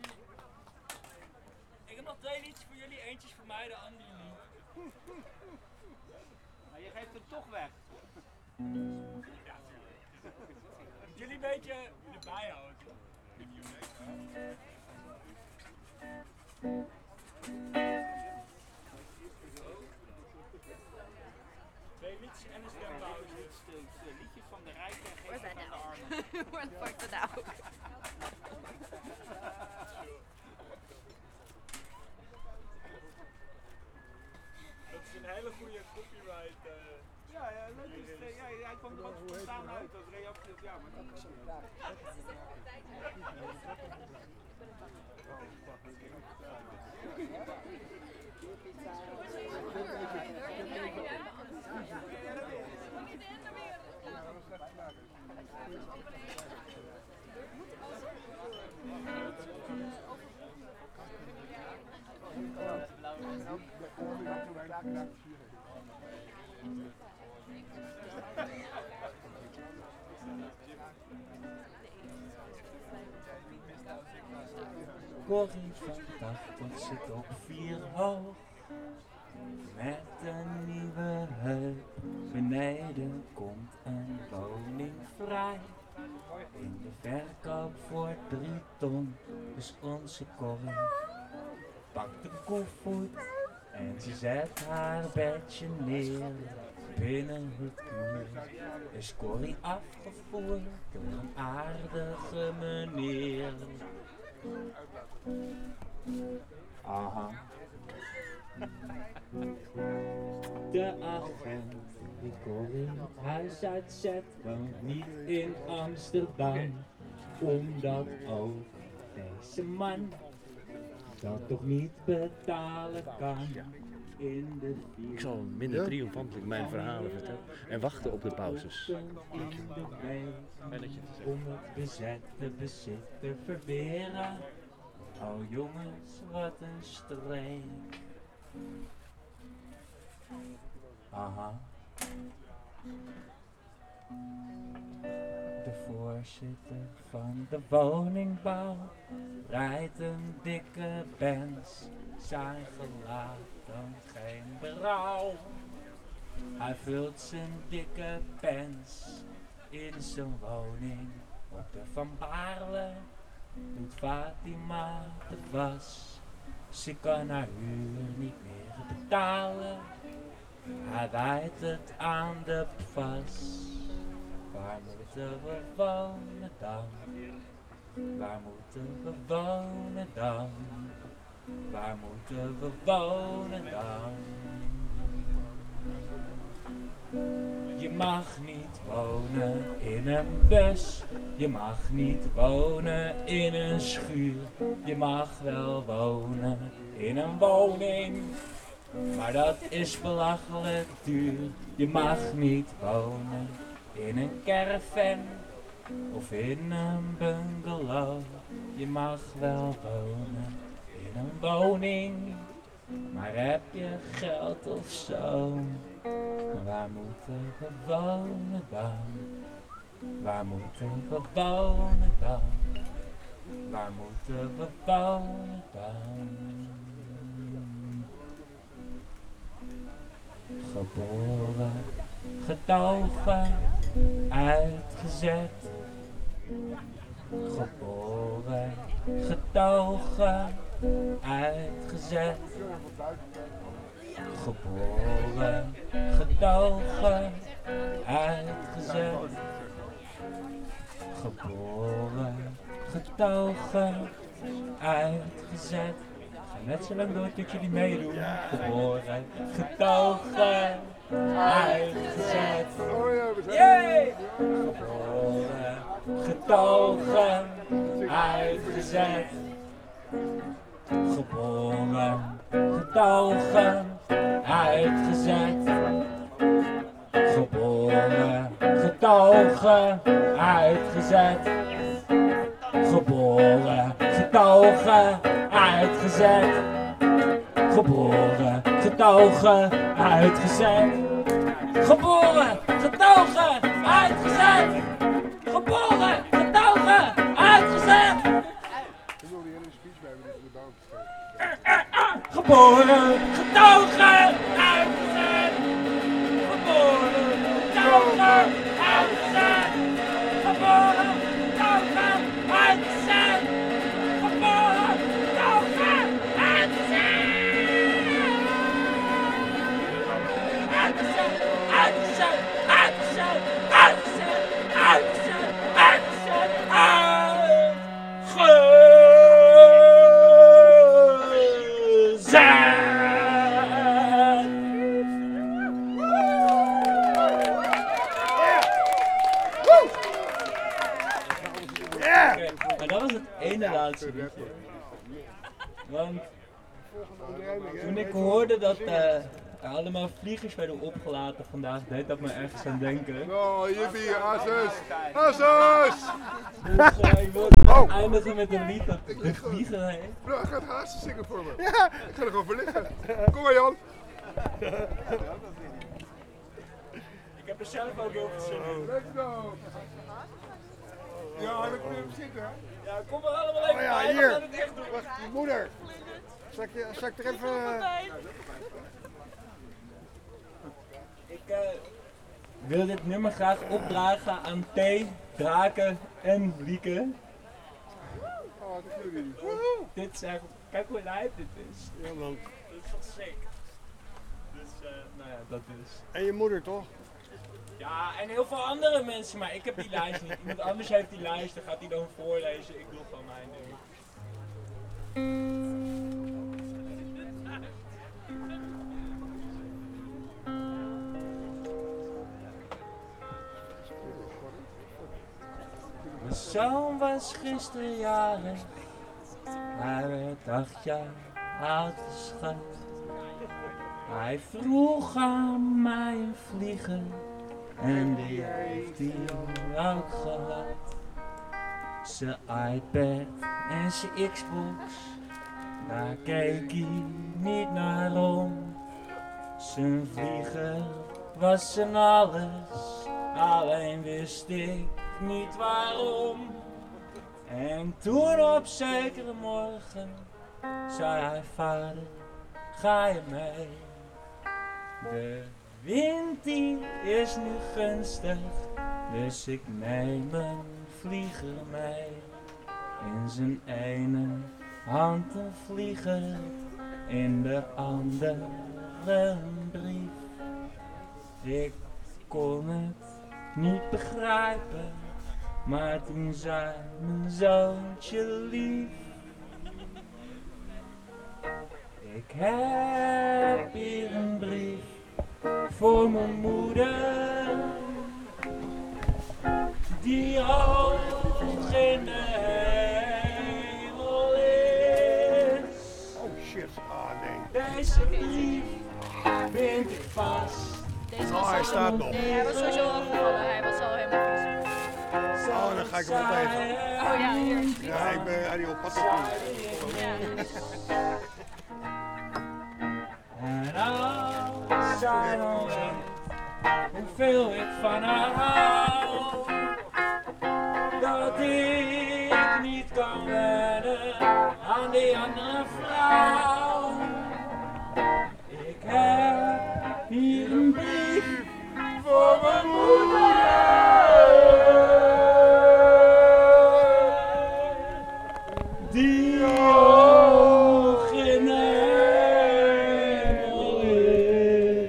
Ik heb nog twee liedjes voor jullie, eentje is voor mij, de andere niet. Jullie een beetje erbij houden. Twee liedjes en een stempauze. Het liedje van de rijken en Where's geen that van de now? armen. Where the fuck's that now? Dat is een hele goede copyright. Uh, Ja, ja, dat is, uh, ja, hij kwam er ook spontaan uit als reactie op jou. Maar Corrie van tachtig zit op vier hoog. Met een nieuwe heup. Beneden komt een woning vrij. In de verkoop voor drie ton. Dus onze Corrie pakt de koevoet. En ze zet haar bedje neer. Binnen het muur is Corrie afgevoerd door een aardige meneer. Aha. De agent die Corrie het huis uitzet woont niet in Amsterdam. Omdat ook deze man dat toch niet betalen kan. In de Ik zal minder ja? triomfantelijk mijn verhalen vertellen en wachten op de pauzes. Om het bezette bezit te verweren. Oh jongens, wat een streek. Aha. De voorzitter van de woningbouw rijdt een dikke Benz. Zijn gelaat dan geen berouw. Hij vult zijn dikke Benz in zijn woning op de Van Baarle. Doet Fatima de was. Ze kan haar huur niet meer betalen. Hij wijt het aan de pas. Waar moeten we wonen dan? Waar moeten we wonen dan? Waar moeten we wonen dan? Je mag niet wonen in een bus. Je mag niet wonen in een schuur. Je mag wel wonen in een woning. Maar dat is belachelijk duur. Je mag niet wonen in een caravan of in een bungalow. Je mag wel wonen in een woning. Maar heb je geld of zo? Waar moeten we wonen dan? Waar moeten we wonen dan? Waar moeten we wonen dan? Geboren, getogen, uitgezet. Geboren, getogen, uitgezet. Geboren, getogen, uitgezet. Geboren, getogen, uitgezet. Net zo lang door tot jullie meedoen. Geboren, getogen, uitgezet. Yay! Geboren, getogen, uitgezet. Geboren, getogen, uitgezet. Geboren, getogen, uitgezet. Geboren, getogen, uitgezet. Geboren, getogen, uitgezet. Geboren, getogen, uitgezet. Geboren, getogen, uitgezet. Geboren, getogen, uitgezet. Geboren, getogen, was het ene laatste liedje. Want toen ik hoorde dat uh, er allemaal vliegers werden opgelaten vandaag, deed dat me ergens aan denken. Oh, jippie, Asus! Asus! Dus uh, ik wilde oh. eindigen met een lied dat de vliegen heet. Bro, hij gaat Hazen zingen voor me. Ja. Ik ga er gewoon voor liggen. Kom maar, Jan. Ik heb er zelf ook heel veel zin in. Let's go! Ja, dat kun je zitten. Ja, kom maar allemaal even oh, ja, bij, hier. we gaan het echt doen. Wacht, je moeder. Zal ik, je, zal ik er even... Ik uh, wil dit nummer graag opdragen aan T, Draken en Lieke. Oh, dat is jullie. Dit is echt... Kijk hoe lijp dit is. Ja, man. Dit is wat sick. Dus, uh, nou ja, dat is. En je moeder, toch? Ja, en heel veel andere mensen, maar ik heb die lijst niet. Iemand anders heeft die lijst, dan gaat hij dan voorlezen. Ik doe gewoon mijn ding. Mijn zoon was gisteren jarig, hij werd acht jaar oud, schat. Hij vroeg aan mij een vlieger en die heeft hij ook gehad. Zijn iPad en zijn Xbox, daar keek hij niet naar om. Zijn vlieger was zijn alles, alleen wist ik niet waarom. En toen op zekere morgen zei hij: vader, ga je mee? De wind die is nu gunstig, dus ik neem een vlieger mee. In zijn ene hand een vlieger, in de andere een brief. Ik kon het niet begrijpen, maar toen zei mijn zoontje lief: ik heb hier een brief voor mijn moeder, die hoog in de hemel is. Oh shit, ah nee. Deze brief vind ik vast. Deze oh, hij staat nog. Nee, hij was sowieso afgevallen. Hij was al helemaal vies. Oh, dan ga ik hem opeten. Oh ja, hier. Ja, ik ben aan die op pad. En als zij nog weet hoeveel ik van haar hou, dat ik niet kan wennen aan die andere vrouw. Ik heb hier een brief voor mijn moeder, die hoog in de hemel is.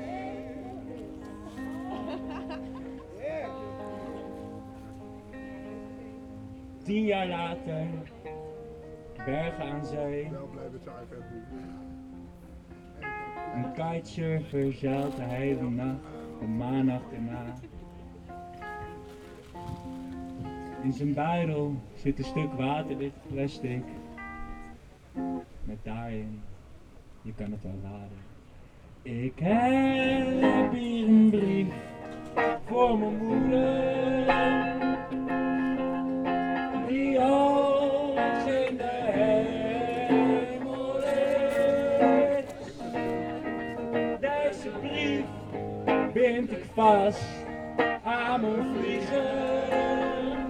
Tien jaar later, bergen aan zee. Een kitesurfer zeilt de hele nacht, de maan achterna. In zijn buidel zit een stuk waterdicht plastic. Met daarin, je kan het wel raden. Ik heb hier een brief voor mijn moeder, die hoog in de hemel is. Deze brief bind ik vast aan mijn vlieger,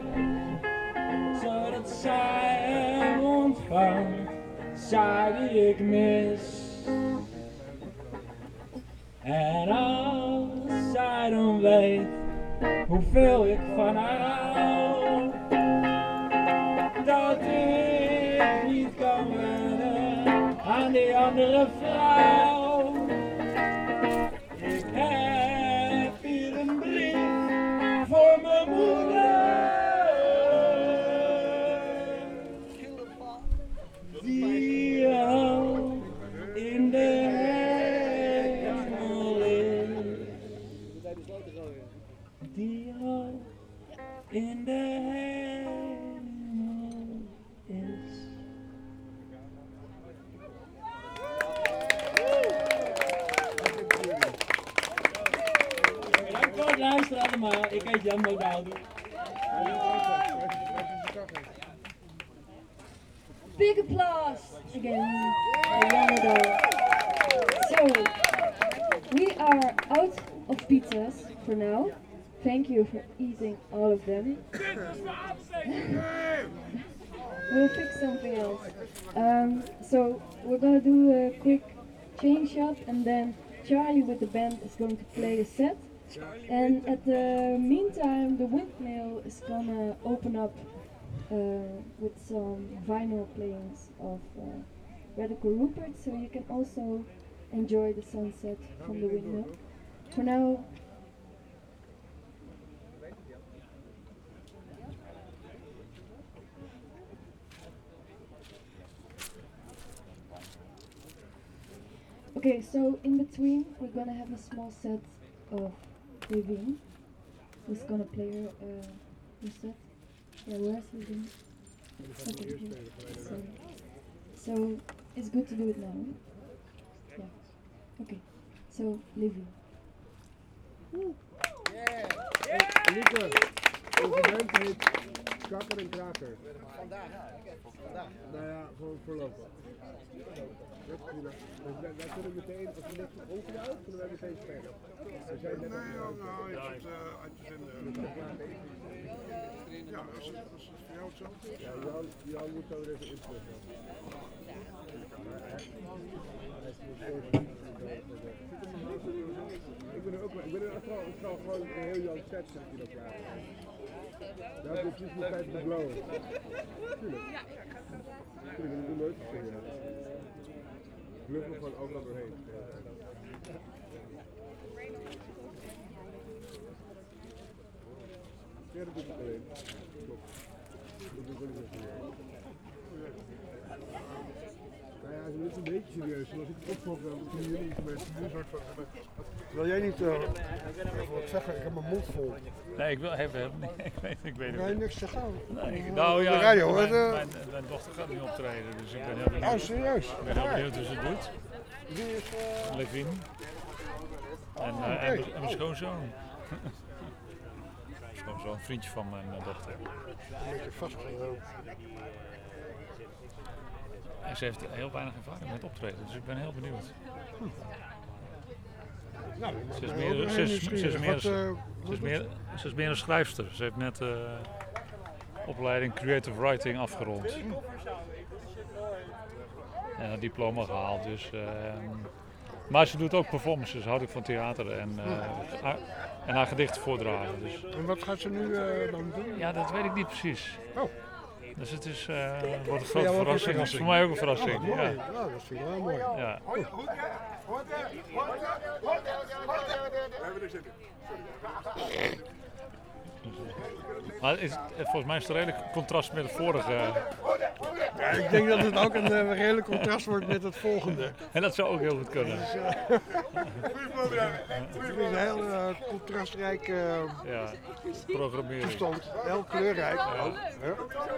zodat zij hem ontvangt, zij die ik mis. En als zij dan weet hoeveel ik van haar hou, dat ik niet kan wennen aan die andere vrouw. Ik heb hier een brief voor mijn moeder, die al in de hemel is. Die al in de hemel Luister allemaal, ik heet Jan Modaldi. Big applause again for Yamado. So, we are out of pizzas for now. Thank you for eating all of them. We'll fix something else. Um, so, we're gonna do a quick chain shot and then Charlie with the band is going to play a set. And at the meantime, the windmill is gonna open up uh, with some vinyl playings of uh, Radical Rupert, so you can also enjoy the sunset from the windmill. For now, okay, so in between we're gonna have a small set of Levine, who's gonna play her uh, her set. Yeah, where's Levine? Okay, here. So, so it's good to do it now. Yeah. Okay. So Levine. Lieke, onze band heet Kakker en Kraker. Vandaag. Vandaag. Nou ja, gewoon voorlopig. Dat is prima. Dus wij, wij kunnen meteen, als we net openen uit, kunnen wij meteen spelen. Als jij net nee, nou, nou, je hebt het uh, uit te vinden. Ja, als het, als het voor jou zo is. Ja, Jan, Jan moet zo er even inspringen. Ik ben er ook wel, ik ben er vooral, vooral gewoon een heel Jan set zet hier op klaar. Daar heb je precies mijn tijd te blowen. Tuurlijk. Tuurlijk, dat is leuk te zingen. Bluff me gewoon overal doorheen. Ja, dat doe ik alleen. Klopt. Dat doe ik ook niet meer. Nou ja, het is een beetje serieus. Als ik het opvolg, dan kunnen jullie iets mee. Wil jij niet uh, wat zeggen? Ik heb mijn mond vol. Nee, ik wil even helemaal niet. Ik weet, ik weet het niet. Niks te gaan. Nee, uh, nou ja, de radio, mijn, mijn, mijn, mijn dochter gaat nu optreden, dus ik ben heel benieuwd. Oh, serieus? Ik ben heel benieuwd hoe ze het doet. Wie is uh... Levine. En, oh, uh, okay. en, en mijn schoonzoon. Schoonzoon, een vriendje van mijn uh, dochter. Een beetje vastgelopen. En ze heeft heel weinig ervaring met optreden, dus ik ben heel benieuwd. Hm. Nou, ze is meer, ze is, ze is meer, ze is meer, ze is meer een schrijfster. Ze heeft net uh, opleiding Creative Writing afgerond. Hm. En een diploma gehaald, dus... Uh, maar ze doet ook performances, houdt ook van theater en, uh, haar, en haar gedichten voordragen. Dus. En wat gaat ze nu uh, dan doen? Ja, dat weet ik niet precies. Oh. Dus het is, uh, wordt een grote ja, verrassing. Het is voor mij ook een verrassing. Oh, mooi. Ja. Nou, dat vind ik wel mooi. Ja. Maar is, volgens mij is het een redelijk contrast met het vorige. Ja, ik denk dat het ook een uh, redelijk contrast wordt met het volgende. En dat zou ook heel goed kunnen. Dus, uh, het is een heel uh, contrastrijk uh, ja, programmering. Toestand. Heel kleurrijk. Ja. Ja.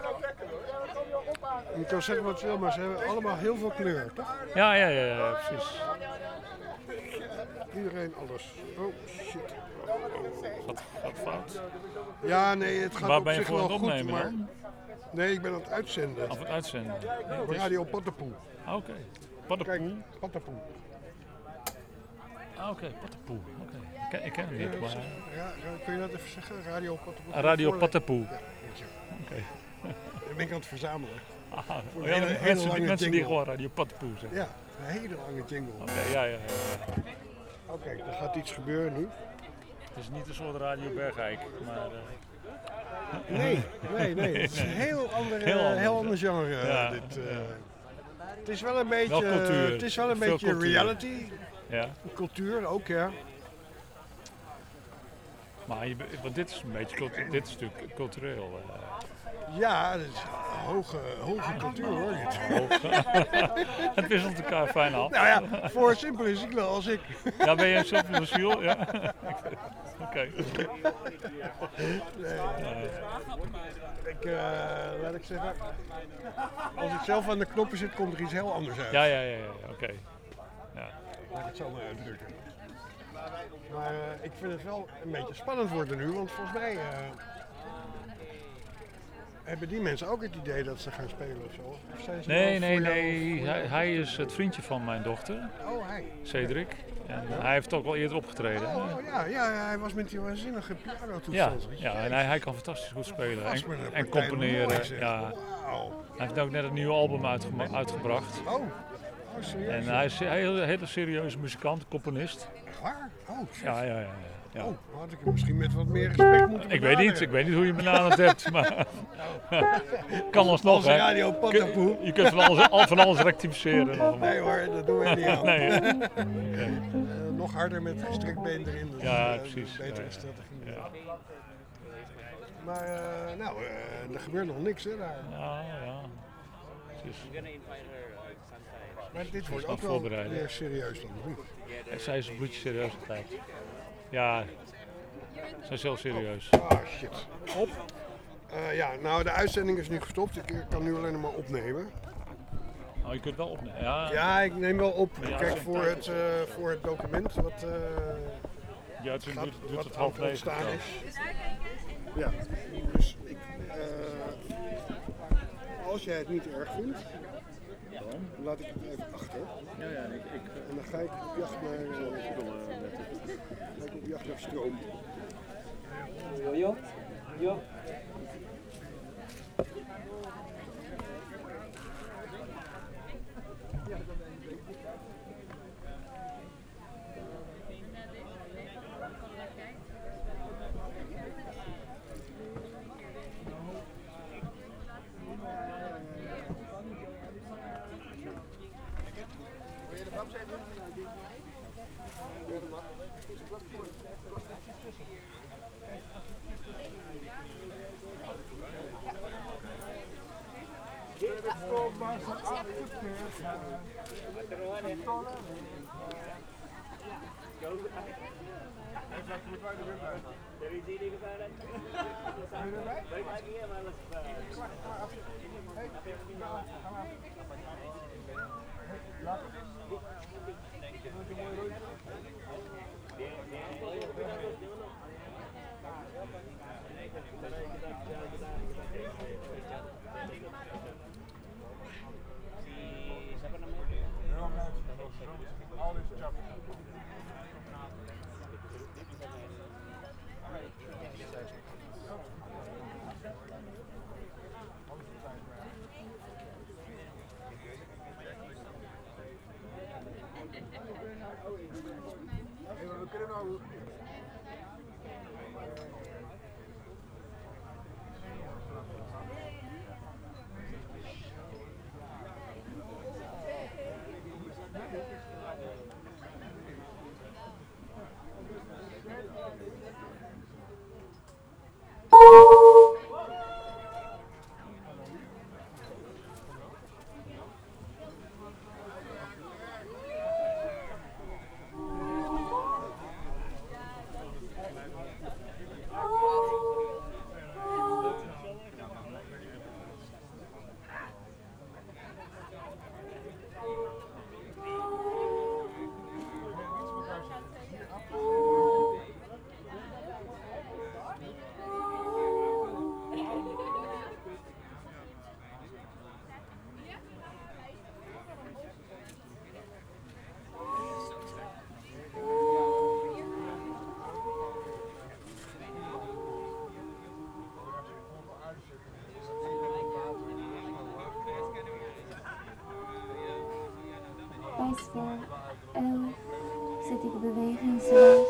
Je kan zeggen wat je wil, maar ze hebben allemaal heel veel kleur, toch? Ja, ja, ja, ja, precies. Iedereen alles. Oh shit. Gaat, gaat fout? Ja, nee, het gaat Waar op ben je zich voor wel aan het goed, opnemen maar... dan? Nee, ik ben aan het uitzenden. Of het uitzenden? Nee, Op Radio Pattenpoel. Ah, oké. Okay. Pattenpoel? Kijk, Pattenpoel. Ah, oké, okay. Pattenpoel. Oké. Okay. Ik, ik ken hem niet, ja, maar... Ja, kun je dat even zeggen? Radio Pattenpoel. Radio Pattenpoel. Ja, oké. Okay. Dan ben ik aan het verzamelen. Ah, oh, ja, hele, mensen, die, mensen die gewoon Radio Pattenpoel zeggen. Ja, een hele lange jingle. Oké, okay, ja, ja, ja. Oké, okay, er gaat iets gebeuren nu. Het is niet een soort Radio Bergijk, maar... Uh... Nee, nee, nee. Het is een heel ander, heel ander, heel ander genre. Ja, dit, uh, ja. Het is wel een beetje, wel cultuur. Het is wel een Veel beetje cultuur. reality. Ja. Cultuur ook, ja. Maar je, want dit is een beetje, dit is natuurlijk cultureel. Uh. Ja, dat is hoge, hoge cultuur hoor. Het wisselt elkaar fijn af. Nou ja, voor simpel is ik wel als ik. Ja, ben je een simpel als Jules? Ja. Oké. Okay. Nee. Ik, uh, laat ik zeggen, als ik zelf aan de knoppen zit, komt er iets heel anders uit. Ja, ja, ja, ja. Oké. Okay. Ja. Laat ik het zo maar uitdrukken. Maar uh, ik vind het wel een beetje spannend worden nu, want volgens mij uh, hebben die mensen ook het idee dat ze gaan spelen of zo. Of zijn ze nee, nee, jou, nee. Hij, hij is het vriendje van mijn dochter, oh, hij. Cedric. En ja. Hij heeft ook al eerder opgetreden. Oh, ja, ja, hij was met die waanzinnige piano-toestand. Ja, ja, en hij, hij kan fantastisch goed spelen en, en componeren. Ja. Wow. Hij heeft ook net een nieuw album uitge uitgebracht. Oh. Oh, serieus? En hij is een hele, hele serieuze muzikant, componist. Echt waar? Oh, ja, ja, ja, ja. ja. Oh, had ik hem misschien met wat meer respect moeten Ik weet niet, ik weet niet hoe je hem benaderd hebt, maar kan alsnog, hè. Radio Patapoe. Je kunt van alles, van alles rectificeren. Nog. Nee hoor, dat doen we niet aan. nee, okay. uh, nog harder met gestrekt been erin. Dus ja, uh, precies. Betere ja, strategie. Ja. Maar uh, nou, uh, er gebeurt nog niks hè daar. Ja, ja. Dus. Maar dit wordt ook wel weer serieus dan, of niet? Zij is een bloedje serieus altijd. Ja, zij is heel serieus. Ah, shit. Op. Uh, ja, nou de uitzending is nu gestopt. Ik kan nu alleen maar opnemen. Oh, je kunt wel opnemen. Ja, ja ik neem wel op. Ja, kijk, voor het, uh, voor het document wat, uh, ja, het gaat, doet, doet wat het half ontstaan is. Ja, dus ik, uh, als jij het niet erg vindt, dan laat ik het even achter. Ja, ja, ik, ik, en dan ga ik op jacht naar, uh, ga ik op jacht naar stroom. Jo, jo. Jo. Bij spel elf zet ik beweging zoals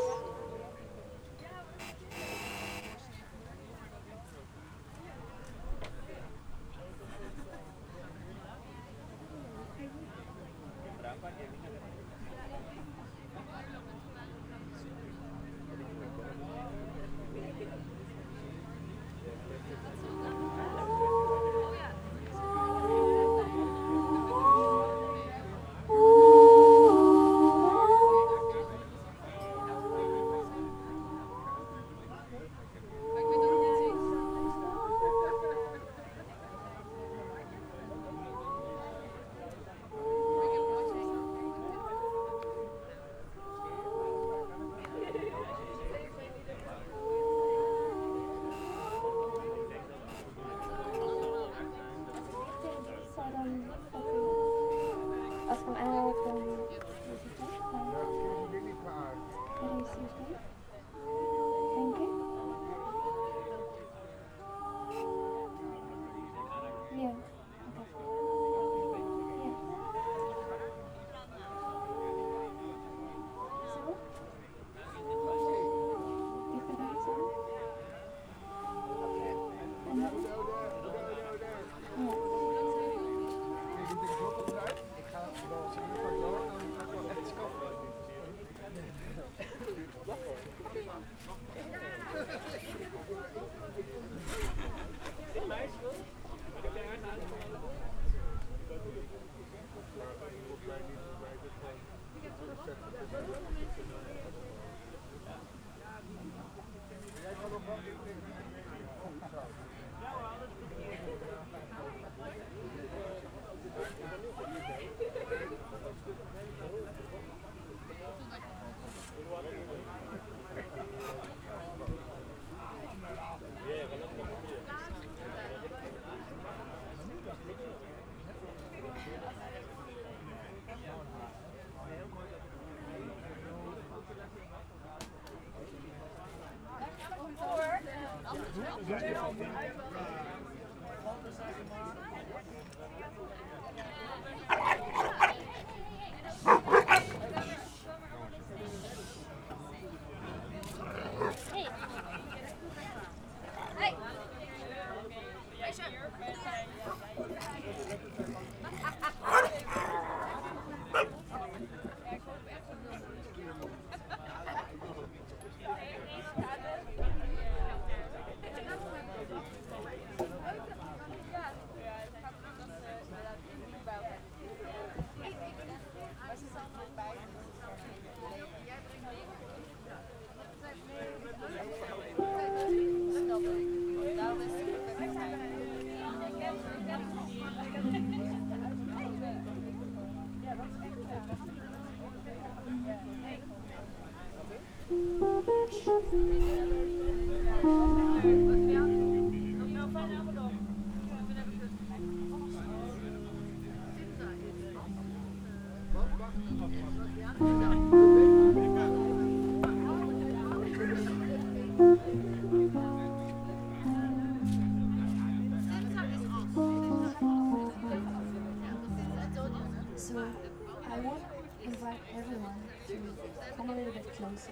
So I want to invite everyone to come a little bit closer.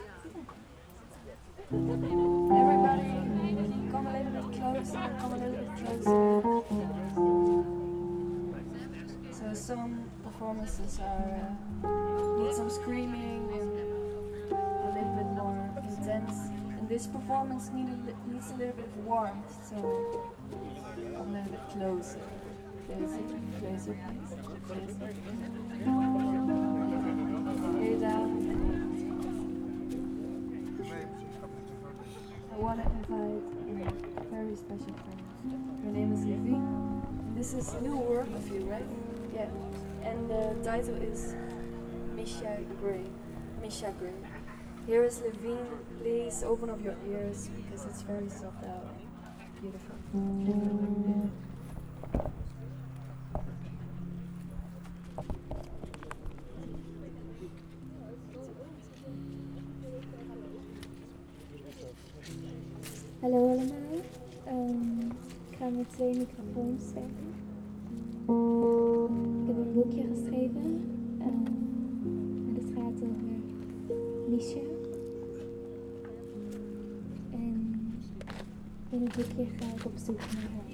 Everybody, come a little bit closer, come a little bit closer. So some performances are uh, need some screaming and a little bit more intense. And this performance need a, li- needs a little bit of warmth, so come a little bit closer. Closer, closer, please. Closer. Hey, down. I want to invite a very special friend. Her name is Levine. This is a new work of you, right? Yeah. And the title is Misha Gray. Misha Gray. Here is Levine. Please open up your ears because it's very soft out. Beautiful. Hallo allemaal, um, ik ga met twee microfoons werken. Ik heb een boekje geschreven um, en het gaat over Misha. En in het boekje ga ik op zoek naar haar.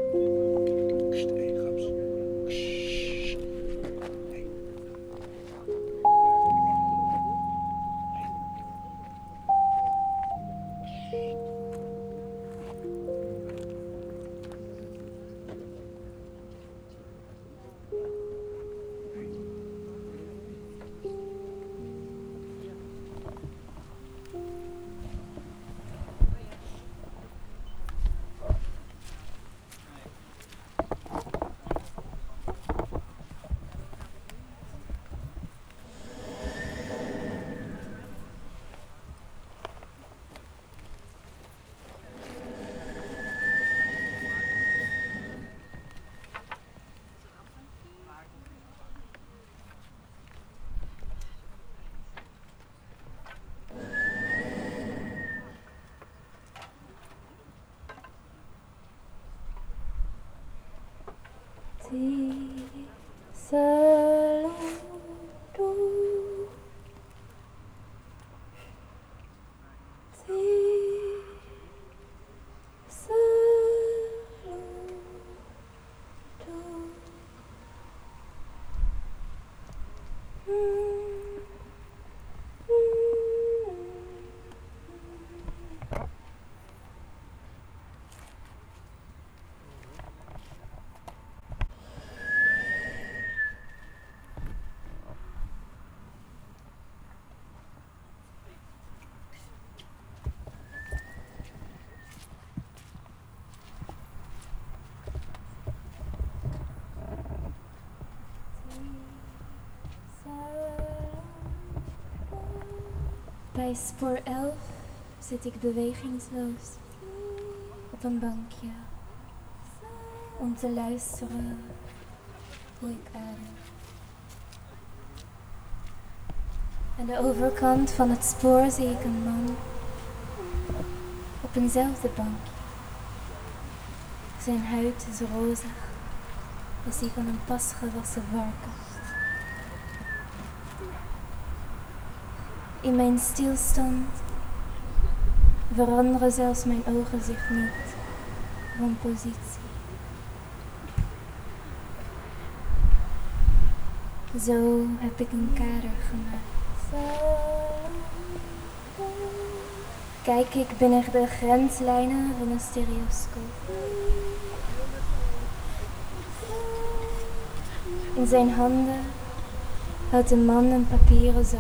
Bij spoor elf zit ik bewegingsloos op een bankje om te luisteren hoe ik adem. Aan de overkant van het spoor zie ik een man op eenzelfde bankje. Zijn huid is rozig als die van een pas gewassen varken. In mijn stilstand veranderen zelfs mijn ogen zich niet van positie. Zo heb ik een kader gemaakt. Kijk ik binnen de grenslijnen van een stereoscoop. In zijn handen houdt de man een papieren zak.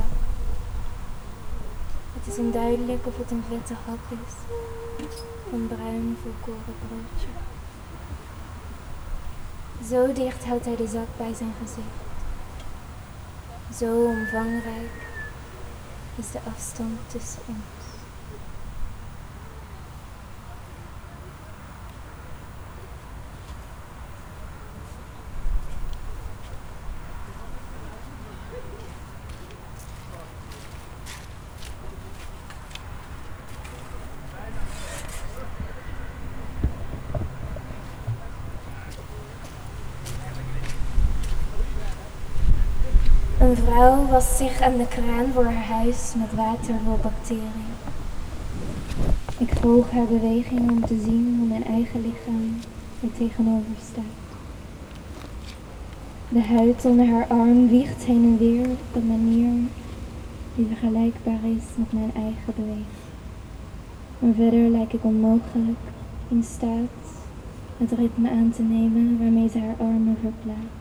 Het is onduidelijk of het een vette hap is, een bruin volkoren broodje. Zo dicht houdt hij de zak bij zijn gezicht. Zo omvangrijk is de afstand tussen ons. Een vrouw was zich aan de kraan voor haar huis met water voor bacteriën. Ik volg haar beweging om te zien hoe mijn eigen lichaam er tegenover staat. De huid onder haar arm wiegt heen en weer op een manier die vergelijkbaar is met mijn eigen beweging. En verder lijk ik onmogelijk in staat het ritme aan te nemen waarmee ze haar armen verplaatst.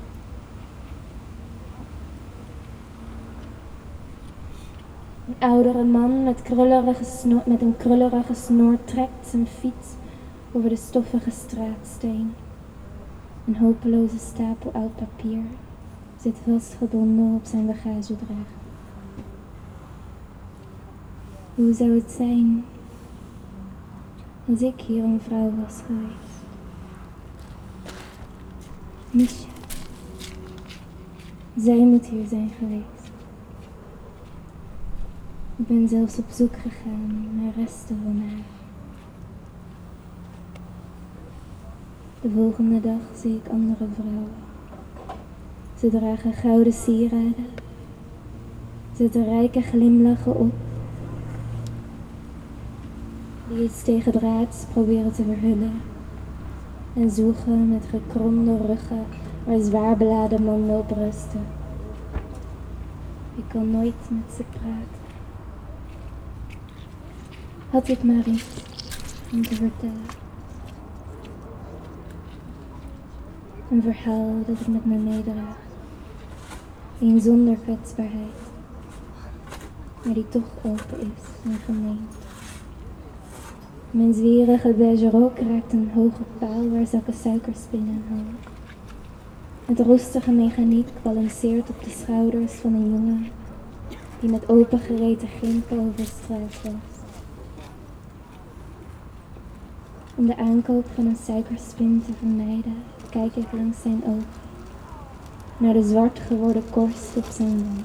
Een oudere man met, krullerige snor, met een krullerige snor trekt zijn fiets over de stoffige straatsteen. Een hopeloze stapel oud papier zit vastgebonden op zijn bagagedrager. Hoe zou het zijn als ik hier een vrouw was geweest? Misha. Zij moet hier zijn geweest. Ik ben zelfs op zoek gegaan naar resten van haar. De volgende dag zie ik andere vrouwen. Ze dragen gouden sieraden, zetten rijke glimlachen op, die iets tegendraads proberen te verhullen en zoegen met gekromde ruggen waar zwaar beladen monden op rusten. Ik kan nooit met ze praten. Had ik maar iets om te vertellen. Een verhaal dat ik met me meedraag. Een zonder kwetsbaarheid, maar die toch open is en gemeen. Mijn zwierige beige rok raakt een hoge paal waar zakken suikerspinnen hangen. Het roestige mechaniek balanceert op de schouders van een jongen die met opengereten gimpen over straat was. Om de aankoop van een suikerspin te vermijden, kijk ik langs zijn ogen naar de zwart geworden korst op zijn wang.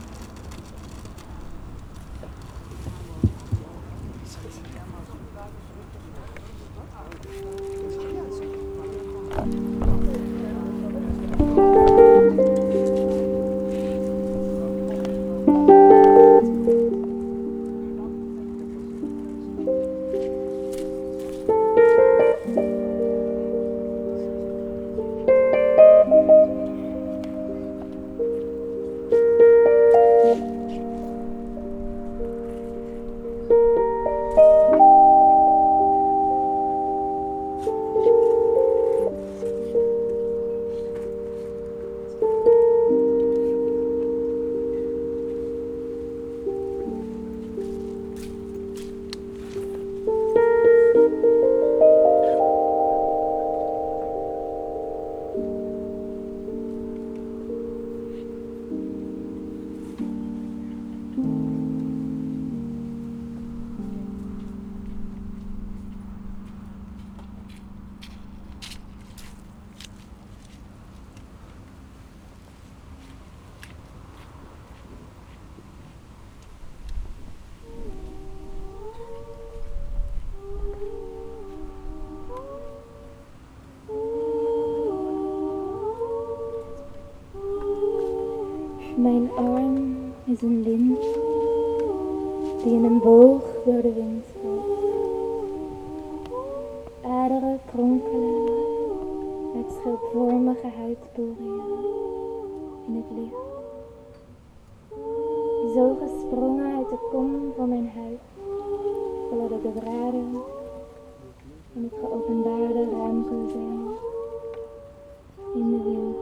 Mijn arm is een lint die in een boog door de wind gaat. Aderen kronkelen met schildvormige huidporiën in het licht. Zo gesprongen uit de kom van mijn huid, vallen de draden in het geopenbaarde raamkozijn in de wind.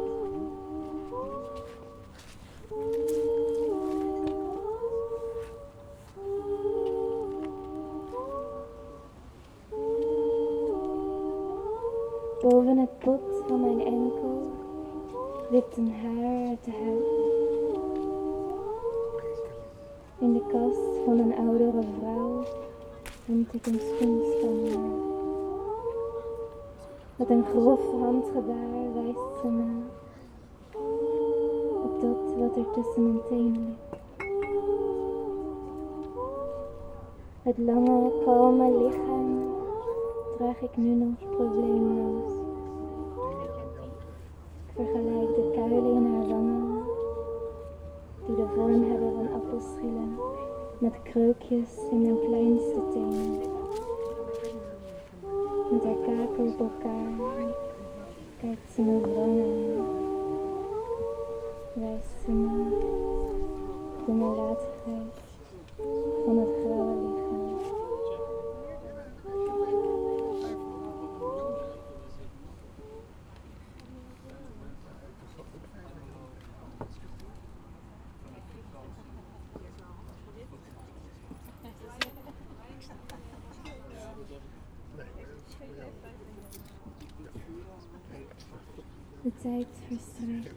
Boven het bot van mijn enkel wipt een haar uit de huid. In de kast van een oudere vrouw vind ik een schoenspanner. Met een grof handgebaar wijst ze me op dat wat er tussen mijn tenen ligt. Het lange, kalme lichaam draag ik nu nog probleemloos. Ik vergelijk de kuilen in haar wangen met kreukjes in mijn kleinste tenen. Met haar kaken op elkaar kijkt ze me wrang aan. Wijst ze me de nalatigheid van het grauwe lichaam. De tijd verstrijkt.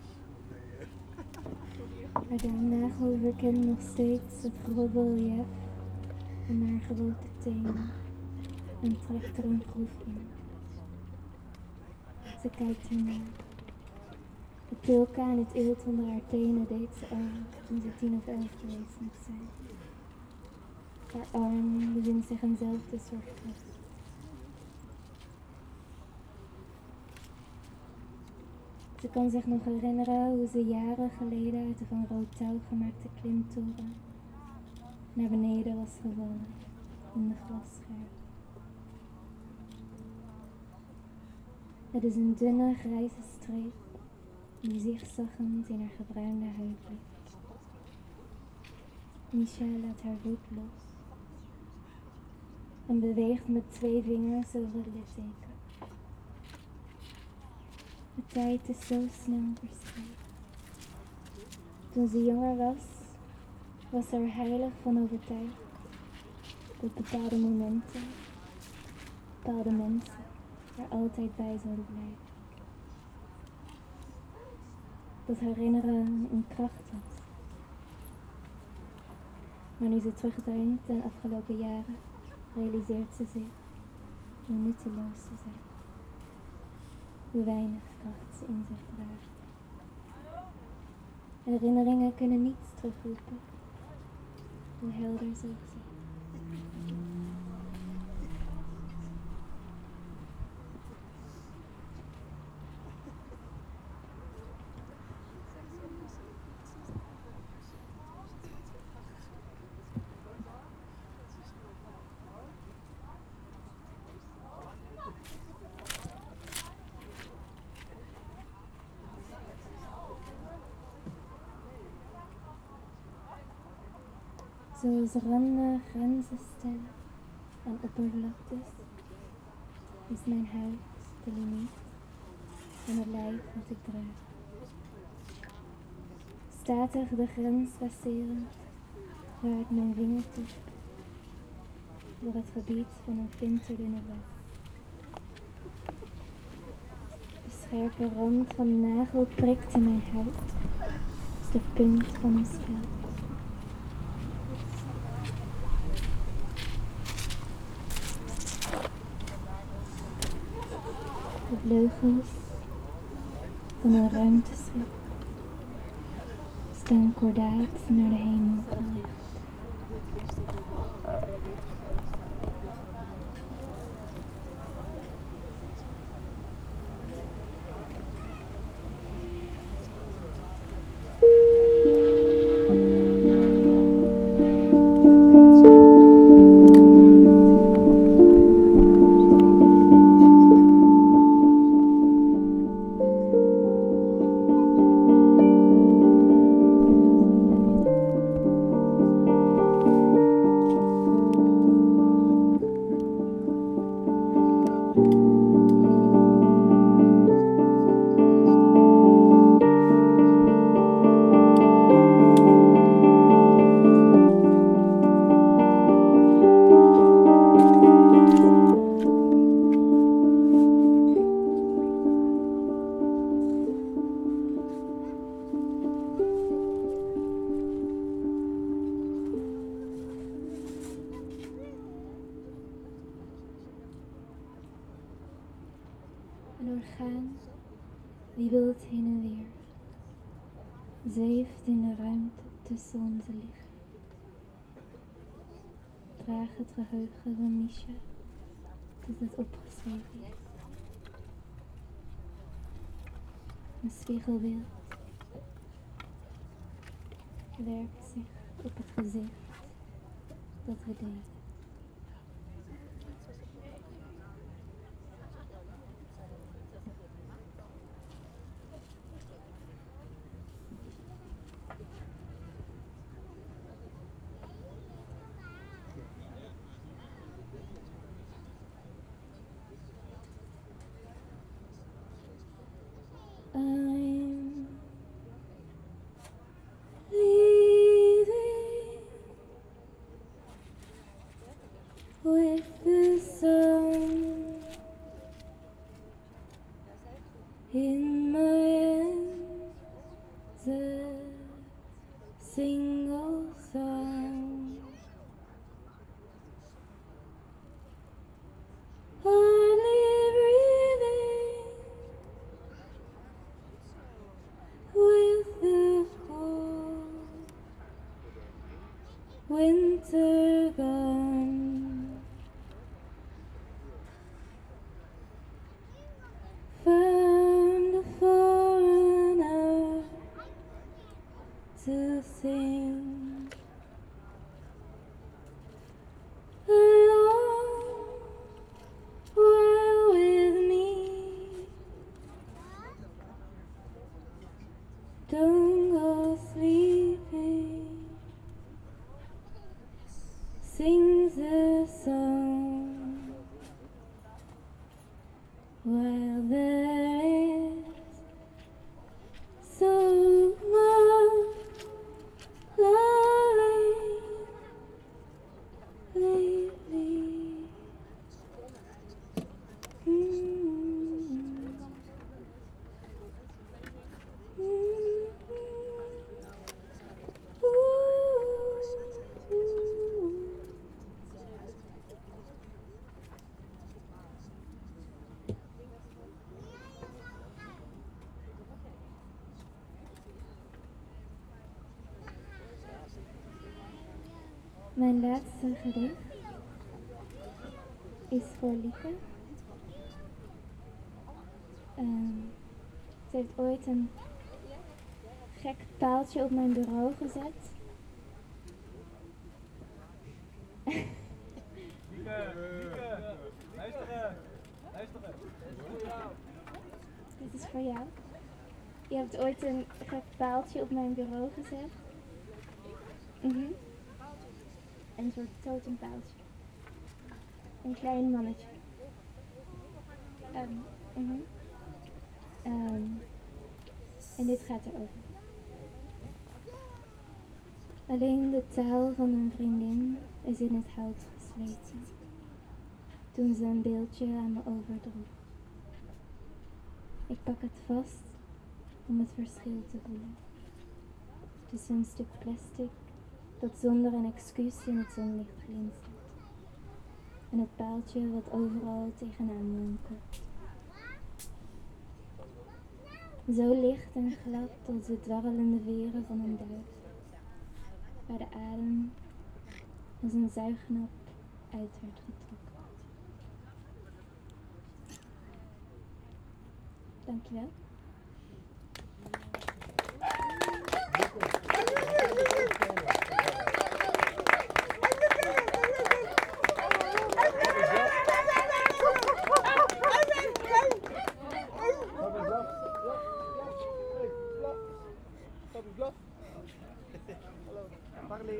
Maar de nagel herkent nog steeds het grove relief van haar grote tenen en trekt er een groef in. Ze kijkt ernaar. De pilka en het eelt onder haar tenen deed ze al toen ze tien of elf geweest moet zijn. Haar arm bevindt zich eenzelfde soort vast. Ze kan zich nog herinneren hoe ze jaren geleden uit de van rood touw gemaakte klimtoren naar beneden was gevallen in de glasscherf. Het is een dunne grijze streep die zigzaggend in haar gebruinde huid ligt. Misha laat haar voet los en beweegt met twee vingers over het litteken. De tijd is zo snel verstreken. Toen ze jonger was, was ze er heilig van overtuigd dat bepaalde momenten, bepaalde mensen er altijd bij zouden blijven. Dat herinneren een kracht had. Maar nu ze terugdenkt aan de afgelopen jaren, realiseert ze zich hoe nutteloos ze zijn. Hoe weinig kracht ze in zich draagt. Herinneringen kunnen niets terugroepen, hoe helder ze ook zijn. Zoals randen grenzen stellen aan oppervlaktes, is mijn huid de limiet van het lijf wat ik draag. Statig de grens passerend, waar ik mijn vingertip door het gebied van een flinterdunne weg. De scherpe rand van de nagel prikt in mijn huid, is de punt van een speld. De vleugels van een ruimteschip staan kordaat naar de hemel gericht. Een orgaan wiebelt heen en weer, zweeft in de ruimte tussen onze lichaam. Draag het geheugen van Misha tot het opgeschreven is. Een spiegelbeeld werpt zich op het gezicht dat we deden. I'm leaving with the sun in my hands, a single song. Hardly breathing with the cold winter gone. Found a foreigner to sing along while with me. Don't go sleeping, sings a song while there is so much lying lately. Mm. Mijn laatste gedicht is voor Lieke. Um, ze heeft ooit een gek paaltje op mijn bureau gezet. Lieke, Lieke, luisteren, luisteren. Dit is voor jou. Je hebt ooit een gek paaltje op mijn bureau gezet. Mhm. Een soort totempaaltje. Een klein mannetje. Um, mhm. um, en dit gaat erover. Alleen de taal van een vriendin is in het hout gesleten. Toen ze een beeldje aan me overdroeg. Ik pak het vast om het verschil te voelen. Tussen een stuk plastic dat zonder een excuus in het zonlicht glinstert. En het paaltje wat overal tegenaan monkelt. Zo licht en glad als de dwarrelende veren van een duif. Waar de adem als een zuignap uit werd getrokken. Dankjewel. Parlez.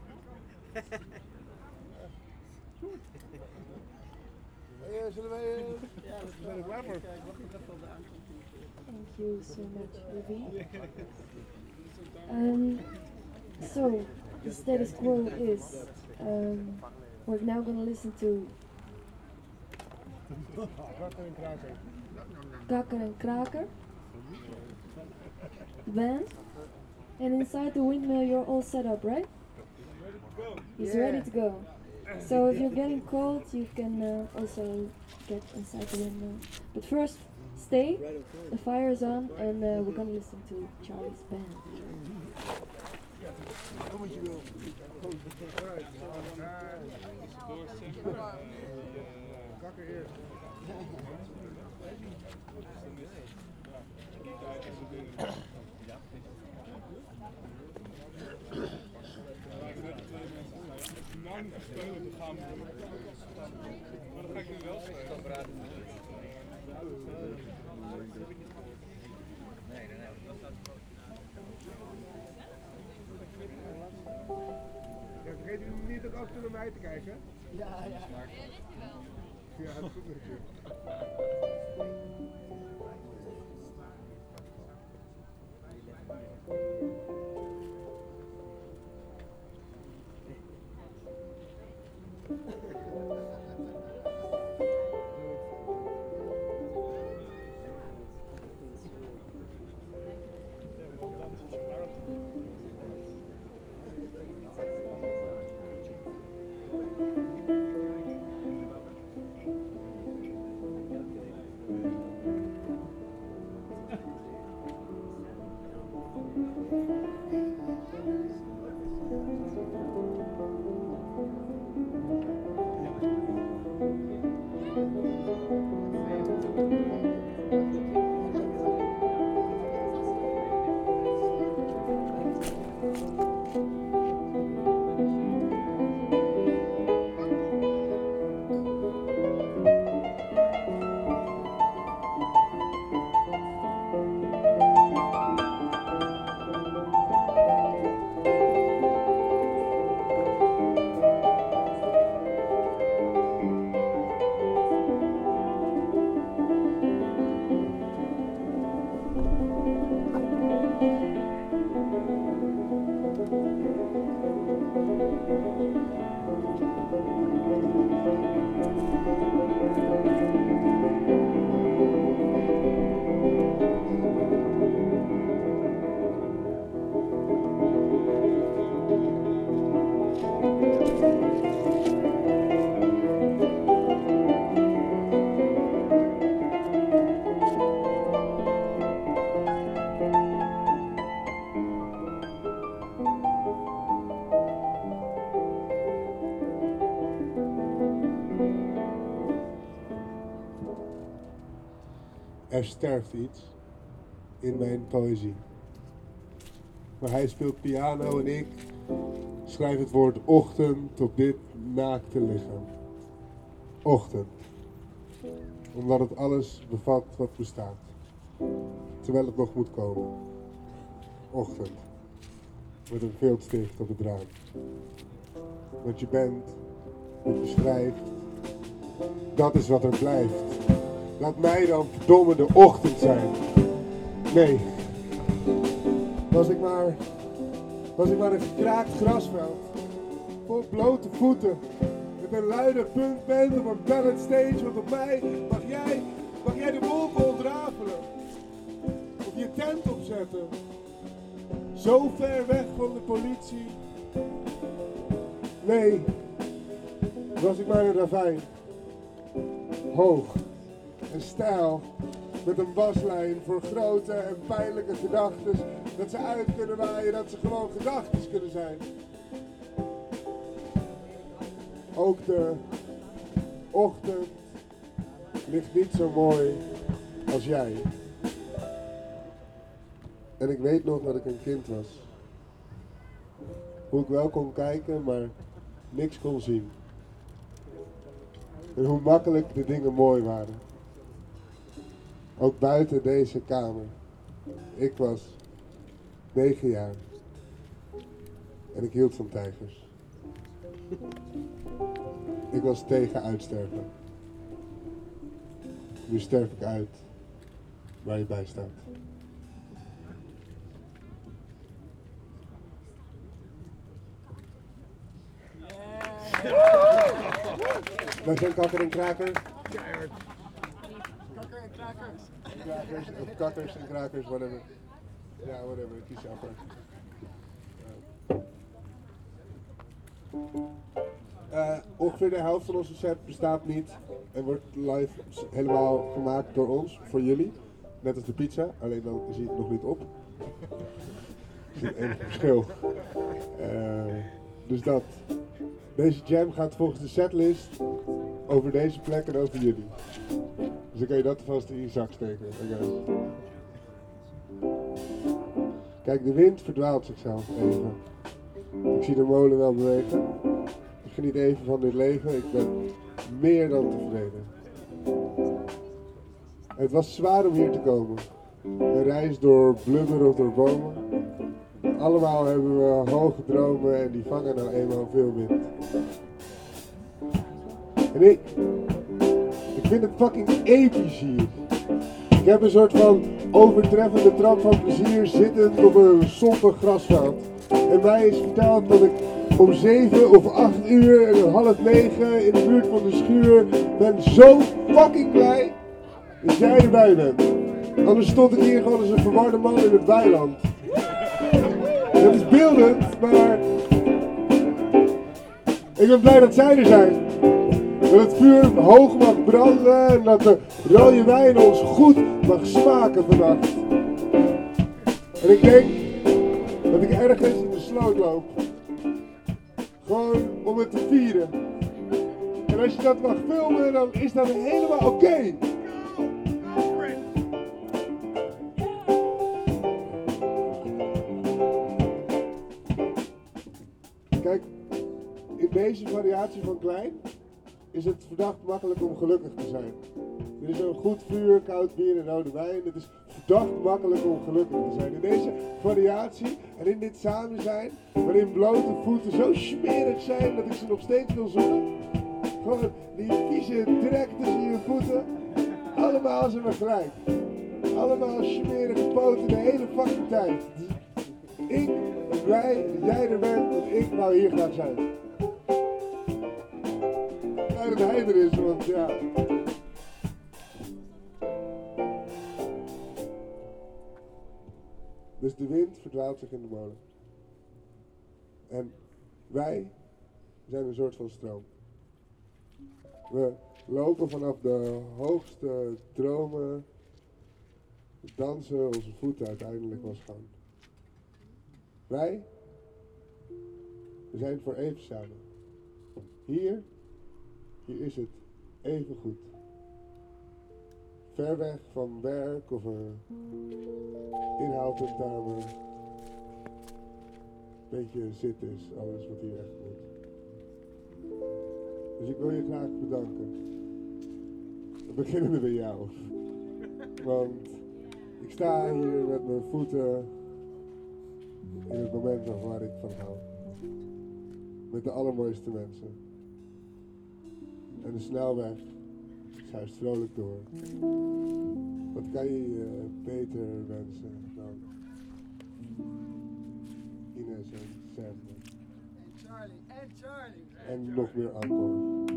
Hey, zullen wij... Ja, dat zijn er klaar voor? Ik wacht nog even op de aankondiging. Thank you so much, Ruby. Um, so, the status quo is um, we're now going to listen to Kakker en kraker. Kakker and Kraker, the band, and inside the windmill you're all set up, right? He's Yeah. ready to go. So if you're getting cold, you can uh, also get inside the windmill. But first, stay, the fire is on, and uh, we're gonna listen to Charlie's band. Kom wat je wil. Kakker eerst. Vergeet u niet ook af en toe naar mij te kijken? Ja, ja. Ja, dat is goed met je. Er sterft iets in mijn poëzie. Maar hij speelt piano en ik schrijf het woord ochtend op dit naakte lichaam. Ochtend. Omdat het alles bevat wat bestaat. Terwijl het nog moet komen. Ochtend. Met een viltstift op het raam. Wat je bent, wat je schrijft, dat is wat er blijft. Laat mij dan verdomme de ochtend zijn. Nee. Was ik maar... Was ik maar een gekraakt grasveld. Vol blote voeten. Met een luide punkband op een pallet stage. Want op mij mag jij... Mag jij de wolken ontrafelen. Of je tent opzetten. Zo ver weg van de politie. Nee. Was ik maar een ravijn. Hoog. En stijl, met een baslijn voor grote en pijnlijke gedachten, dat ze uit kunnen waaien, dat ze gewoon gedachten kunnen zijn. Ook de ochtend ligt niet zo mooi als jij. En ik weet nog dat ik een kind was. Hoe ik wel kon kijken, maar niks kon zien. En hoe makkelijk de dingen mooi waren. Ook buiten deze kamer. Ik was negen jaar. En ik hield van tijgers. Ik was tegen uitsterven. Nu sterf ik uit waar je bij staat. Wij zijn kakker en kraker. Kakker en krakers. Krakers, of kakkers en krakers, whatever. Ja, whatever, kies je apart. Uh, ongeveer de helft van onze set bestaat niet en wordt live helemaal gemaakt door ons, voor jullie. Net als de pizza, alleen dan zie je het nog niet op. Er zit één verschil. Uh, dus dat. Deze jam gaat volgens de setlist over deze plek en over jullie. Dus dan kan je dat vast in je zak steken. Okay. Kijk, de wind verdwaalt zichzelf even. Ik zie de molen wel bewegen. geniet even van dit leven. Ik ben meer dan tevreden. Het was zwaar om hier te komen. Een reis door blubber of door bomen. Allemaal hebben we hoge dromen en die vangen nou eenmaal veel wind. En ik, ik vind het fucking episch hier. Ik heb een soort van overtreffende trap van plezier zittend op een somber grasveld. En mij is verteld dat ik om zeven of acht uur en een half negen in de buurt van de schuur ben zo fucking blij dat jij erbij bent. Anders stond ik hier gewoon als een verwarde man in het weiland. Dat is beeldend, maar ik ben blij dat zij er zijn. Dat het vuur hoog mag branden en dat de rode wijn ons goed mag smaken vannacht. En ik denk dat ik ergens in de sloot loop. Gewoon om het te vieren. En als je dat mag filmen, dan is dat helemaal oké. Okay. Kijk, in deze variatie van klein is het verdacht makkelijk om gelukkig te zijn. Er is een goed vuur, koud bier en rode wijn. Het is verdacht makkelijk om gelukkig te zijn. In deze variatie en in dit samen zijn, waarin blote voeten zo smerig zijn dat ik ze nog steeds wil zoeken. Gewoon die vieze drek tussen je voeten. Allemaal zijn we gelijk. Allemaal smerige poten de hele fucking tijd. Ik ben blij dat jij er bent, want ik wou hier graag zijn. Ja, dat hij er is, want ja. Dus de wind verdwaalt zich in de molen. En wij zijn een soort van stroom. We lopen vanaf de hoogste dromen, dansen onze voeten uiteindelijk wel schoon. Wij, we zijn voor even samen. Hier, hier is het even goed. Ver weg van werk of een inhaaltentamen. Beetje zitten is alles wat hier echt moet. Dus ik wil je graag bedanken. We beginnen bij jou. Want ik sta hier met mijn voeten in het moment waar ik van hou. Met de allermooiste mensen. En de snelweg schuist vrolijk door. Wat kan je uh, beter wensen dan Ines en Sam. En Charlie, en Charlie. En nog meer alcohol.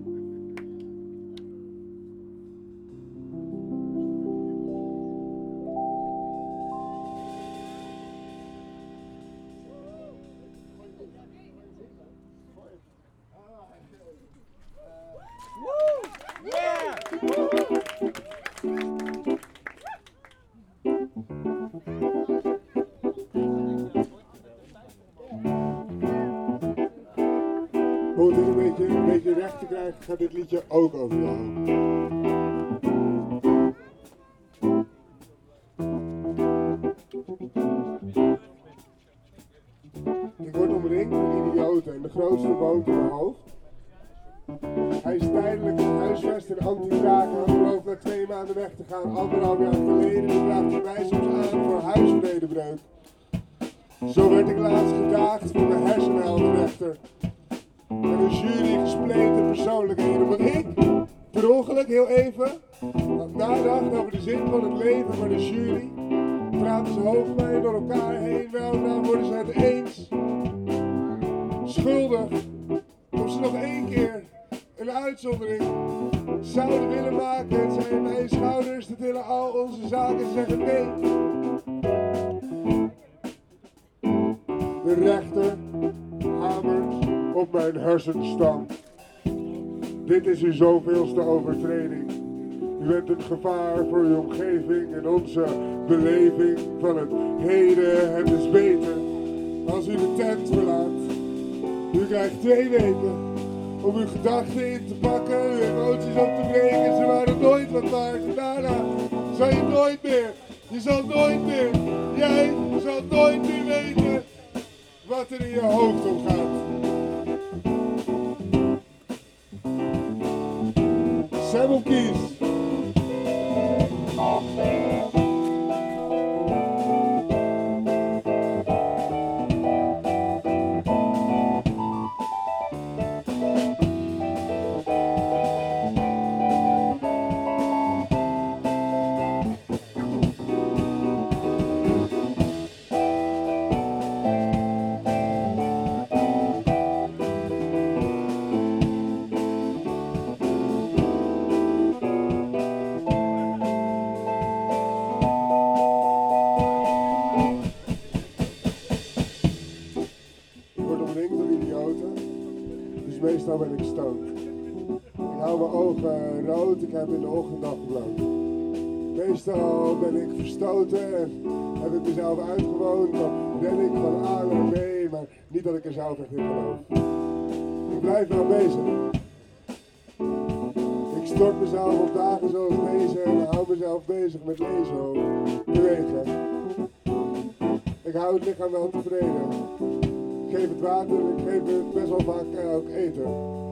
Om het een beetje, een beetje recht te krijgen, gaat dit liedje ook over jou. Ik word omringd door idioten en de grootste woont in mijn hoofd. Hij is tijdelijk huisvest en anti-draak en gelooft na twee maanden weg te gaan. Anderhalf jaar geleden draagt hij mij soms aan voor huisvredebreuk. Zo werd ik laatst gedaagd voor mijn hersenheldenrechter. En een jury gespleten persoonlijkheden. Want ik, per ongeluk heel even, had nadacht over de zin van het leven. Maar de jury praten ze hoofdpijn door elkaar heen. Wel, nou worden ze het eens. Schuldig. Of ze nog één keer een uitzondering zouden willen maken. Het zijn mijn schouders, dat willen al onze zaken zeggen nee. De rechter hamert op mijn hersenstam. Dit is uw zoveelste overtreding. U bent een gevaar voor uw omgeving en onze beleving van het heden. Het is beter als u de tent verlaat. U krijgt twee weken om uw gedachten in te pakken, uw emoties op te breken. Ze waren nooit wat waard en daarna zal je nooit meer, je zal nooit meer, jij zal nooit meer weten wat er in je hoofd omgaat. zo ben ik stoned. Ik hou mijn ogen rood, ik heb in de ochtend afgebloot. Meestal ben ik verstoten en heb ik mezelf uitgewoond. Dan ren ik van A naar B, maar niet dat ik er zelf echt in geloof. Ik blijf wel bezig. Ik stort mezelf op dagen zoals deze en hou mezelf bezig met lezen of bewegen. Ik hou het lichaam wel tevreden. Ik geef het water, ik geef het best wel vaak ook eten.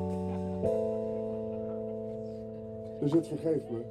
Dus het vergeeft me.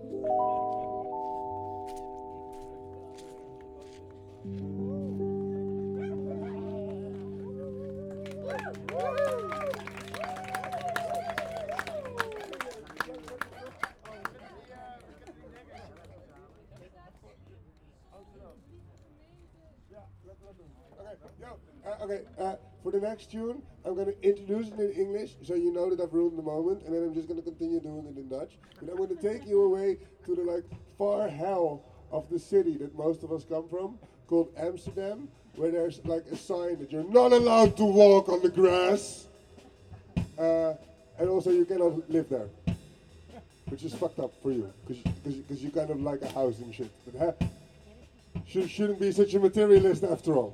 Uh, okay, uh, for the next tune, I'm going to introduce it in English, so you know that I've ruined the moment, and then I'm just going to continue doing it in Dutch. But I'm going to take you away to the like far hell of the city that most of us come from, called Amsterdam, where there's like a sign that you're not allowed to walk on the grass, uh, and also you cannot live there, which is fucked up for you, because because you kind of like a house and shit. But huh, should, shouldn't be such a materialist after all.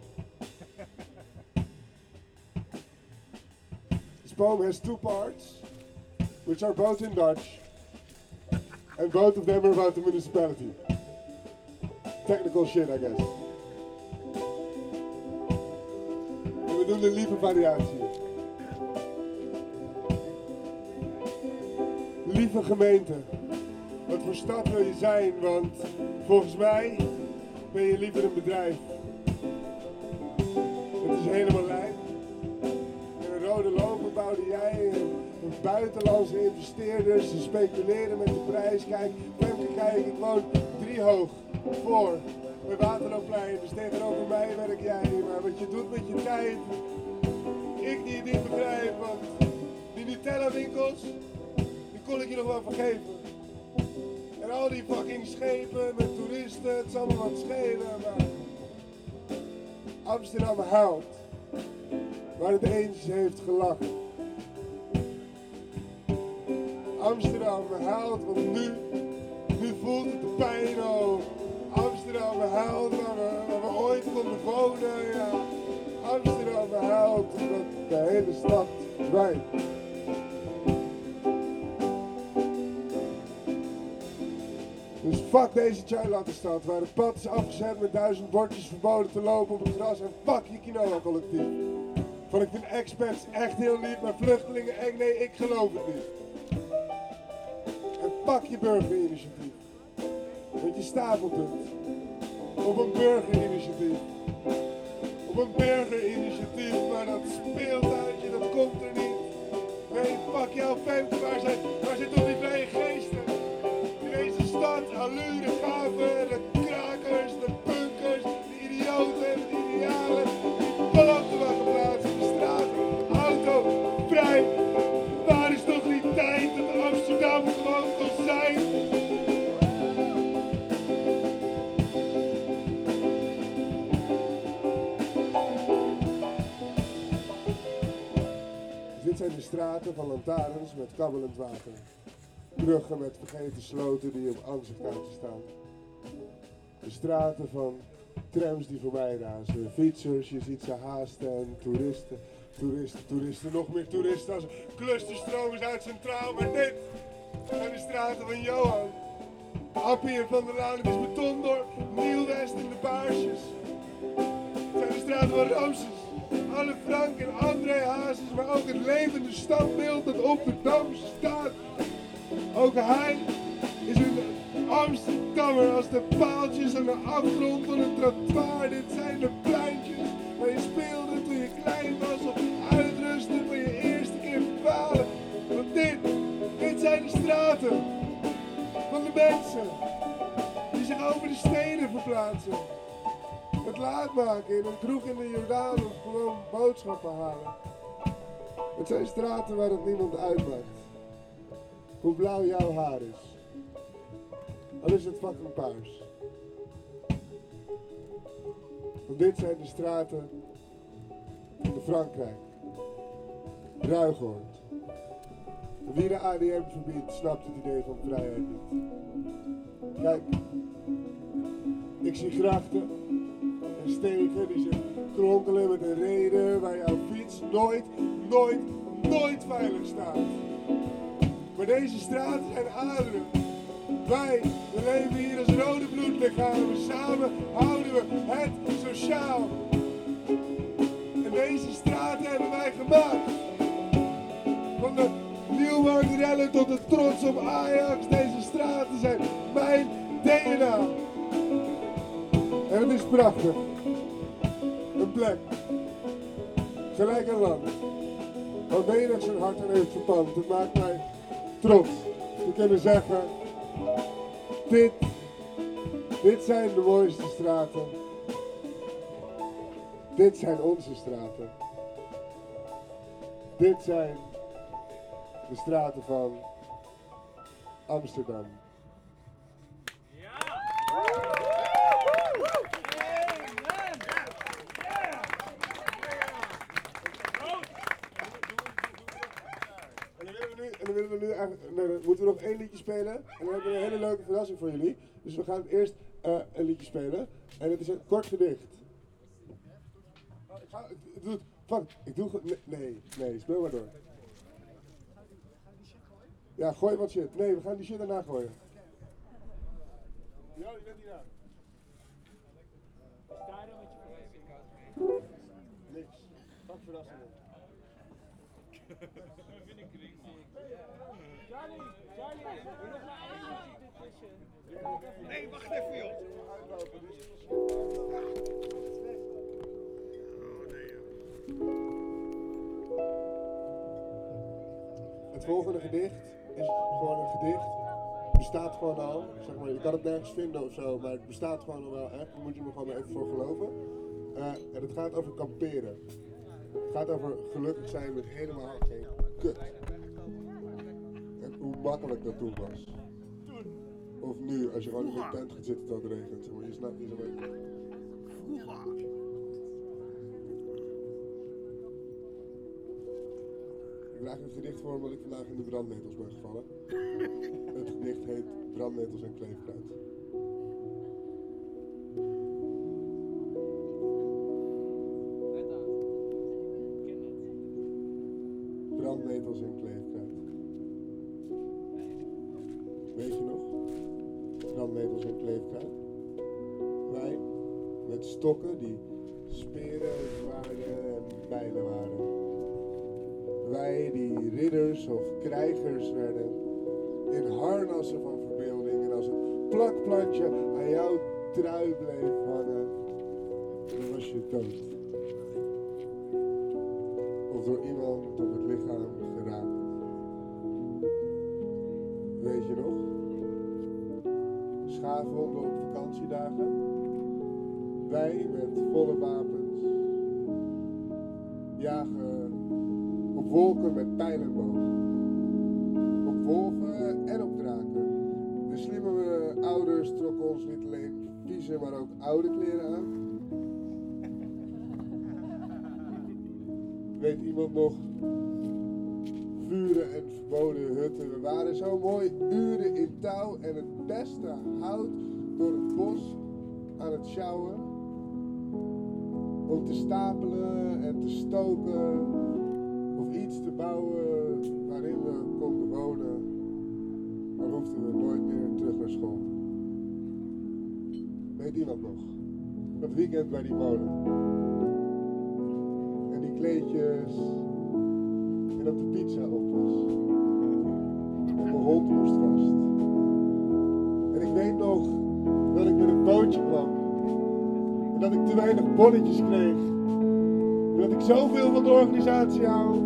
This poem has two parts, which are both in Dutch, and both of them are about the municipality. Technical shit, I guess. En we doen de lieve variatie. Lieve gemeente, wat voor stad wil je zijn? Want volgens mij ben je liever een bedrijf. Het is helemaal lijp. In een rode loper bouwde jij een, een buitenlandse investeerders. Ze speculeren met de prijs. Kijk, Femke, kijk, ik woon driehoog voor bij Waterloopplein. Dus tegenover mij werk jij. Maar wat je doet met je tijd, ik die het niet begrijp. Want die Nutella winkels, die kon ik je nog wel vergeven. En al die fucking schepen met toeristen, het zal me wat schelen, maar Amsterdam huilt, waar het eens heeft gelachen. Amsterdam huilt, want nu, nu voelt het de pijn, oh. Amsterdam huilt, waar we, waar we ooit konden wonen, ja. Amsterdam huilt, omdat de hele stad verdwijnt. Dus fuck deze Charlattenstad, waar het pad is afgezet met duizend bordjes verboden te lopen op het gras. En fuck je quinoa-collectief. Van ik vind expats echt heel lief, maar vluchtelingen eng, nee, ik geloof het niet. En fuck je burgerinitiatief. Want je stapelt het. Op een burgerinitiatief. Op een burgerinitiatief, maar dat speeltuintje, dat komt er niet. Nee, fuck jou Femke, waar zijn, waar zijn toch die vrije geesten? Deze stad, allure, gaven, de krakers, de punkers, de idioten, de idealen, die planten waar geplaatst in de straat, auto, vrij. Waar is toch die tijd dat Amsterdam gewoon kon zijn? Dus dit zijn de straten van lantaarns met kabbelend water. Bruggen met vergeten sloten die op ansichtkaarten staan. De straten van trams die voorbij razen. Fietsers, je ziet ze haasten en toeristen. Toeristen, toeristen, nog meer toeristen als clusterstromers uit Centraal. Maar dit zijn de straten van Johan. Appie en Van der Laan, het is Betondorp. Nieuw West in de Baarsjes. Het zijn de straten van Roosjes. Anne Frank en André Hazes, maar ook het levende standbeeld dat op de Dam staat. Ook hij is een Amsterdammer als de paaltjes aan de afgrond van het trottoir. Dit zijn de pleintjes waar je speelde toen je klein was of uitrusten van je eerste keer falen. Want dit, dit zijn de straten van de mensen die zich over de steden verplaatsen. Het laat maken in een kroeg in de Jordaan of gewoon boodschappen halen. Het zijn straten waar het niemand uitmaakt hoe blauw jouw haar is. Al is het fucking paars. Want dit zijn de straten van Frankrijk. Ruigoord. Wie de A D M verbiedt, snapt het idee van vrijheid niet. Kijk, ik zie grachten en stegen die zich kronkelen met een reden waar jouw fiets nooit, nooit, nooit veilig staat. Maar deze straten zijn aderen. Wij, we leven hier als rode bloedlichamen. Samen houden we het sociaal. En deze straten hebben wij gemaakt. Van de Nieuwmarkt-rellen tot de trots op Ajax. Deze straten zijn mijn D N A. En het is prachtig. Een plek. Gelijk een land. Waar menig zijn hart aan heeft verpand. Het maakt mij trots. We kunnen zeggen. Dit. Dit zijn de mooiste straten. Dit zijn onze straten. Dit zijn de straten van Amsterdam. En dan willen we nu eigenlijk, nee, dan moeten we nog één liedje spelen. En dan hebben we een hele leuke verrassing voor jullie. Dus we gaan eerst uh, een liedje spelen. En het is een kort gedicht. Oh, ik, ga, ik, ik doe het. Fuck, ik doe nee, nee, nee, speel maar door. Ja, gooi wat shit. Nee, we gaan die shit daarna gooien. Ja, je bent hier aan. Niks. Fuck verrassingen. Charlie, Charlie, nee, wacht even joh. Het volgende gedicht is gewoon een gedicht. Het bestaat gewoon al. Zeg maar, je kan het nergens vinden of zo, maar het bestaat gewoon al wel echt. Daar moet je me gewoon maar even voor geloven. Uh, en het gaat over kamperen. Het gaat over gelukkig zijn met helemaal geen kut. En hoe makkelijk dat toen was. Of nu, als je gewoon in een tent gaat zitten tot het regent. Zeg maar, je snapt niet zo beetje. Ik draag het gedicht voor omdat ik vandaag in de brandnetels ben gevallen. Het gedicht heet Brandnetels en Kleefkruid. Brandnetels en kleefkruid. Weet je nog? Brandnetels en kleefkruid. Wij met stokken die speren, zwaarden en bijlen waren. Wij die ridders of krijgers werden. In harnassen van verbeelding. En als het plakplantje aan jouw trui bleef hangen, dan was je dood. Of door iemand op het lichaam geraakt. Weet je nog? Schaafwonden op vakantiedagen. Wij met volle wapens. Jagen op wolken met pijlenbogen. Op wolven en op draken. De slimme ouders trokken ons niet alleen vieze, maar ook oude kleren aan. Weet iemand nog? Vuren en verboden hutten. We waren zo mooi uren in touw en het beste hout door het bos aan het sjouwen. Om te stapelen en te stoken. Of iets te bouwen waarin we konden wonen. Dan hoefden we nooit meer terug naar school. Weet iemand nog? Dat weekend bij die molen. En die kleedjes. En dat de pizza op was. En mijn hond moest vast. En ik weet nog dat ik met een bootje kwam. En dat ik te weinig bonnetjes kreeg. En dat ik zoveel van de organisatie hou.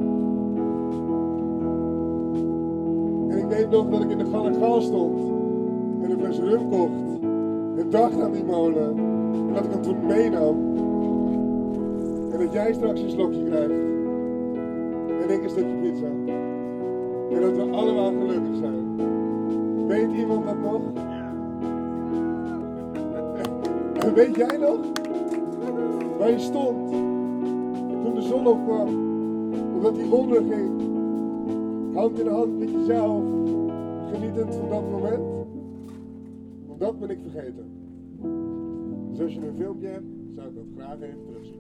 En ik weet nog dat ik in de Gal en Gal stond. En een fles rum kocht. En dacht aan die molen. En dat ik hem toen meenam. En dat jij straks een slokje krijgt. En ik een stukje pizza. En dat we allemaal gelukkig zijn. Weet iemand dat nog? En weet jij nog? Waar je stond. Toen de zon opkwam. Omdat die onderging. hand in hand met jezelf, genietend van dat moment. Want dat ben ik vergeten. Dus als je een filmpje hebt, zou ik dat graag even terugzien.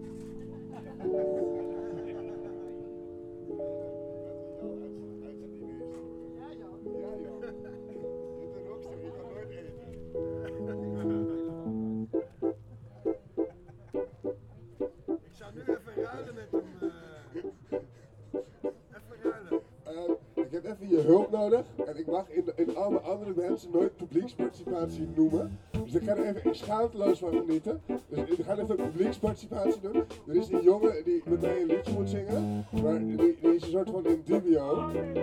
Ik zou nu even ruilen met hem. Uh, even ruilen. Uh, ik heb even je hulp nodig en ik mag in, in alle andere mensen nooit publieksparticipatie noemen. Dus ik ga er even schaamteloos van genieten. Dus ik ga even publieksparticipatie doen. Er is een jongen die met mij een liedje moet zingen, maar die, die is een soort van in dubio.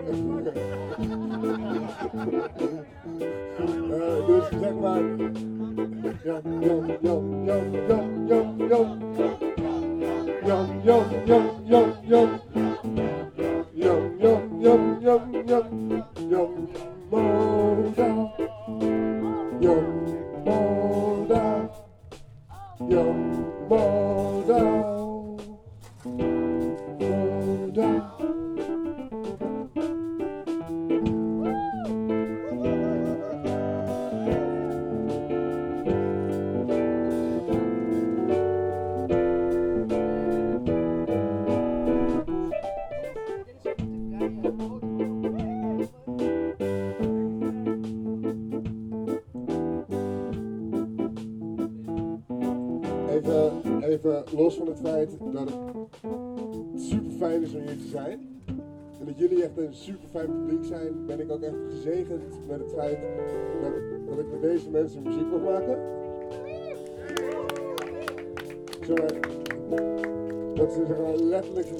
uh, dus zeg maar. Ja, ja, ja, ja, ja, ja, ja. Ja, ja, ja, ja, ja. Yum, yum, yum, yum, yum, yum, moda. Yum, moda. Yum, moda. Moda. Even, even los van het feit dat het super fijn is om hier te zijn. En dat jullie echt een super fijn publiek zijn, ben ik ook echt gezegend met het feit dat, dat ik met deze mensen muziek mag maken. Zo, dat ze zeg maar letterlijk